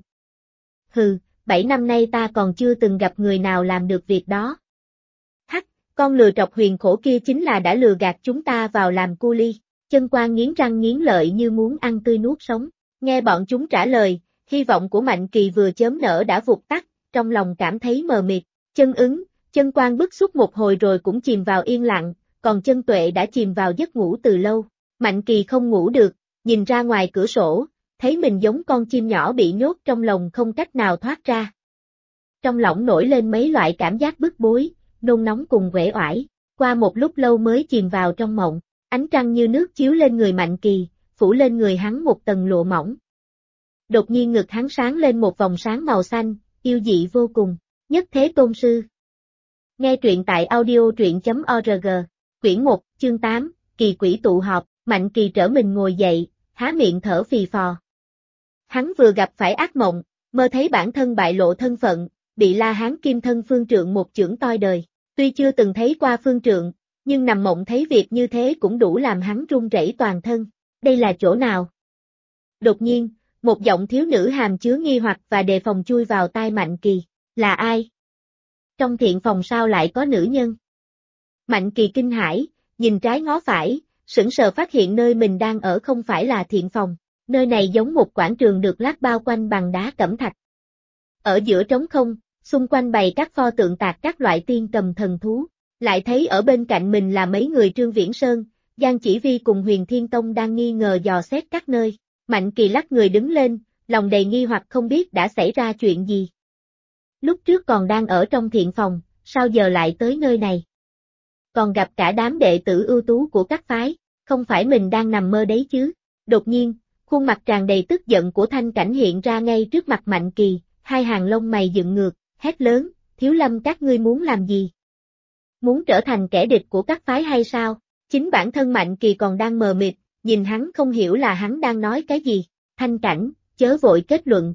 Speaker 1: Hừ, 7 năm nay ta còn chưa từng gặp người nào làm được việc đó. Hắc, con lừa trọc huyền khổ kia chính là đã lừa gạt chúng ta vào làm cu ly. Chân Quang nghiến răng nghiến lợi như muốn ăn tươi nuốt sống. Nghe bọn chúng trả lời, hy vọng của Mạnh Kỳ vừa chớm nở đã vụt tắt, trong lòng cảm thấy mờ mịt. Chân Ứng, Chân Quang bức xúc một hồi rồi cũng chìm vào yên lặng, còn Chân Tuệ đã chìm vào giấc ngủ từ lâu. Mạnh Kỳ không ngủ được, nhìn ra ngoài cửa sổ, thấy mình giống con chim nhỏ bị nhốt trong lồng không cách nào thoát ra. Trong lòng nổi lên mấy loại cảm giác bức bối, nôn nóng cùng uể oải, qua một lúc lâu mới chìm vào trong mộng, ánh trăng như nước chiếu lên người Mạnh Kỳ, phủ lên người hắn một tầng lụa mỏng. Đột nhiên ngực hắn sáng lên một vòng sáng màu xanh, yêu dị vô cùng, Nhất Thế Tôn Sư. Nghe truyện tại audio.org, quyển 1, chương 8, Kỳ Quỷ tụ họp, Mạnh Kỳ trở mình ngồi dậy, há miệng thở phì phò. Hắn vừa gặp phải ác mộng, mơ thấy bản thân bại lộ thân phận, bị La Hán Kim Thân Phương Trượng một chưởng toi đời. Tuy chưa từng thấy qua Phương Trượng, nhưng nằm mộng thấy việc như thế cũng đủ làm hắn run rẩy toàn thân. Đây là chỗ nào? Đột nhiên, một giọng thiếu nữ hàm chứa nghi hoặc và đề phòng chui vào tai Mạnh Kỳ. Là ai? Trong thiện phòng sao lại có nữ nhân? Mạnh Kỳ kinh hãi, nhìn trái ngó phải, sững sờ phát hiện nơi mình đang ở không phải là thiện phòng. Nơi này giống một quảng trường được lát bao quanh bằng đá cẩm thạch. Ở giữa trống không, xung quanh bày các pho tượng tạc các loại tiên cầm thần thú. Lại thấy ở bên cạnh mình là mấy người Trương Viễn Sơn, Giang Chỉ Vi cùng Huyền Thiên Tông đang nghi ngờ dò xét các nơi. Mạnh Kỳ lắc người đứng lên, lòng đầy nghi hoặc không biết đã xảy ra chuyện gì. Lúc trước còn đang ở trong thiện phòng, sao giờ lại tới nơi này? Còn gặp cả đám đệ tử ưu tú của các phái, không phải mình đang nằm mơ đấy chứ? Đột nhiên, khuôn mặt tràn đầy tức giận của Thanh Cảnh hiện ra ngay trước mặt Mạnh Kỳ, hai hàng lông mày dựng ngược, hét lớn, Thiếu Lâm các ngươi muốn làm gì? Muốn trở thành kẻ địch của các phái hay sao? Chính bản thân Mạnh Kỳ còn đang mờ mịt, nhìn hắn không hiểu là hắn đang nói cái gì. Thanh Cảnh, chớ vội kết luận.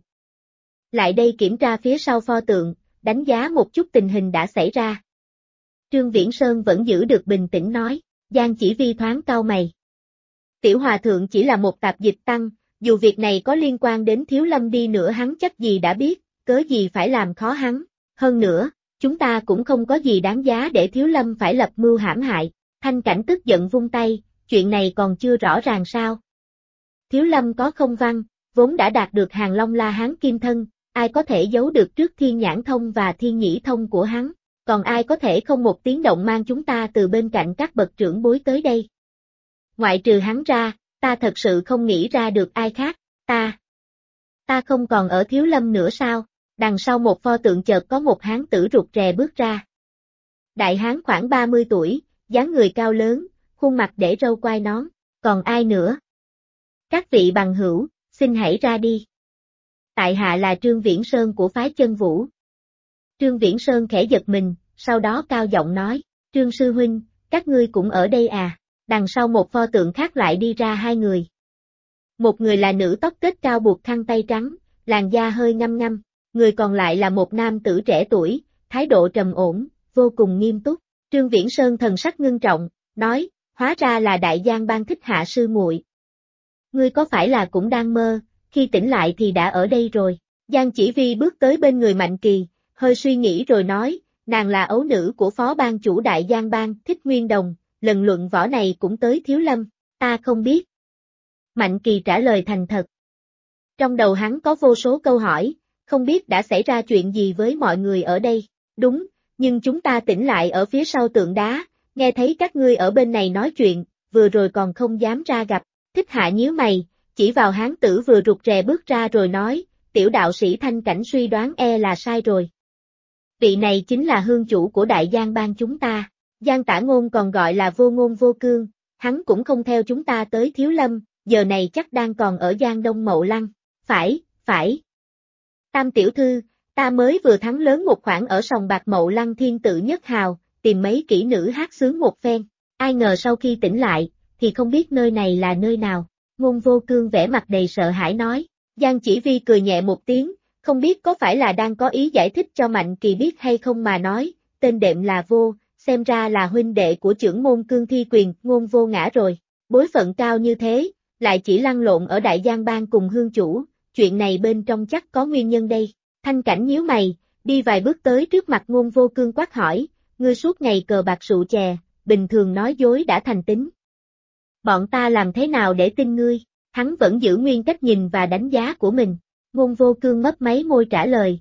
Speaker 1: Lại đây kiểm tra phía sau pho tượng, đánh giá một chút tình hình đã xảy ra. Trương Viễn Sơn vẫn giữ được bình tĩnh nói, Giang Chỉ Vi thoáng cau mày. Tiểu Hòa Thượng chỉ là một tạp dịch tăng, dù việc này có liên quan đến Thiếu Lâm đi nữa hắn chắc gì đã biết, cớ gì phải làm khó hắn. Hơn nữa, chúng ta cũng không có gì đáng giá để Thiếu Lâm phải lập mưu hãm hại. Thanh Cảnh tức giận vung tay, chuyện này còn chưa rõ ràng sao? Thiếu Lâm có không văn, vốn đã đạt được hàng Long La Hán Kim Thân, ai có thể giấu được trước Thiên Nhãn Thông và Thiên Nhĩ Thông của hắn, còn ai có thể không một tiếng động mang chúng ta từ bên cạnh các bậc trưởng bối tới đây? Ngoại trừ hắn ra, ta thật sự không nghĩ ra được ai khác, ta không còn ở Thiếu Lâm nữa sao? Đằng sau một pho tượng chợt có một hán tử rụt rè bước ra. Đại hán khoảng 30 tuổi, dáng người cao lớn, khuôn mặt để râu quai nón, còn ai nữa? Các vị bằng hữu, xin hãy ra đi. Tại hạ là Trương Viễn Sơn của phái Chân Vũ. Trương Viễn Sơn khẽ giật mình, sau đó cao giọng nói, Trương Sư Huynh, các ngươi cũng ở đây à? Đằng sau một pho tượng khác lại đi ra hai người. Một người là nữ tóc kết cao buộc khăn tay trắng, làn da hơi ngăm ngăm, người còn lại là một nam tử trẻ tuổi, thái độ trầm ổn, vô cùng nghiêm túc. Trương Viễn Sơn thần sắc ngưng trọng, nói, hóa ra là Đại Giang Bang Thích Hạ sư muội. Ngươi có phải là cũng đang mơ, khi tỉnh lại thì đã ở đây rồi. Giang Chỉ Vi bước tới bên người Mạnh Kỳ, hơi suy nghĩ rồi nói, nàng là ấu nữ của phó ban chủ Đại Giang Bang Thích Nguyên Đồng, lần luận võ này cũng tới Thiếu Lâm, ta không biết. Mạnh Kỳ trả lời thành thật. Trong đầu hắn có vô số câu hỏi, không biết đã xảy ra chuyện gì với mọi người ở đây. Đúng, nhưng chúng ta tỉnh lại ở phía sau tượng đá, nghe thấy các ngươi ở bên này nói chuyện, vừa rồi còn không dám ra gặp. Thích Hạ nhíu mày, chỉ vào hán tử vừa rụt rè bước ra rồi nói, tiểu đạo sĩ Thanh Cảnh suy đoán là sai rồi. Vị này chính là hương chủ của Đại Giang Bang chúng ta, Giang Tả Ngôn còn gọi là Vô Ngôn Vô Cương, hắn cũng không theo chúng ta tới Thiếu Lâm, giờ này chắc đang còn ở Giang Đông Mậu Lăng. Phải. Tam tiểu thư, ta mới vừa thắng lớn một khoản ở sòng bạc Mậu Lăng Thiên Tự Nhất Hào, tìm mấy kỹ nữ hát sướng một phen, ai ngờ sau khi tỉnh lại, thì không biết nơi này là nơi nào. Ngôn Vô Cương vẻ mặt đầy sợ hãi nói. Giang Chỉ Vi cười nhẹ một tiếng, không biết có phải là đang có ý giải thích cho Mạnh Kỳ biết hay không mà nói, tên đệm là Vô, xem ra là huynh đệ của trưởng môn Cương Thi Quyền, Ngôn Vô Ngã rồi. Bối phận cao như thế, lại chỉ lăn lộn ở Đại Giang Bang cùng hương chủ, chuyện này bên trong chắc có nguyên nhân đây. Thanh Cảnh nhíu mày, đi vài bước tới trước mặt Ngôn Vô Cương quát hỏi, ngươi suốt ngày cờ bạc rượu chè, bình thường nói dối đã thành tính. Bọn ta làm thế nào để tin ngươi? Hắn vẫn giữ nguyên cách nhìn và đánh giá của mình. Ngôn Vô Cương mấp máy môi trả lời,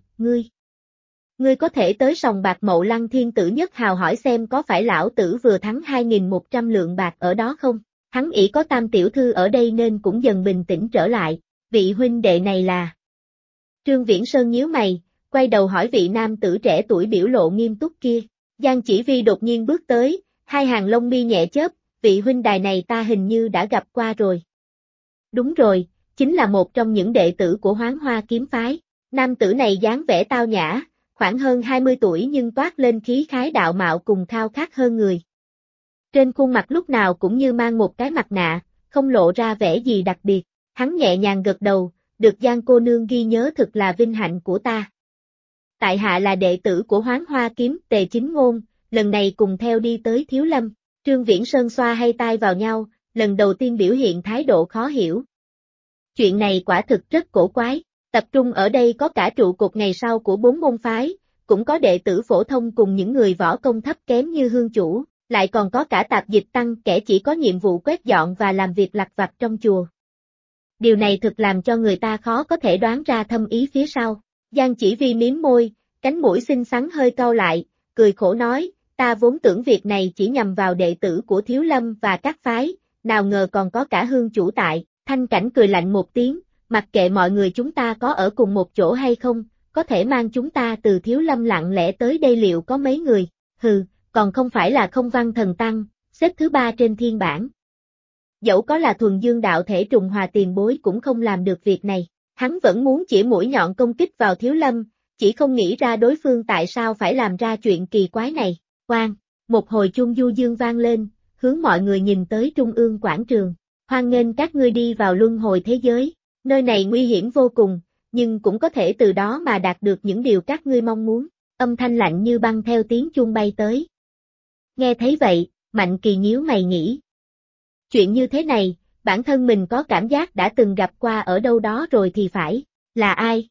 Speaker 1: ngươi có thể tới sòng bạc Mậu Lăng Thiên Tử Nhất Hào hỏi xem có phải lão tử vừa thắng 2.100 lượng bạc ở đó không? Hắn ỷ có Tam tiểu thư ở đây nên cũng dần bình tĩnh trở lại, vị huynh đệ này là... Trương Viễn Sơn nhíu mày, quay đầu hỏi vị nam tử trẻ tuổi biểu lộ nghiêm túc kia. Giang Chỉ Vi đột nhiên bước tới, hai hàng lông mi nhẹ chớp, vị huynh đài này ta hình như đã gặp qua rồi. Đúng rồi, chính là một trong những đệ tử của Hoán Hoa kiếm phái. Nam tử này dáng vẻ tao nhã, khoảng hơn 20 tuổi nhưng toát lên khí khái đạo mạo cùng khao khát hơn người. Trên khuôn mặt lúc nào cũng như mang một cái mặt nạ, không lộ ra vẻ gì đặc biệt. Hắn nhẹ nhàng gật đầu, được Giang cô nương ghi nhớ thực là vinh hạnh của ta. Tại hạ là đệ tử của Hoán Hoa kiếm Tề Chính Ngôn, lần này cùng theo đi tới Thiếu Lâm. Trương Viễn Sơn xoa hai tay vào nhau, lần đầu tiên biểu hiện thái độ khó hiểu. Chuyện này quả thực rất cổ quái, tập trung ở đây có cả trụ cột ngày sau của 4 môn phái, cũng có đệ tử phổ thông cùng những người võ công thấp kém như hương chủ, lại còn có cả tạp dịch tăng kẻ chỉ có nhiệm vụ quét dọn và làm việc lặt vặt trong chùa. Điều này thực làm cho người ta khó có thể đoán ra thâm ý phía sau. Giang Chỉ Vi mím môi, cánh mũi xinh xắn hơi cau lại, cười khổ nói, ta vốn tưởng việc này chỉ nhằm vào đệ tử của Thiếu Lâm và các phái, nào ngờ còn có cả hương chủ tại. Thanh Cảnh cười lạnh một tiếng, mặc kệ mọi người chúng ta có ở cùng một chỗ hay không, có thể mang chúng ta từ Thiếu Lâm lặng lẽ tới đây liệu có mấy người, hừ, còn không phải là Không Văn Thần Tăng, xếp thứ 3 trên thiên bảng. Dẫu có là thuần dương đạo thể Trùng Hòa tiền bối cũng không làm được việc này, hắn vẫn muốn chỉ mũi nhọn công kích vào Thiếu Lâm, chỉ không nghĩ ra đối phương tại sao phải làm ra chuyện kỳ quái này. Oan, một hồi chuông du dương vang lên, hướng mọi người nhìn tới trung ương quảng trường. Hoan nghênh các ngươi đi vào luân hồi thế giới, nơi này nguy hiểm vô cùng, nhưng cũng có thể từ đó mà đạt được những điều các ngươi mong muốn. Âm thanh lạnh như băng theo tiếng chuông bay tới. Nghe thấy vậy, Mạnh Kỳ nhíu mày nghĩ. Chuyện như thế này, bản thân mình có cảm giác đã từng gặp qua ở đâu đó rồi thì phải, là ai?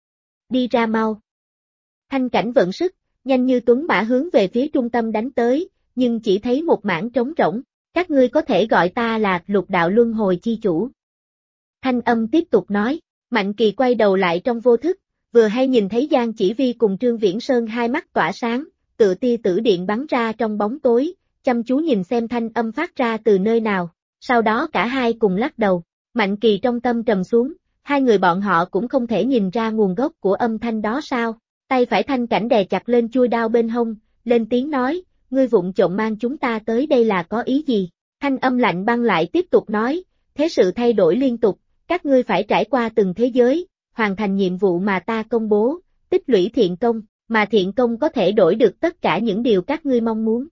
Speaker 1: Đi ra mau. Thanh Cảnh vận sức, nhanh như tuấn mã hướng về phía trung tâm đánh tới, nhưng chỉ thấy một mảng trống rỗng. Các ngươi có thể gọi ta là Lục Đạo Luân Hồi Chi Chủ. Thanh âm tiếp tục nói, Mạnh Kỳ quay đầu lại trong vô thức, vừa hay nhìn thấy Giang Chỉ Vi cùng Trương Viễn Sơn hai mắt tỏa sáng, tựa tia tử điện bắn ra trong bóng tối, chăm chú nhìn xem thanh âm phát ra từ nơi nào, sau đó cả hai cùng lắc đầu. Mạnh Kỳ trong tâm trầm xuống, hai người bọn họ cũng không thể nhìn ra nguồn gốc của âm thanh đó sao, tay phải Thanh Cảnh đè chặt lên chuôi đao bên hông, lên tiếng nói, ngươi vụng trộm mang chúng ta tới đây là có ý gì? Thanh âm lạnh băng lại tiếp tục nói, thế sự thay đổi liên tục, các ngươi phải trải qua từng thế giới, hoàn thành nhiệm vụ mà ta công bố, tích lũy thiện công, mà thiện công có thể đổi được tất cả những điều các ngươi mong muốn.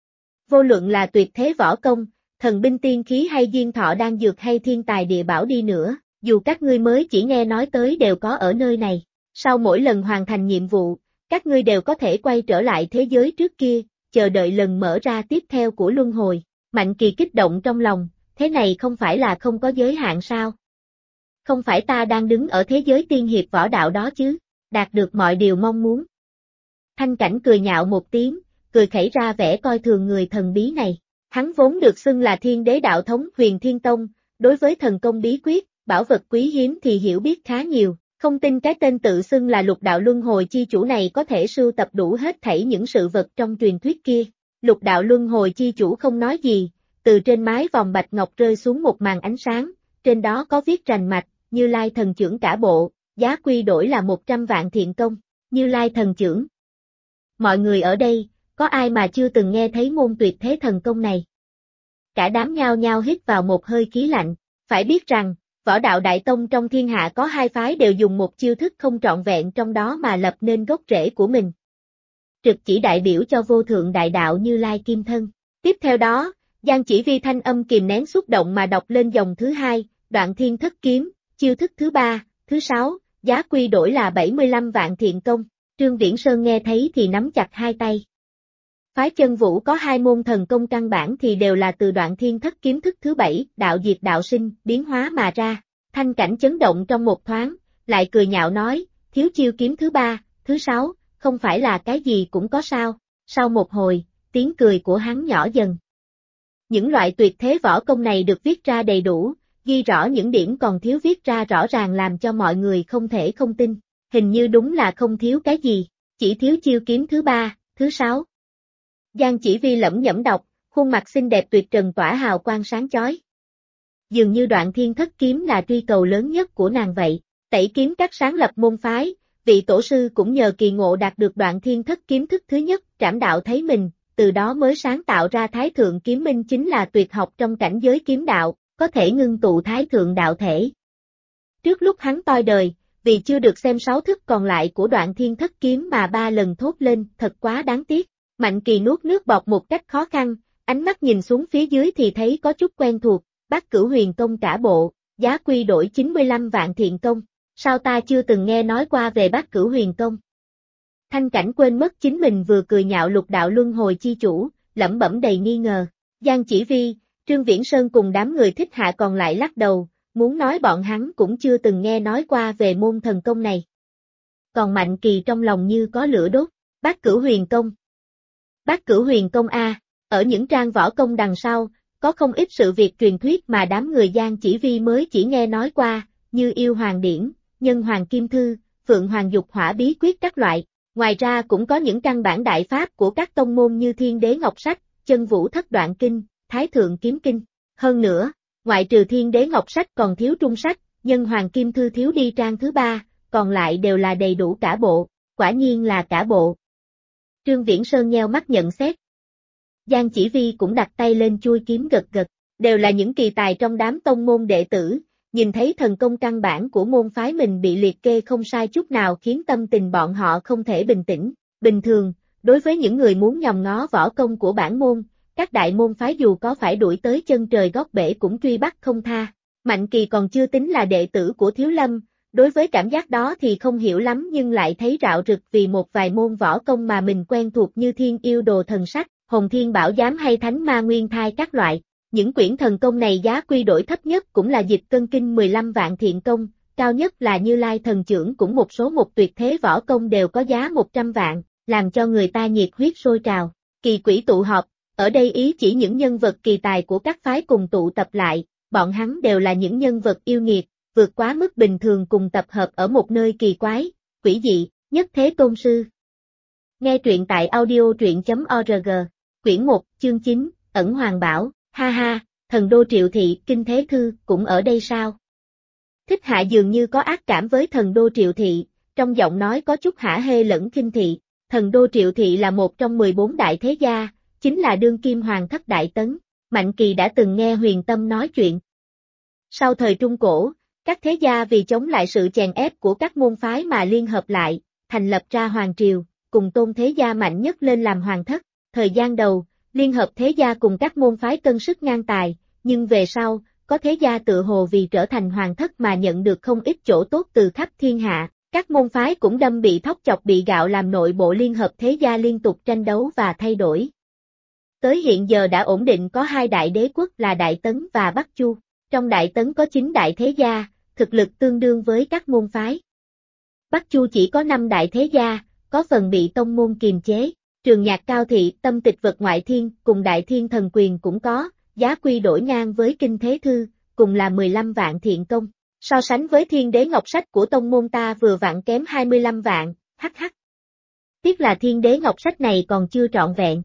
Speaker 1: Vô luận là tuyệt thế võ công, thần binh tiên khí hay diên thọ đan dược hay thiên tài địa bảo đi nữa, dù các ngươi mới chỉ nghe nói tới đều có ở nơi này. Sau mỗi lần hoàn thành nhiệm vụ, các ngươi đều có thể quay trở lại thế giới trước kia, chờ đợi lần mở ra tiếp theo của luân hồi. Mạnh Kỳ kích động trong lòng, thế này không phải là không có giới hạn sao? Không phải ta đang đứng ở thế giới tiên hiệp võ đạo đó chứ, đạt được mọi điều mong muốn. Thanh Cảnh cười nhạo một tiếng, cười khẩy ra vẻ coi thường người thần bí này. Hắn vốn được xưng là Thiên Đế đạo thống Huyền Thiên Tông, đối với thần công bí quyết, bảo vật quý hiếm thì hiểu biết khá nhiều, không tin cái tên tự xưng là Lục Đạo Luân Hồi Chi Chủ này có thể sưu tập đủ hết thảy những sự vật trong truyền thuyết kia. Lục Đạo Luân Hồi Chi Chủ không nói gì, từ trên mái vòng bạch ngọc rơi xuống một màn ánh sáng, trên đó có viết rành mạch, Như Lai thần chưởng cả bộ, giá quy đổi là 100 vạn thiện công, Như Lai thần chưởng. Mọi người ở đây, có ai mà chưa từng nghe thấy môn tuyệt thế thần công này? Cả đám nhao nhao hít vào một hơi khí lạnh, phải biết rằng, võ đạo đại tông trong thiên hạ có hai phái đều dùng một chiêu thức không trọn vẹn trong đó mà lập nên gốc rễ của mình. Trực chỉ đại biểu cho vô thượng đại đạo Như Lai Kim Thân. Tiếp theo đó, Giang Chỉ Vi thanh âm kìm nén xúc động mà đọc lên dòng thứ hai, Đoạn Thiên Thất Kiếm, chiêu thức thứ ba, thứ sáu, giá quy đổi là 75 vạn thiện công. Trương Viễn Sơn nghe thấy thì nắm chặt hai tay. Phái Chân Vũ có hai môn thần công căn bản thì đều là từ Đoạn Thiên Thất Kiếm thức thứ bảy, đạo diệt đạo sinh, biến hóa mà ra. Thanh Cảnh chấn động trong một thoáng, lại cười nhạo nói, thiếu chiêu kiếm thứ ba, thứ sáu, không phải là cái gì cũng có sao. Sau một hồi, tiếng cười của hắn nhỏ dần. Những loại tuyệt thế võ công này được viết ra đầy đủ, ghi rõ những điểm còn thiếu viết ra rõ ràng làm cho mọi người không thể không tin. Hình như đúng là không thiếu cái gì, chỉ thiếu chiêu kiếm thứ ba, thứ sáu. Giang Chỉ Vi lẩm nhẩm đọc, khuôn mặt xinh đẹp tuyệt trần tỏa hào quang sáng chói. Dường như Đoạn Thiên Thất Kiếm là truy cầu lớn nhất của nàng vậy. Tẩy Kiếm Các sáng lập môn phái, vị tổ sư cũng nhờ kỳ ngộ đạt được Đoạn Thiên Thất Kiếm thức thứ nhất, trảm đạo thấy mình, từ đó mới sáng tạo ra Thái Thượng Kiếm Minh chính là tuyệt học trong cảnh giới kiếm đạo, có thể ngưng tụ Thái Thượng đạo thể. Trước lúc hắn toi đời, vì chưa được xem 6 thức còn lại của Đoạn Thiên Thất Kiếm mà 3 lần thốt lên, thật quá đáng tiếc. Mạnh Kỳ nuốt nước bọt một cách khó khăn, ánh mắt nhìn xuống phía dưới thì thấy có chút quen thuộc, Bát Cửu Huyền Công cả bộ, giá quy đổi 95 vạn thiện công, sao ta chưa từng nghe nói qua về Bát Cửu Huyền Công. Thanh Cảnh quên mất chính mình vừa cười nhạo Lục Đạo Luân Hồi Chi Chủ, lẩm bẩm đầy nghi ngờ. Giang Chỉ Vi, Trương Viễn Sơn cùng đám người thích hạ còn lại lắc đầu, muốn nói bọn hắn cũng chưa từng nghe nói qua về môn thần công này. Còn Mạnh Kỳ trong lòng như có lửa đốt, Bát Cửu Huyền Công. Bát Cửu Huyền Công A, ở những trang võ công đằng sau, có không ít sự việc truyền thuyết mà đám người Giang Chỉ Vi mới chỉ nghe nói qua, như Yêu Hoàng Điển, Nhân Hoàng Kim Thư, Phượng Hoàng Dục Hỏa Bí Quyết các loại. Ngoài ra cũng có những căn bản đại pháp của các tông môn như Thiên Đế Ngọc Sách, Chân Vũ Thất Đoạn Kinh, Thái Thượng Kiếm Kinh. Hơn nữa, ngoại trừ Thiên Đế Ngọc Sách còn thiếu Trung Sách, Nhân Hoàng Kim Thư thiếu đi trang thứ ba, còn lại đều là đầy đủ cả bộ, quả nhiên là cả bộ. Trương Viễn Sơn nheo mắt nhận xét. Giang Chỉ Vi cũng đặt tay lên chuôi kiếm gật gật, đều là những kỳ tài trong đám tông môn đệ tử, nhìn thấy thần công căn bản của môn phái mình bị liệt kê không sai chút nào khiến tâm tình bọn họ không thể bình tĩnh. Bình thường, đối với những người muốn nhòm ngó võ công của bản môn, các đại môn phái dù có phải đuổi tới chân trời góc bể cũng truy bắt không tha. Mạnh Kỳ còn chưa tính là đệ tử của Thiếu Lâm, đối với cảm giác đó thì không hiểu lắm nhưng lại thấy rạo rực vì một vài môn võ công mà mình quen thuộc như Thiên Yêu Đồ Thần Sách, Hồng Thiên Bảo Giám hay Thánh Ma Nguyên Thai các loại. Những quyển thần công này giá quy đổi thấp nhất cũng là Dịch Cân Kinh 15 vạn thiện công, cao nhất là Như Lai Thần Chưởng cũng một số một tuyệt thế võ công đều có giá 100 vạn, làm cho người ta nhiệt huyết sôi trào. Kỳ quỷ tụ họp, ở đây ý chỉ những nhân vật kỳ tài của các phái cùng tụ tập lại, bọn hắn đều là những nhân vật yêu nghiệt, vượt quá mức bình thường cùng tập hợp ở một nơi kỳ quái, quỷ dị, nhất thế tôn sư. Nghe truyện tại audio truyện.org, quyển 1, chương 9, Ẩn Hoàng Bảo, ha ha, Thần Đô Triệu Thị, Kinh Thế Thư, cũng ở đây sao? Thích Hạ dường như có ác cảm với Thần Đô Triệu Thị, trong giọng nói có chút hả hê lẫn khinh thị. Thần Đô Triệu Thị là một trong 14 đại thế gia, chính là đương kim hoàng thất đại tấn. Mạnh Kỳ đã từng nghe Huyền Tâm nói chuyện. Sau thời Trung Cổ, các thế gia vì chống lại sự chèn ép của các môn phái mà liên hợp lại, thành lập ra hoàng triều, cùng tôn thế gia mạnh nhất lên làm hoàng thất. Thời gian đầu, liên hợp thế gia cùng các môn phái cân sức ngang tài, nhưng về sau, có thế gia tự hồ vì trở thành hoàng thất mà nhận được không ít chỗ tốt từ khắp thiên hạ, Các môn phái cũng đâm bị thóc chọc bị gạo làm nội bộ liên hợp thế gia liên tục tranh đấu và thay đổi. Tới hiện giờ đã ổn định có 2 đại đế quốc là Đại Tấn và Bắc Chu. Trong Đại Tấn có 9 đại thế gia, thực lực tương đương với các môn phái. Bắc Chu chỉ có 5 đại thế gia, có phần bị tông môn kiềm chế. Trường Nhạc Cao Thị, Tâm Tịch Vật Ngoại Thiên, cùng Đại Thiên Thần Quyền cũng có, giá quy đổi ngang với Kinh Thế Thư, cùng là 15 vạn thiện công. So sánh với Thiên Đế Ngọc Sách của tông môn ta vừa vặn kém 25 vạn, hh. Tiếc là Thiên Đế Ngọc Sách này còn chưa trọn vẹn.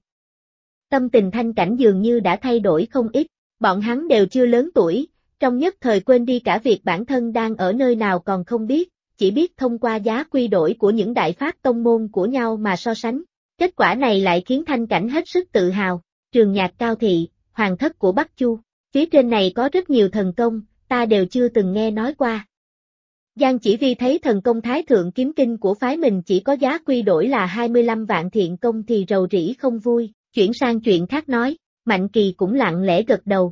Speaker 1: Tâm tình Thanh Cảnh dường như đã thay đổi không ít, bọn hắn đều chưa lớn tuổi, trong nhất thời quên đi cả việc bản thân đang ở nơi nào còn không biết, chỉ biết thông qua giá quy đổi của những đại pháp tông môn của nhau mà so sánh. Kết quả này lại khiến Thanh Cảnh hết sức tự hào. Trường Nhạc Cao Thị, hoàng thất của Bắc Chu, phía trên này có rất nhiều thần công, ta đều chưa từng nghe nói qua. Giang Chỉ Vi thấy thần công Thái Thượng Kiếm Kinh của phái mình chỉ có giá quy đổi là 25 vạn thiện công thì rầu rĩ không vui, chuyển sang chuyện khác nói, Mạnh Kỳ cũng lặng lẽ gật đầu.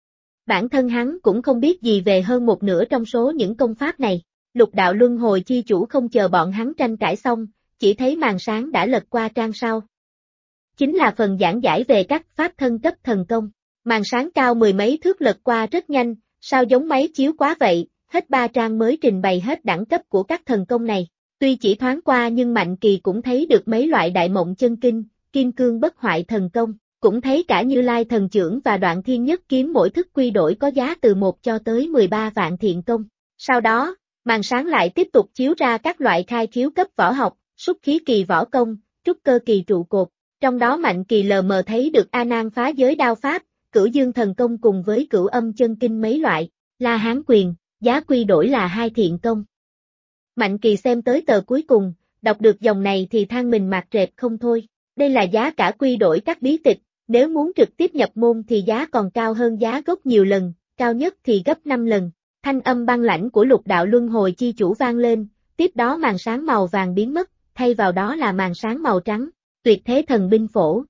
Speaker 1: Bản thân hắn cũng không biết gì về hơn một nửa trong số những công pháp này. Lục đạo luân hồi chi chủ không chờ bọn hắn tranh cãi xong, chỉ thấy màn sáng đã lật qua trang sau. Chính là phần giảng giải về các pháp thân cấp thần công. Màn sáng cao 10 mấy thước lật qua rất nhanh, sao giống máy chiếu quá vậy, hết 3 trang mới trình bày hết đẳng cấp của các thần công này. Tuy chỉ thoáng qua nhưng Mạnh Kỳ cũng thấy được mấy loại Đại Mộng Chân Kinh, Kim Cương Bất Hoại thần công, cũng thấy cả Như Lai thần chưởng và Đoạn Thiên Nhất kiếm mỗi thức quy đổi có giá từ 1 cho tới 13 vạn thiện công. Sau đó, màn sáng lại tiếp tục chiếu ra các loại khai khiếu cấp võ học, Xúc Khí Kỳ võ công, Trúc Cơ Kỳ trụ cột. Trong đó Mạnh Kỳ lờ mờ thấy được A Nan phá giới đao pháp, Cửu Dương thần công cùng với Cửu Âm chân kinh mấy loại, La Hán quyền, giá quy đổi là 2 thiện công. Mạnh Kỳ xem tới tờ cuối cùng, đọc được dòng này thì than mình mạc rệp không thôi. Đây là giá cả quy đổi các bí tịch, nếu muốn trực tiếp nhập môn thì giá còn cao hơn giá gốc nhiều lần, cao nhất thì gấp 5 lần. Thanh âm băng lãnh của Lục đạo luân hồi chi chủ vang lên, tiếp đó màn sáng màu vàng biến mất, thay vào đó là màn sáng màu trắng, Tuyệt Thế Thần Binh Phổ.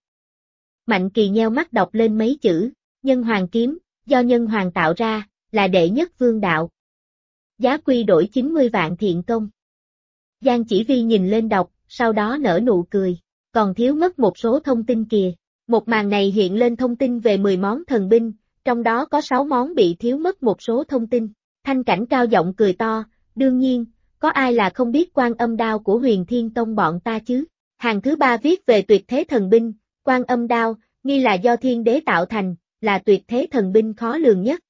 Speaker 1: Mạnh Kỳ nheo mắt đọc lên mấy chữ, Nhân Hoàng kiếm, do Nhân Hoàng tạo ra, là đệ nhất vương đạo. Giá quy đổi 90 vạn thiện công. Giang Chỉ Vi nhìn lên đọc, sau đó nở nụ cười, còn thiếu mất một số thông tin kìa. Một màn này hiện lên thông tin về 10 món thần binh, trong đó có 6 món bị thiếu mất một số thông tin. Thanh Cảnh cao giọng cười to, đương nhiên, có ai là không biết Quan Âm đao của Huyền Thiên Tông bọn ta chứ. Hàng thứ 3 viết về Tuyệt Thế Thần Binh, Quan Âm đao, nghi là do Thiên Đế tạo thành, là tuyệt thế thần binh khó lường nhất.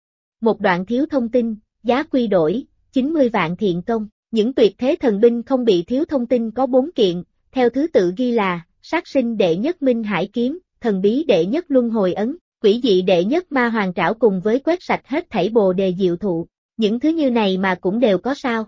Speaker 1: Một đoạn thiếu thông tin, giá quy đổi, 90 vạn thiện công. Những tuyệt thế thần binh không bị thiếu thông tin có 4 kiện, theo thứ tự ghi là, sát sinh đệ nhất Minh Hải kiếm, thần bí đệ nhất Luân Hồi ấn, quỷ dị đệ nhất Ma Hoàng trảo cùng với quét sạch hết thảy Bồ Đề diệu thụ. Những thứ như này mà cũng đều có sao.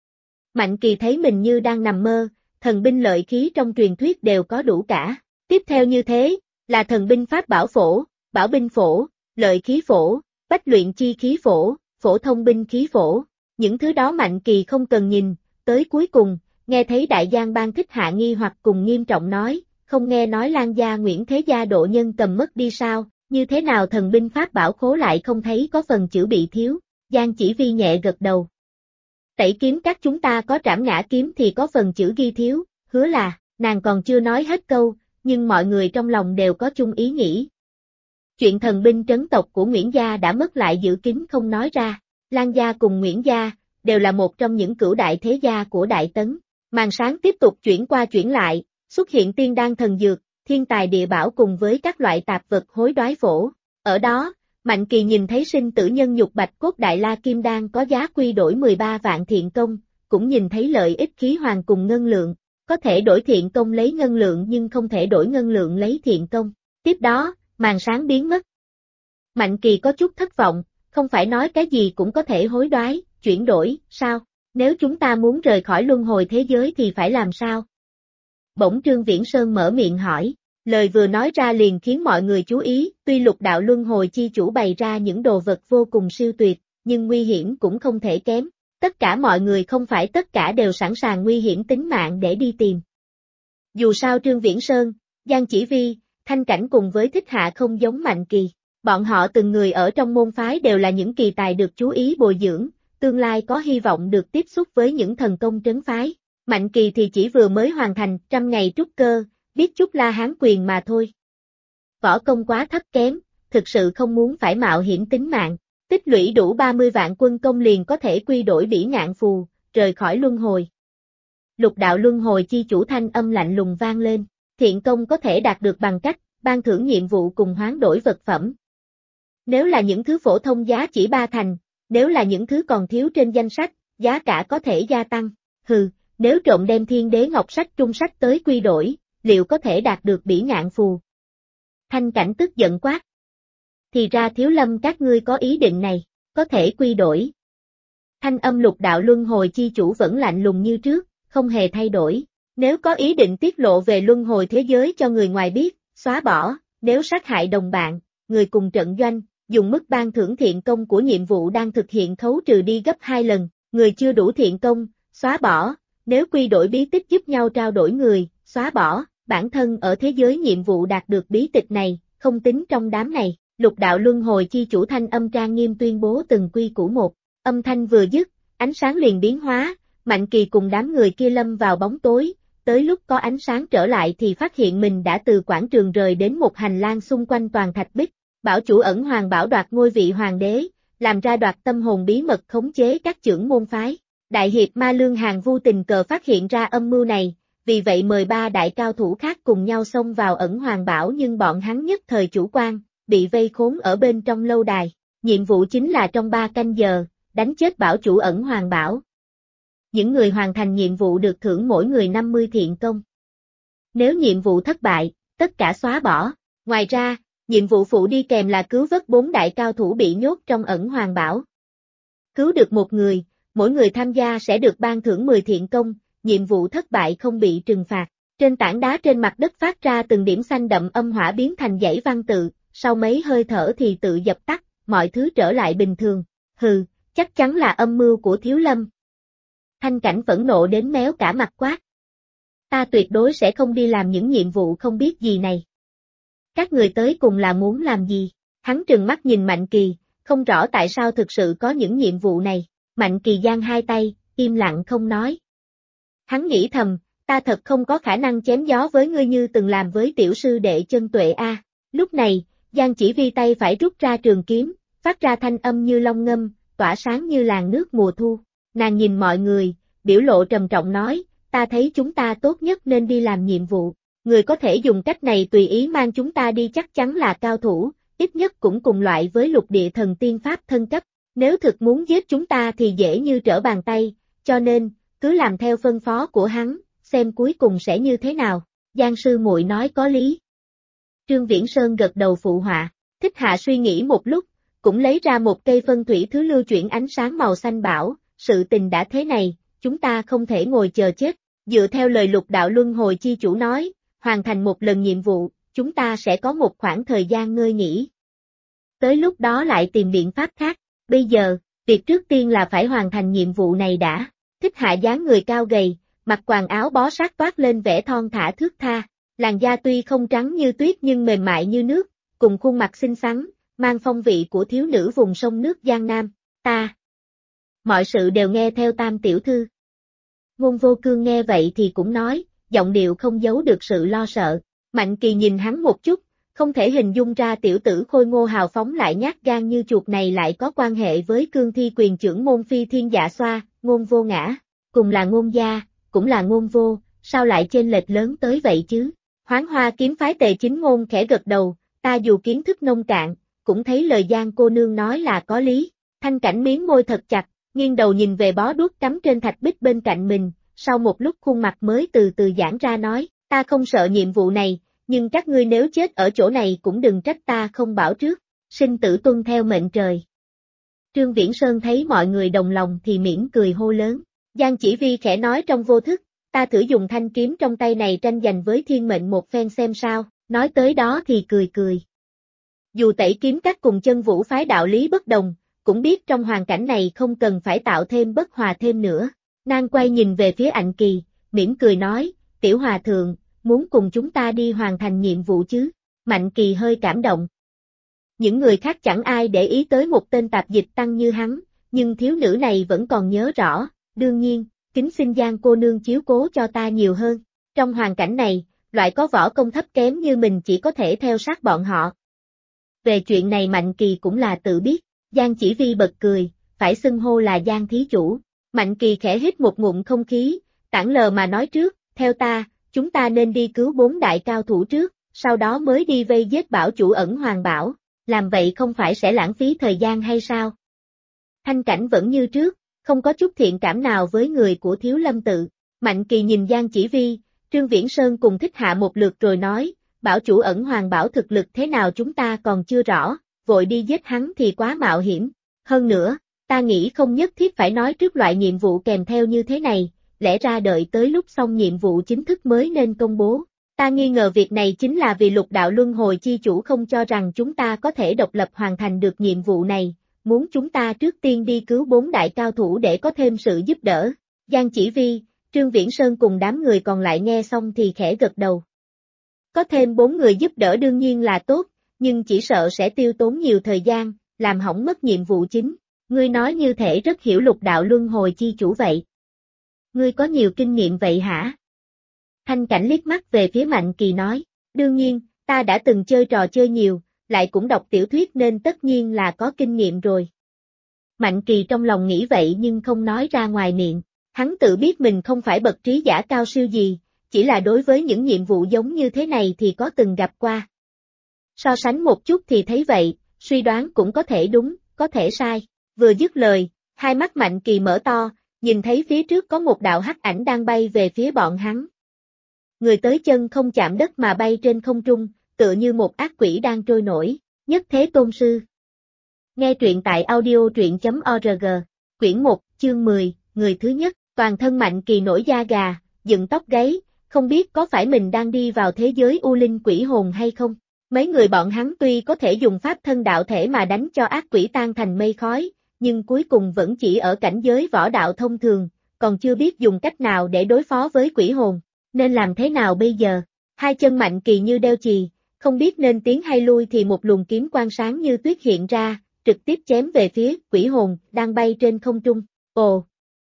Speaker 1: Mạnh Kỳ thấy mình như đang nằm mơ, thần binh lợi khí trong truyền thuyết đều có đủ cả. Tiếp theo như thế, là thần binh pháp bảo phổ, bảo binh phổ, lợi khí phổ, bách luyện chi khí phổ, phổ thông binh khí phổ. Những thứ đó Mạnh Kỳ không cần nhìn, tới cuối cùng, nghe thấy Đại Giang Ban Thích Hạ nghi hoặc cùng nghiêm trọng nói, không nghe nói Lan gia Nguyễn Thế Gia độ nhân cầm mất đi sao, như thế nào thần binh pháp bảo khố lại không thấy có phần chữ bị thiếu. Giang Chỉ Vi nhẹ gật đầu. Tẩy kiếm các chúng ta có Trảm Ngã kiếm thì có phần chữ ghi thiếu, hứa là, nàng còn chưa nói hết câu, nhưng mọi người trong lòng đều có chung ý nghĩ. Chuyện thần binh trấn tộc của Nguyễn gia đã mất lại giữ kín không nói ra. Lan gia cùng Nguyễn gia, đều là một trong những cửu đại thế gia của Đại Tấn. Màn sáng tiếp tục chuyển qua chuyển lại, xuất hiện tiên đan thần dược, thiên tài địa bảo cùng với các loại tạp vật hối đoái phổ. Ở đó, Mạnh Kỳ nhìn thấy sinh tử nhân nhục bạch cốt đại la kim đan có giá quy đổi 13 vạn thiện công, cũng nhìn thấy lợi ích khí hoàng cùng ngân lượng, có thể đổi thiện công lấy ngân lượng nhưng không thể đổi ngân lượng lấy thiện công. Tiếp đó, màn sáng biến mất. Mạnh Kỳ có chút thất vọng, không phải nói cái gì cũng có thể hối đoái, chuyển đổi, sao? Nếu chúng ta muốn rời khỏi luân hồi thế giới thì phải làm sao? Bỗng Trương Viễn Sơn mở miệng hỏi, lời vừa nói ra liền khiến mọi người chú ý, tuy lục đạo luân hồi chi chủ bày ra những đồ vật vô cùng siêu tuyệt, nhưng nguy hiểm cũng không thể kém. Tất cả mọi người không phải tất cả đều sẵn sàng nguy hiểm tính mạng để đi tìm. Dù sao Trương Viễn Sơn, Giang Chỉ Vi, Thanh Cảnh cùng với Thích Hạ không giống Mạnh Kỳ. Bọn họ từng người ở trong môn phái đều là những kỳ tài được chú ý bồi dưỡng, tương lai có hy vọng được tiếp xúc với những thần công trấn phái. Mạnh Kỳ thì chỉ vừa mới hoàn thành 100 ngày trúc cơ, biết chút La Hán quyền mà thôi. Võ công quá thấp kém, thực sự không muốn phải mạo hiểm tính mạng. Tích lũy đủ 30 vạn quân công liền có thể quy đổi bỉ ngạn phù, rời khỏi luân hồi. Lục đạo luân hồi chi chủ thanh âm lạnh lùng vang lên. Thiện công có thể đạt được bằng cách ban thưởng nhiệm vụ cùng hoán đổi vật phẩm. Nếu là những thứ phổ thông giá chỉ 3 thành, nếu là những thứ còn thiếu trên danh sách, giá cả có thể gia tăng. Hừ, nếu trộm đem thiên đế ngọc sách trung sách tới quy đổi, liệu có thể đạt được bỉ ngạn phù? Thanh Cảnh tức giận quát. Thì ra Thiếu Lâm các ngươi có ý định này, có thể quy đổi. Thanh âm lục đạo luân hồi chi chủ vẫn lạnh lùng như trước, không hề thay đổi. Nếu có ý định tiết lộ về luân hồi thế giới cho người ngoài biết, xóa bỏ, nếu sát hại đồng bạn, người cùng trận doanh, dùng mức ban thưởng thiện công của nhiệm vụ đang thực hiện khấu trừ đi gấp 2 lần, người chưa đủ thiện công, xóa bỏ, nếu quy đổi bí tích giúp nhau trao đổi người, xóa bỏ, bản thân ở thế giới nhiệm vụ đạt được bí tịch này, không tính trong đám này. Lục đạo luân hồi chi chủ thanh âm trang nghiêm tuyên bố từng quy củ một, âm thanh vừa dứt, ánh sáng liền biến hóa, Mạnh Kỳ cùng đám người kia lâm vào bóng tối, tới lúc có ánh sáng trở lại thì phát hiện mình đã từ quảng trường rời đến một hành lang xung quanh toàn thạch bích, bảo chủ ẩn hoàng bảo đoạt ngôi vị hoàng đế, làm ra đoạt tâm hồn bí mật khống chế các chưởng môn phái. Đại hiệp Ma Lương Hàn Vu tình cờ phát hiện ra âm mưu này, vì vậy mời 3 đại cao thủ khác cùng nhau xông vào ẩn hoàng bảo nhưng bọn hắn nhất thời chủ quan, bị vây khốn ở bên trong lâu đài. Nhiệm vụ chính là trong 3 canh giờ, đánh chết bảo chủ ẩn hoàng bảo. Những người hoàn thành nhiệm vụ được thưởng mỗi người 50 thiện công. Nếu nhiệm vụ thất bại, tất cả xóa bỏ. Ngoài ra, nhiệm vụ phụ đi kèm là cứu vớt 4 đại cao thủ bị nhốt trong ẩn hoàng bảo. Cứu được một người, mỗi người tham gia sẽ được ban thưởng 10 thiện công, nhiệm vụ thất bại không bị trừng phạt. Trên tảng đá trên mặt đất phát ra từng điểm xanh đậm âm hỏa biến thành dãy văn tự, sau mấy hơi thở thì tự dập tắt, mọi thứ trở lại bình thường. Hừ, chắc chắn là âm mưu của Thiếu Lâm. Thanh Cảnh phẫn nộ đến méo cả mặt quát. Ta tuyệt đối sẽ không đi làm những nhiệm vụ không biết gì này. Các người tới cùng là muốn làm gì? Hắn trừng mắt nhìn Mạnh Kỳ, không rõ tại sao thực sự có những nhiệm vụ này. Mạnh Kỳ giang hai tay, im lặng không nói. Hắn nghĩ thầm, ta thật không có khả năng chém gió với ngươi như từng làm với tiểu sư đệ Chân Tuệ a. Lúc này, Giang Chỉ Vi tay phải rút ra trường kiếm, phát ra thanh âm như long ngâm, tỏa sáng như làn nước mùa thu. Nàng nhìn mọi người, biểu lộ trầm trọng nói, ta thấy chúng ta tốt nhất nên đi làm nhiệm vụ. Người có thể dùng cách này tùy ý mang chúng ta đi chắc chắn là cao thủ, ít nhất cũng cùng loại với lục địa thần tiên pháp thân cấp. Nếu thực muốn giết chúng ta thì dễ như trở bàn tay, cho nên, cứ làm theo phân phó của hắn, xem cuối cùng sẽ như thế nào. Giang sư muội nói có lý. Trương Viễn Sơn gật đầu phụ họa, Thích Hạ suy nghĩ một lúc, cũng lấy ra một cây phân thủy thứ lưu chuyển ánh sáng màu xanh bảo, sự tình đã thế này, chúng ta không thể ngồi chờ chết. Dựa theo lời lục đạo luân hồi chi chủ nói, hoàn thành một lần nhiệm vụ, chúng ta sẽ có một khoảng thời gian ngơi nghỉ. Tới lúc đó lại tìm biện pháp khác. Bây giờ, việc trước tiên là phải hoàn thành nhiệm vụ này đã. Thích Hạ dáng người cao gầy, mặc quần áo bó sát toát lên vẻ thon thả thướt tha, làn da tuy không trắng như tuyết nhưng mềm mại như nước, cùng khuôn mặt xinh xắn, mang phong vị của thiếu nữ vùng sông nước Giang Nam. Ta, mọi sự đều nghe theo Tam tiểu thư. Ngôn Vô Cương nghe vậy thì cũng nói, giọng điệu không giấu được sự lo sợ. Mạnh Kỳ nhìn hắn một chút, không thể hình dung ra tiểu tử khôi ngô hào phóng lại nhát gan như chuột này lại có quan hệ với cương thi quyền trưởng môn Phi Thiên Dạ Xoa, Ngôn Vô Ngã, cùng là Ngôn gia, cũng là Ngôn Vô, sao lại chênh lệch lớn tới vậy chứ? Hoán Hoa kiếm phái Tề Chính Ngôn khẽ gật đầu, ta dù kiến thức nông cạn, cũng thấy lời Giang cô nương nói là có lý. Thanh Cảnh miếm môi thật chặt, nghiêng đầu nhìn về bó đuốc cắm trên thạch bích bên cạnh mình, sau một lúc khuôn mặt mới từ từ giãn ra nói, ta không sợ nhiệm vụ này, nhưng các ngươi nếu chết ở chỗ này cũng đừng trách ta không bảo trước, sinh tử tuân theo mệnh trời. Trương Viễn Sơn thấy mọi người đồng lòng thì mỉm cười hô lớn, Giang Chỉ Vi khẽ nói trong vô thức, ta thử dùng thanh kiếm trong tay này tranh giành với thiên mệnh một phen xem sao, nói tới đó thì cười cười. Dù tẩy kiếm các cùng Chân Vũ phái đạo lý bất đồng, cũng biết trong hoàn cảnh này không cần phải tạo thêm bất hòa thêm nữa. Nàng quay nhìn về phía Ảnh Kỳ, mỉm cười nói, tiểu hòa thượng, muốn cùng chúng ta đi hoàn thành nhiệm vụ chứ? Mạnh Kỳ hơi cảm động. Những người khác chẳng ai để ý tới một tên tạp dịch tăng như hắn, nhưng thiếu nữ này vẫn còn nhớ rõ, đương nhiên, kính xin Giang cô nương chiếu cố cho ta nhiều hơn. Trong hoàn cảnh này, loại có võ công thấp kém như mình chỉ có thể theo sát bọn họ. Về chuyện này Mạnh Kỳ cũng là tự biết, Giang Chỉ Vi bật cười, phải xưng hô là Giang thí chủ. Mạnh Kỳ khẽ hít một ngụm không khí, tản lờ mà nói trước, theo ta, chúng ta nên đi cứu 4 đại cao thủ trước, sau đó mới đi vây giết bảo chủ Ẩn Hoàng Bảo, làm vậy không phải sẽ lãng phí thời gian hay sao? Thanh Cảnh vẫn như trước, không có chút thiện cảm nào với người của Thiếu Lâm tự. Mạnh Kỳ nhìn Giang Chỉ Vi, Trương Viễn Sơn cùng Thích Hạ một lượt rồi nói, bảo chủ Ẩn Hoàng Bảo thực lực thế nào chúng ta còn chưa rõ, vội đi giết hắn thì quá mạo hiểm. Hơn nữa, ta nghĩ không nhất thiết phải nói trước loại nhiệm vụ kèm theo như thế này, lẽ ra đợi tới lúc xong nhiệm vụ chính thức mới nên công bố. Ta nghi ngờ việc này chính là vì Lục Đạo Luân Hồi chi chủ không cho rằng chúng ta có thể độc lập hoàn thành được nhiệm vụ này, muốn chúng ta trước tiên đi cứu 4 đại cao thủ để có thêm sự giúp đỡ. Giang Chỉ Vi, Trương Viễn Sơn cùng đám người còn lại nghe xong thì khẽ gật đầu. Có thêm 4 người giúp đỡ đương nhiên là tốt, nhưng chỉ sợ sẽ tiêu tốn nhiều thời gian, làm hỏng mất nhiệm vụ chính. Ngươi nói như thể rất hiểu Lục Đạo Luân Hồi chi chủ vậy. Ngươi có nhiều kinh nghiệm vậy hả? Thanh Cảnh liếc mắt về phía Mạnh Kỳ nói, đương nhiên, ta đã từng chơi trò chơi nhiều, lại cũng đọc tiểu thuyết nên tất nhiên là có kinh nghiệm rồi. Mạnh Kỳ trong lòng nghĩ vậy nhưng không nói ra ngoài miệng, hắn tự biết mình không phải bậc trí giả cao siêu gì, chỉ là đối với những nhiệm vụ giống như thế này thì có từng gặp qua. So sánh một chút thì thấy vậy, suy đoán cũng có thể đúng, có thể sai. Vừa dứt lời, hai mắt Mạnh Kỳ mở to, nhìn thấy phía trước có một đạo hắc ảnh đang bay về phía bọn hắn. Người tới chân không chạm đất mà bay trên không trung, tựa như một ác quỷ đang trôi nổi, Nhất Thế Tôn Sư. Nghe truyện tại audio.org, quyển 1, chương 10, người thứ nhất, toàn thân Mạnh Kỳ nổi da gà, dựng tóc gáy, không biết có phải mình đang đi vào thế giới u linh quỷ hồn hay không. Mấy người bọn hắn tuy có thể dùng pháp thân đạo thể mà đánh cho ác quỷ tan thành mây khói, nhưng cuối cùng vẫn chỉ ở cảnh giới võ đạo thông thường, còn chưa biết dùng cách nào để đối phó với quỷ hồn, nên làm thế nào bây giờ? Hai chân Mạnh Kỳ như đeo chì, không biết nên tiến hay lui thì một luồng kiếm quang sáng như tuyết hiện ra, trực tiếp chém về phía quỷ hồn đang bay trên không trung. Ồ!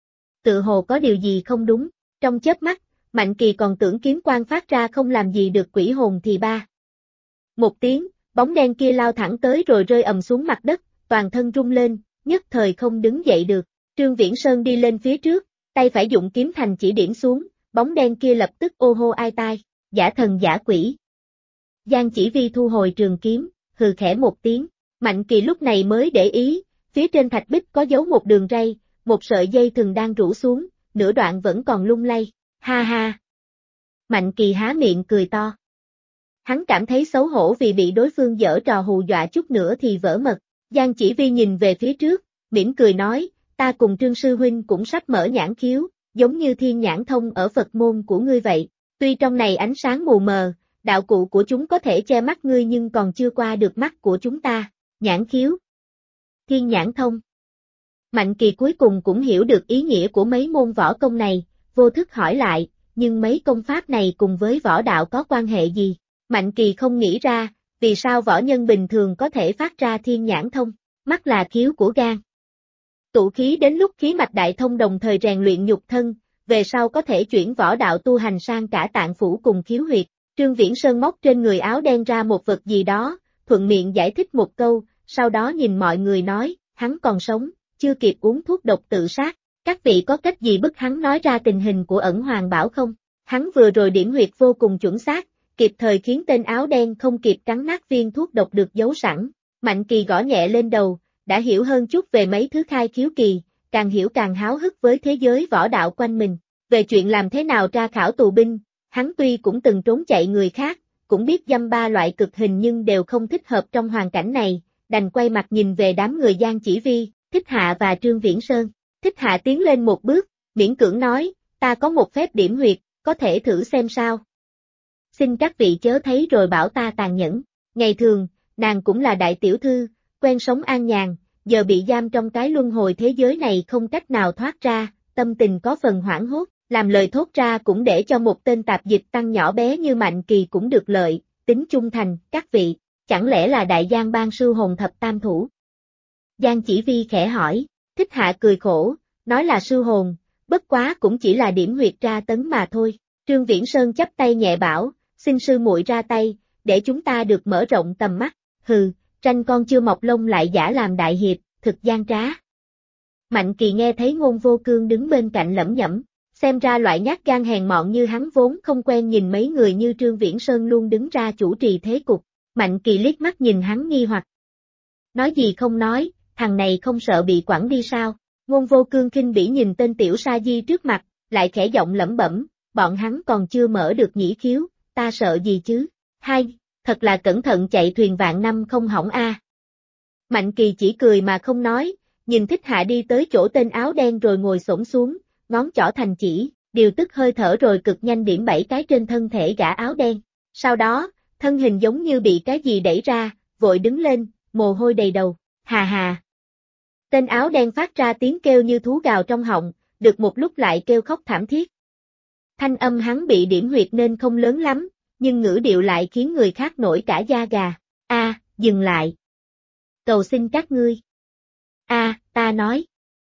Speaker 1: Tự hồ có điều gì không đúng, trong chớp mắt, Mạnh Kỳ còn tưởng kiếm quang phát ra không làm gì được quỷ hồn thì ba. Một tiếng, bóng đen kia lao thẳng tới rồi rơi ầm xuống mặt đất, toàn thân rung lên, nhất thời không đứng dậy được. Trương Viễn Sơn đi lên phía trước, tay phải dụng kiếm thành chỉ điểm xuống, bóng đen kia lập tức ô hô ai tai, giả thần giả quỷ. Giang Chỉ Vi thu hồi trường kiếm, hừ khẽ một tiếng, Mạnh Kỳ lúc này mới để ý, phía trên thạch bích có dấu một đường ray, một sợi dây thừng đang rủ xuống, nửa đoạn vẫn còn lung lay, ha ha. Mạnh Kỳ há miệng cười to. Hắn cảm thấy xấu hổ vì bị đối phương giở trò hù dọa chút nữa thì vỡ mật. Giang Chỉ Vi nhìn về phía trước, mỉm cười nói, ta cùng Trương Sư Huynh cũng sắp mở nhãn khiếu, giống như thiên nhãn thông ở Phật môn của ngươi vậy. Tuy trong này ánh sáng mù mờ, đạo cụ của chúng có thể che mắt ngươi nhưng còn chưa qua được mắt của chúng ta. Nhãn khiếu. Thiên nhãn thông. Mạnh Kỳ cuối cùng cũng hiểu được ý nghĩa của mấy môn võ công này, vô thức hỏi lại, nhưng mấy công pháp này cùng với võ đạo có quan hệ gì? Mạnh Kỳ không nghĩ ra, vì sao võ nhân bình thường có thể phát ra thiên nhãn thông, mắt là khiếu của gan. Tụ khí đến lúc khí mạch đại thông đồng thời rèn luyện nhục thân, về sau có thể chuyển võ đạo tu hành sang cả tạng phủ cùng khiếu huyệt. Trương Viễn Sơn móc trên người áo đen ra một vật gì đó, thuận miệng giải thích một câu, sau đó nhìn mọi người nói, hắn còn sống, chưa kịp uống thuốc độc tự sát, các vị có cách gì bức hắn nói ra tình hình của Ẩn Hoàng Bảo không? Hắn vừa rồi điểm huyệt vô cùng chuẩn xác, kịp thời khiến tên áo đen không kịp cắn nát viên thuốc độc được giấu sẵn. Mạnh Kỳ gõ nhẹ lên đầu, đã hiểu hơn chút về mấy thứ khai khiếu kỳ, càng hiểu càng háo hức với thế giới võ đạo quanh mình. Về chuyện làm thế nào tra khảo tù binh, hắn tuy cũng từng trốn chạy người khác, cũng biết dăm ba loại cực hình nhưng đều không thích hợp trong hoàn cảnh này, đành quay mặt nhìn về đám người Giang Chỉ Vi, Thích Hạ và Trương Viễn Sơn. Thích Hạ tiến lên một bước, miễn cưỡng nói, ta có một phép điểm huyệt, có thể thử xem sao. Xin các vị chớ thấy rồi bảo ta tàn nhẫn. Ngày thường, nàng cũng là đại tiểu thư, quen sống an nhàn, giờ bị giam trong cái luân hồi thế giới này không cách nào thoát ra, tâm tình có phần hoảng hốt, làm lời thốt ra cũng để cho một tên tạp dịch tăng nhỏ bé như Mạnh Kỳ cũng được lợi, tính trung thành, các vị, chẳng lẽ là đại giang ban sư hồn thập tam thủ? Giang Chỉ Vi khẽ hỏi, Thích Hạ cười khổ, nói là sư hồn, bất quá cũng chỉ là điểm huyệt tra tấn mà thôi. Trương Viễn Sơn chắp tay nhẹ bảo, xin sư muội ra tay, để chúng ta được mở rộng tầm mắt. Hừ, tranh con chưa mọc lông lại giả làm đại hiệp, thực gian trá. Mạnh Kỳ nghe thấy Ngôn Vô Cương đứng bên cạnh lẩm nhẩm, xem ra loại nhát gan hèn mọn như hắn vốn không quen nhìn mấy người như Trương Viễn Sơn luôn đứng ra chủ trì thế cục. Mạnh Kỳ liếc mắt nhìn hắn nghi hoặc. Nói gì không nói, thằng này không sợ bị quẳng đi sao? Ngôn Vô Cương khinh bỉ nhìn tên tiểu sa di trước mặt, lại khẽ giọng lẩm bẩm, bọn hắn còn chưa mở được nhĩ khiếu, ta sợ gì chứ? Hai, thật là cẩn thận chạy thuyền vạn năm không hỏng a. Mạnh Kỳ chỉ cười mà không nói, nhìn Thích Hạ đi tới chỗ tên áo đen rồi ngồi xổm xuống, ngón trỏ thành chỉ, điều tức hơi thở rồi cực nhanh điểm 7 cái trên thân thể gã áo đen. Sau đó, thân hình giống như bị cái gì đẩy ra, vội đứng lên, mồ hôi đầy đầu, hà hà. Tên áo đen phát ra tiếng kêu như thú gào trong họng, được một lúc lại kêu khóc thảm thiết. Thanh âm hắn bị điểm huyệt nên không lớn lắm, nhưng ngữ điệu lại khiến người khác nổi cả da gà. A, dừng lại. Cầu xin các ngươi. A, ta nói.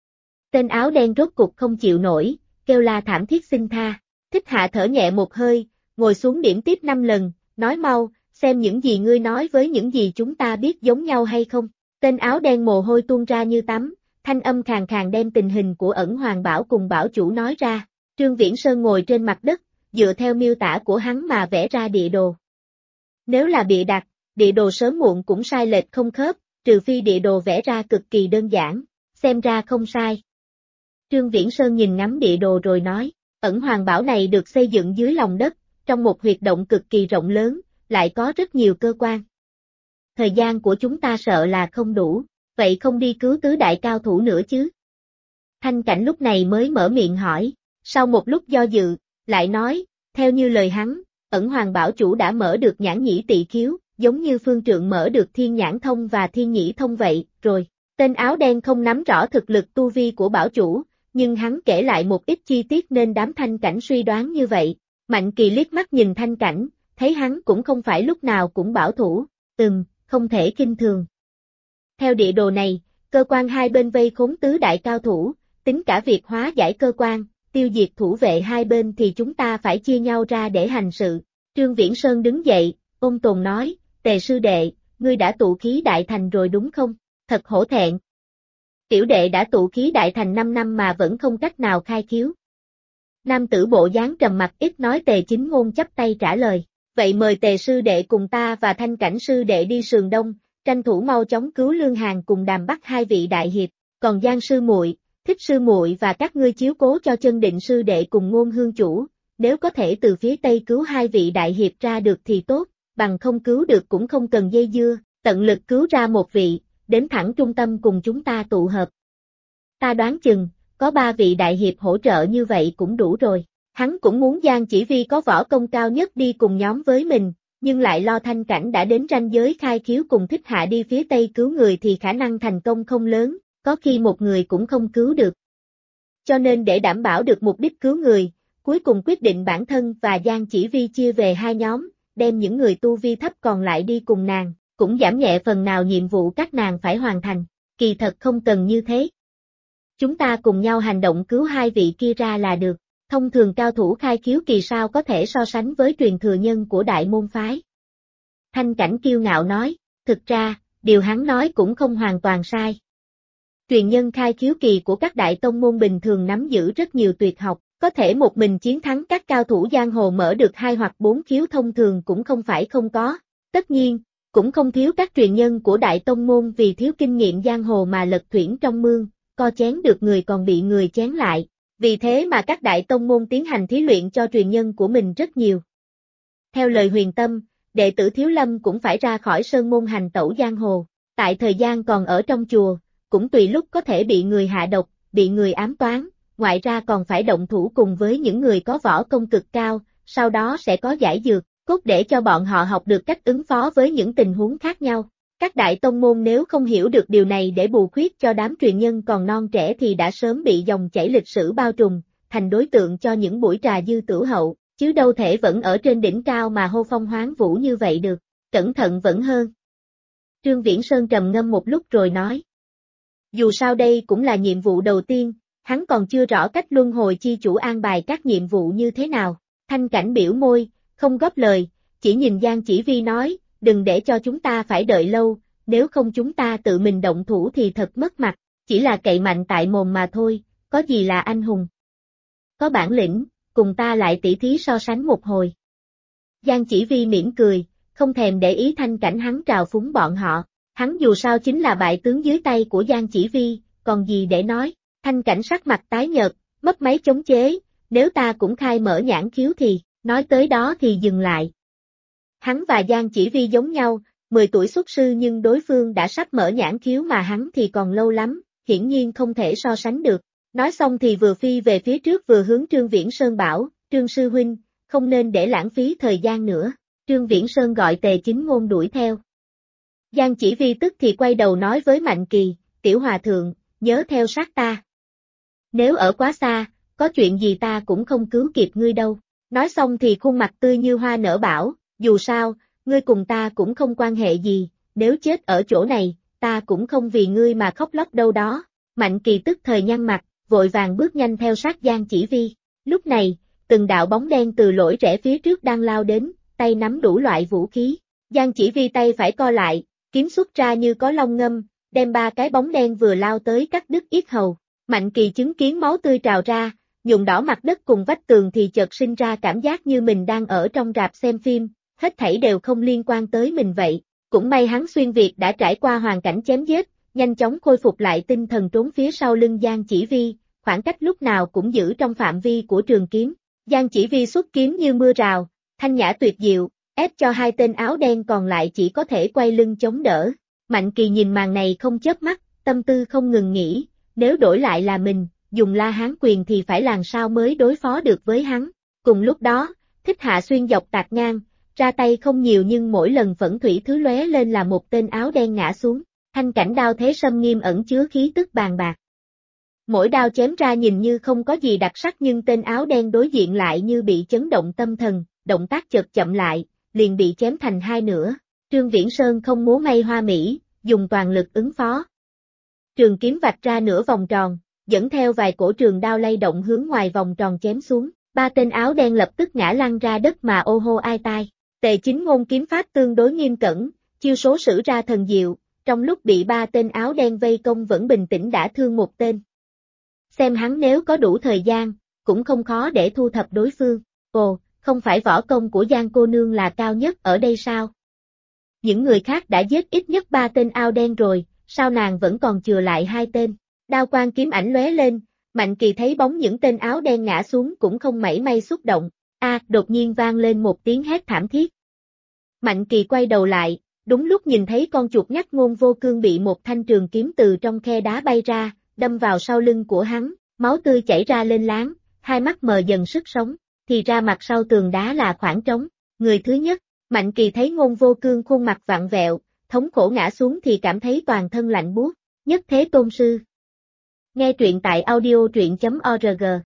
Speaker 1: Tên áo đen rốt cục không chịu nổi, kêu la thảm thiết xin tha. Thích Hạ thở nhẹ một hơi, ngồi xuống điểm tiếp 5 lần, nói mau, xem những gì ngươi nói với những gì chúng ta biết giống nhau hay không. Tên áo đen mồ hôi tuôn ra như tắm, thanh âm khàn khàn đem tình hình của Ẩn Hoàng Bảo cùng bảo chủ nói ra. Trương Viễn Sơn ngồi trên mặt đất, dựa theo miêu tả của hắn mà vẽ ra địa đồ. Nếu là bịa đặt, địa đồ sớm muộn cũng sai lệch không khớp, trừ phi địa đồ vẽ ra cực kỳ đơn giản, xem ra không sai. Trương Viễn Sơn nhìn ngắm địa đồ rồi nói, Ẩn Hoàng Bảo này được xây dựng dưới lòng đất, trong một huyệt động cực kỳ rộng lớn, lại có rất nhiều cơ quan. Thời gian của chúng ta sợ là không đủ, vậy không đi cứu tứ đại cao thủ nữa chứ? Thanh Cảnh lúc này mới mở miệng hỏi, sau một lúc do dự, lại nói, theo như lời hắn, Ẩn Hoàng Bảo chủ đã mở được nhãn nhĩ tỵ khiếu, giống như Phương Trượng mở được thiên nhãn thông và thiên nhĩ thông vậy, rồi. Tên áo đen không nắm rõ thực lực tu vi của bảo chủ, nhưng hắn kể lại một ít chi tiết nên đám Thanh Cảnh suy đoán như vậy. Mạnh Kỳ liếc mắt nhìn Thanh Cảnh, thấy hắn cũng không phải lúc nào cũng bảo thủ, không thể khinh thường. Theo địa đồ này, cơ quan hai bên vây khốn tứ đại cao thủ, tính cả việc hóa giải cơ quan, tiêu diệt thủ vệ hai bên thì chúng ta phải chia nhau ra để hành sự. Trương Viễn Sơn đứng dậy, ôn tồn nói, Tề sư đệ, ngươi đã tụ khí đại thành rồi đúng không? Thật hổ thẹn. Tiểu đệ đã tụ khí đại thành 5 năm mà vẫn không cách nào khai khiếu. Nam tử bộ dáng trầm mặc ít nói Tề Chính Ngôn chắp tay trả lời, vậy mời Tề sư đệ cùng ta và Thanh Cảnh sư đệ đi Sườn Đông, tranh thủ mau chóng cứu Lương Hàn cùng Đàm Bắc hai vị đại hiệp, còn Giang sư muội, Thích sư muội và các ngươi chiếu cố cho Chân Định sư đệ cùng Ngôn hương chủ, nếu có thể từ phía Tây cứu hai vị đại hiệp ra được thì tốt, bằng không cứu được cũng không cần dây dưa, tận lực cứu ra một vị, đến thẳng trung tâm cùng chúng ta tụ hợp. Ta đoán chừng, có 3 vị đại hiệp hỗ trợ như vậy cũng đủ rồi. Hắn cũng muốn Giang Chỉ Vi có võ công cao nhất đi cùng nhóm với mình, nhưng lại lo Thanh Cảnh đã đến ranh giới khai khiếu cùng Thích Hạ đi phía Tây cứu người thì khả năng thành công không lớn, có khi một người cũng không cứu được. Cho nên để đảm bảo được mục đích cứu người, cuối cùng quyết định bản thân và Giang Chỉ Vi chia về 2 nhóm, đem những người tu vi thấp còn lại đi cùng nàng, cũng giảm nhẹ phần nào nhiệm vụ các nàng phải hoàn thành. Kỳ thật không cần như thế. Chúng ta cùng nhau hành động cứu 2 vị kia ra là được. Thông thường cao thủ khai khiếu kỳ sao có thể so sánh với truyền thừa nhân của đại môn phái. Thanh Cảnh kiêu ngạo nói, thực ra, điều hắn nói cũng không hoàn toàn sai. Truyền nhân khai khiếu kỳ của các đại tông môn bình thường nắm giữ rất nhiều tuyệt học, có thể một mình chiến thắng các cao thủ giang hồ mở được 2 hoặc 4 khiếu thông thường cũng không phải không có. Tất nhiên, cũng không thiếu các truyền nhân của đại tông môn vì thiếu kinh nghiệm giang hồ mà lật thuyền trong mương, co chén được người còn bị người chén lại. Vì thế mà các đại tông môn tiến hành thí luyện cho truyền nhân của mình rất nhiều. Theo lời Huyền Tâm, đệ tử Thiếu Lâm cũng phải ra khỏi sơn môn hành tẩu giang hồ, tại thời gian còn ở trong chùa, cũng tùy lúc có thể bị người hạ độc, bị người ám toán, ngoài ra còn phải động thủ cùng với những người có võ công cực cao, sau đó sẽ có giải dược, cốt để cho bọn họ học được cách ứng phó với những tình huống khác nhau. Các đại tông môn nếu không hiểu được điều này để bù khuyết cho đám truyền nhân còn non trẻ thì đã sớm bị dòng chảy lịch sử bao trùm, thành đối tượng cho những buổi trà dư tửu hậu, chứ đâu thể vẫn ở trên đỉnh cao mà hô phong hoán vũ như vậy được, cẩn thận vẫn hơn. Trương Viễn Sơn trầm ngâm một lúc rồi nói. Dù sao đây cũng là nhiệm vụ đầu tiên, hắn còn chưa rõ cách luân hồi chi chủ an bài các nhiệm vụ như thế nào. Thanh Cảnh biểu môi, không góp lời, chỉ nhìn Giang Chỉ Vi nói, đừng để cho chúng ta phải đợi lâu, nếu không chúng ta tự mình động thủ thì thật mất mặt, chỉ là cậy mạnh tại mồm mà thôi, có gì là anh hùng. Có bản lĩnh, cùng ta lại tỉ thí so sánh một hồi. Giang Chỉ Vi mỉm cười, không thèm để ý Thanh Cảnh hắn trào phúng bọn họ, hắn dù sao chính là bại tướng dưới tay của Giang Chỉ Vi, còn gì để nói. Thanh Cảnh sắc mặt tái nhợt, mất máy chống chế, nếu ta cũng khai mở nhãn khiếu thì, nói tới đó thì dừng lại. Hắn và Giang Chỉ Vi giống nhau, 10 tuổi xuất sư nhưng đối phương đã sắp mở nhãn khiếu mà hắn thì còn lâu lắm, hiển nhiên không thể so sánh được. Nói xong thì vừa phi về phía trước vừa hướng Trương Viễn Sơn bảo, Trương Sư Huynh, không nên để lãng phí thời gian nữa. Trương Viễn Sơn gọi Tề Chính Ngôn đuổi theo. Giang Chỉ Vi tức thì quay đầu nói với Mạnh Kỳ, Tiểu Hòa Thượng, nhớ theo sát ta. Nếu ở quá xa, có chuyện gì ta cũng không cứu kịp ngươi đâu. Nói xong thì khuôn mặt tươi như hoa nở bảo, dù sao, ngươi cùng ta cũng không quan hệ gì, nếu chết ở chỗ này, ta cũng không vì ngươi mà khóc lóc đâu đó. Mạnh Kỳ tức thời nhăn mặt, vội vàng bước nhanh theo sát Giang Chỉ Vi. Lúc này, từng đạo bóng đen từ lối rẽ phía trước đang lao đến, tay nắm đủ loại vũ khí. Giang Chỉ Vi tay phải co lại, kiếm xuất ra như có long ngâm, đem 3 cái bóng đen vừa lao tới cắt đứt yết hầu. Mạnh Kỳ chứng kiến máu tươi trào ra, nhuộm đỏ mặt đất cùng vách tường thì chợt sinh ra cảm giác như mình đang ở trong rạp xem phim, hết thảy đều không liên quan tới mình vậy. Cũng may hắn xuyên Việt đã trải qua hoàn cảnh chém giết, nhanh chóng khôi phục lại tinh thần trốn phía sau lưng Giang Chỉ Vi, khoảng cách lúc nào cũng giữ trong phạm vi của trường kiếm. Giang Chỉ Vi xuất kiếm như mưa rào, thanh nhã tuyệt diệu, ép cho 2 tên áo đen còn lại chỉ có thể quay lưng chống đỡ. Mạnh Kỳ nhìn màn này không chớp mắt, tâm tư không ngừng nghĩ, nếu đổi lại là mình, dùng La Hán quyền thì phải làm sao mới đối phó được với hắn. Cùng lúc đó, Thích Hạ xuyên dọc tạt ngang, ra tay không nhiều nhưng mỗi lần phẫn thủy thứ lóe lên là một tên áo đen ngã xuống. Thanh Cảnh đao thế sâm nghiêm ẩn chứa khí tức bàn bạc. Mỗi đao chém ra nhìn như không có gì đặc sắc nhưng tên áo đen đối diện lại như bị chấn động tâm thần, động tác chợt chậm lại, liền bị chém thành 2 nửa. Trương Viễn Sơn không múa may hoa mỹ, dùng toàn lực ứng phó. Trường kiếm vạch ra nửa vòng tròn, dẫn theo vài cổ trường đao lay động hướng ngoài vòng tròn chém xuống. 3 tên áo đen lập tức ngã lăn ra đất mà ô hô ai tai. Tề Chính Ngôn kiếm pháp tương đối nghiêm cẩn, chiêu số sử ra thần diệu, trong lúc bị 3 tên áo đen vây công vẫn bình tĩnh đã thương một tên. Xem hắn nếu có đủ thời gian, cũng không khó để thu thập đối phương. Ồ, không phải võ công của Giang cô nương là cao nhất ở đây sao? Những người khác đã giết ít nhất 3 tên áo đen rồi, sao nàng vẫn còn chừa lại 2 tên? Đao quang kiếm ảnh lóe lên, Mạnh Kỳ thấy bóng những tên áo đen ngã xuống cũng không mảy may xúc động. Đột nhiên vang lên một tiếng hét thảm thiết. Mạnh Kỳ quay đầu lại, đúng lúc nhìn thấy con chuột nhắt Ngôn Vô Cương bị một thanh trường kiếm từ trong khe đá bay ra, đâm vào sau lưng của hắn, máu tươi chảy ra lên láng, hai mắt mờ dần sức sống, thì ra mặt sau tường đá là khoảng trống. Người thứ nhất, Mạnh Kỳ thấy Ngôn Vô Cương khuôn mặt vặn vẹo, thống khổ ngã xuống thì cảm thấy toàn thân lạnh buốt. Nhất Thế Tôn Sư. Nghe truyện tại audio truyện.org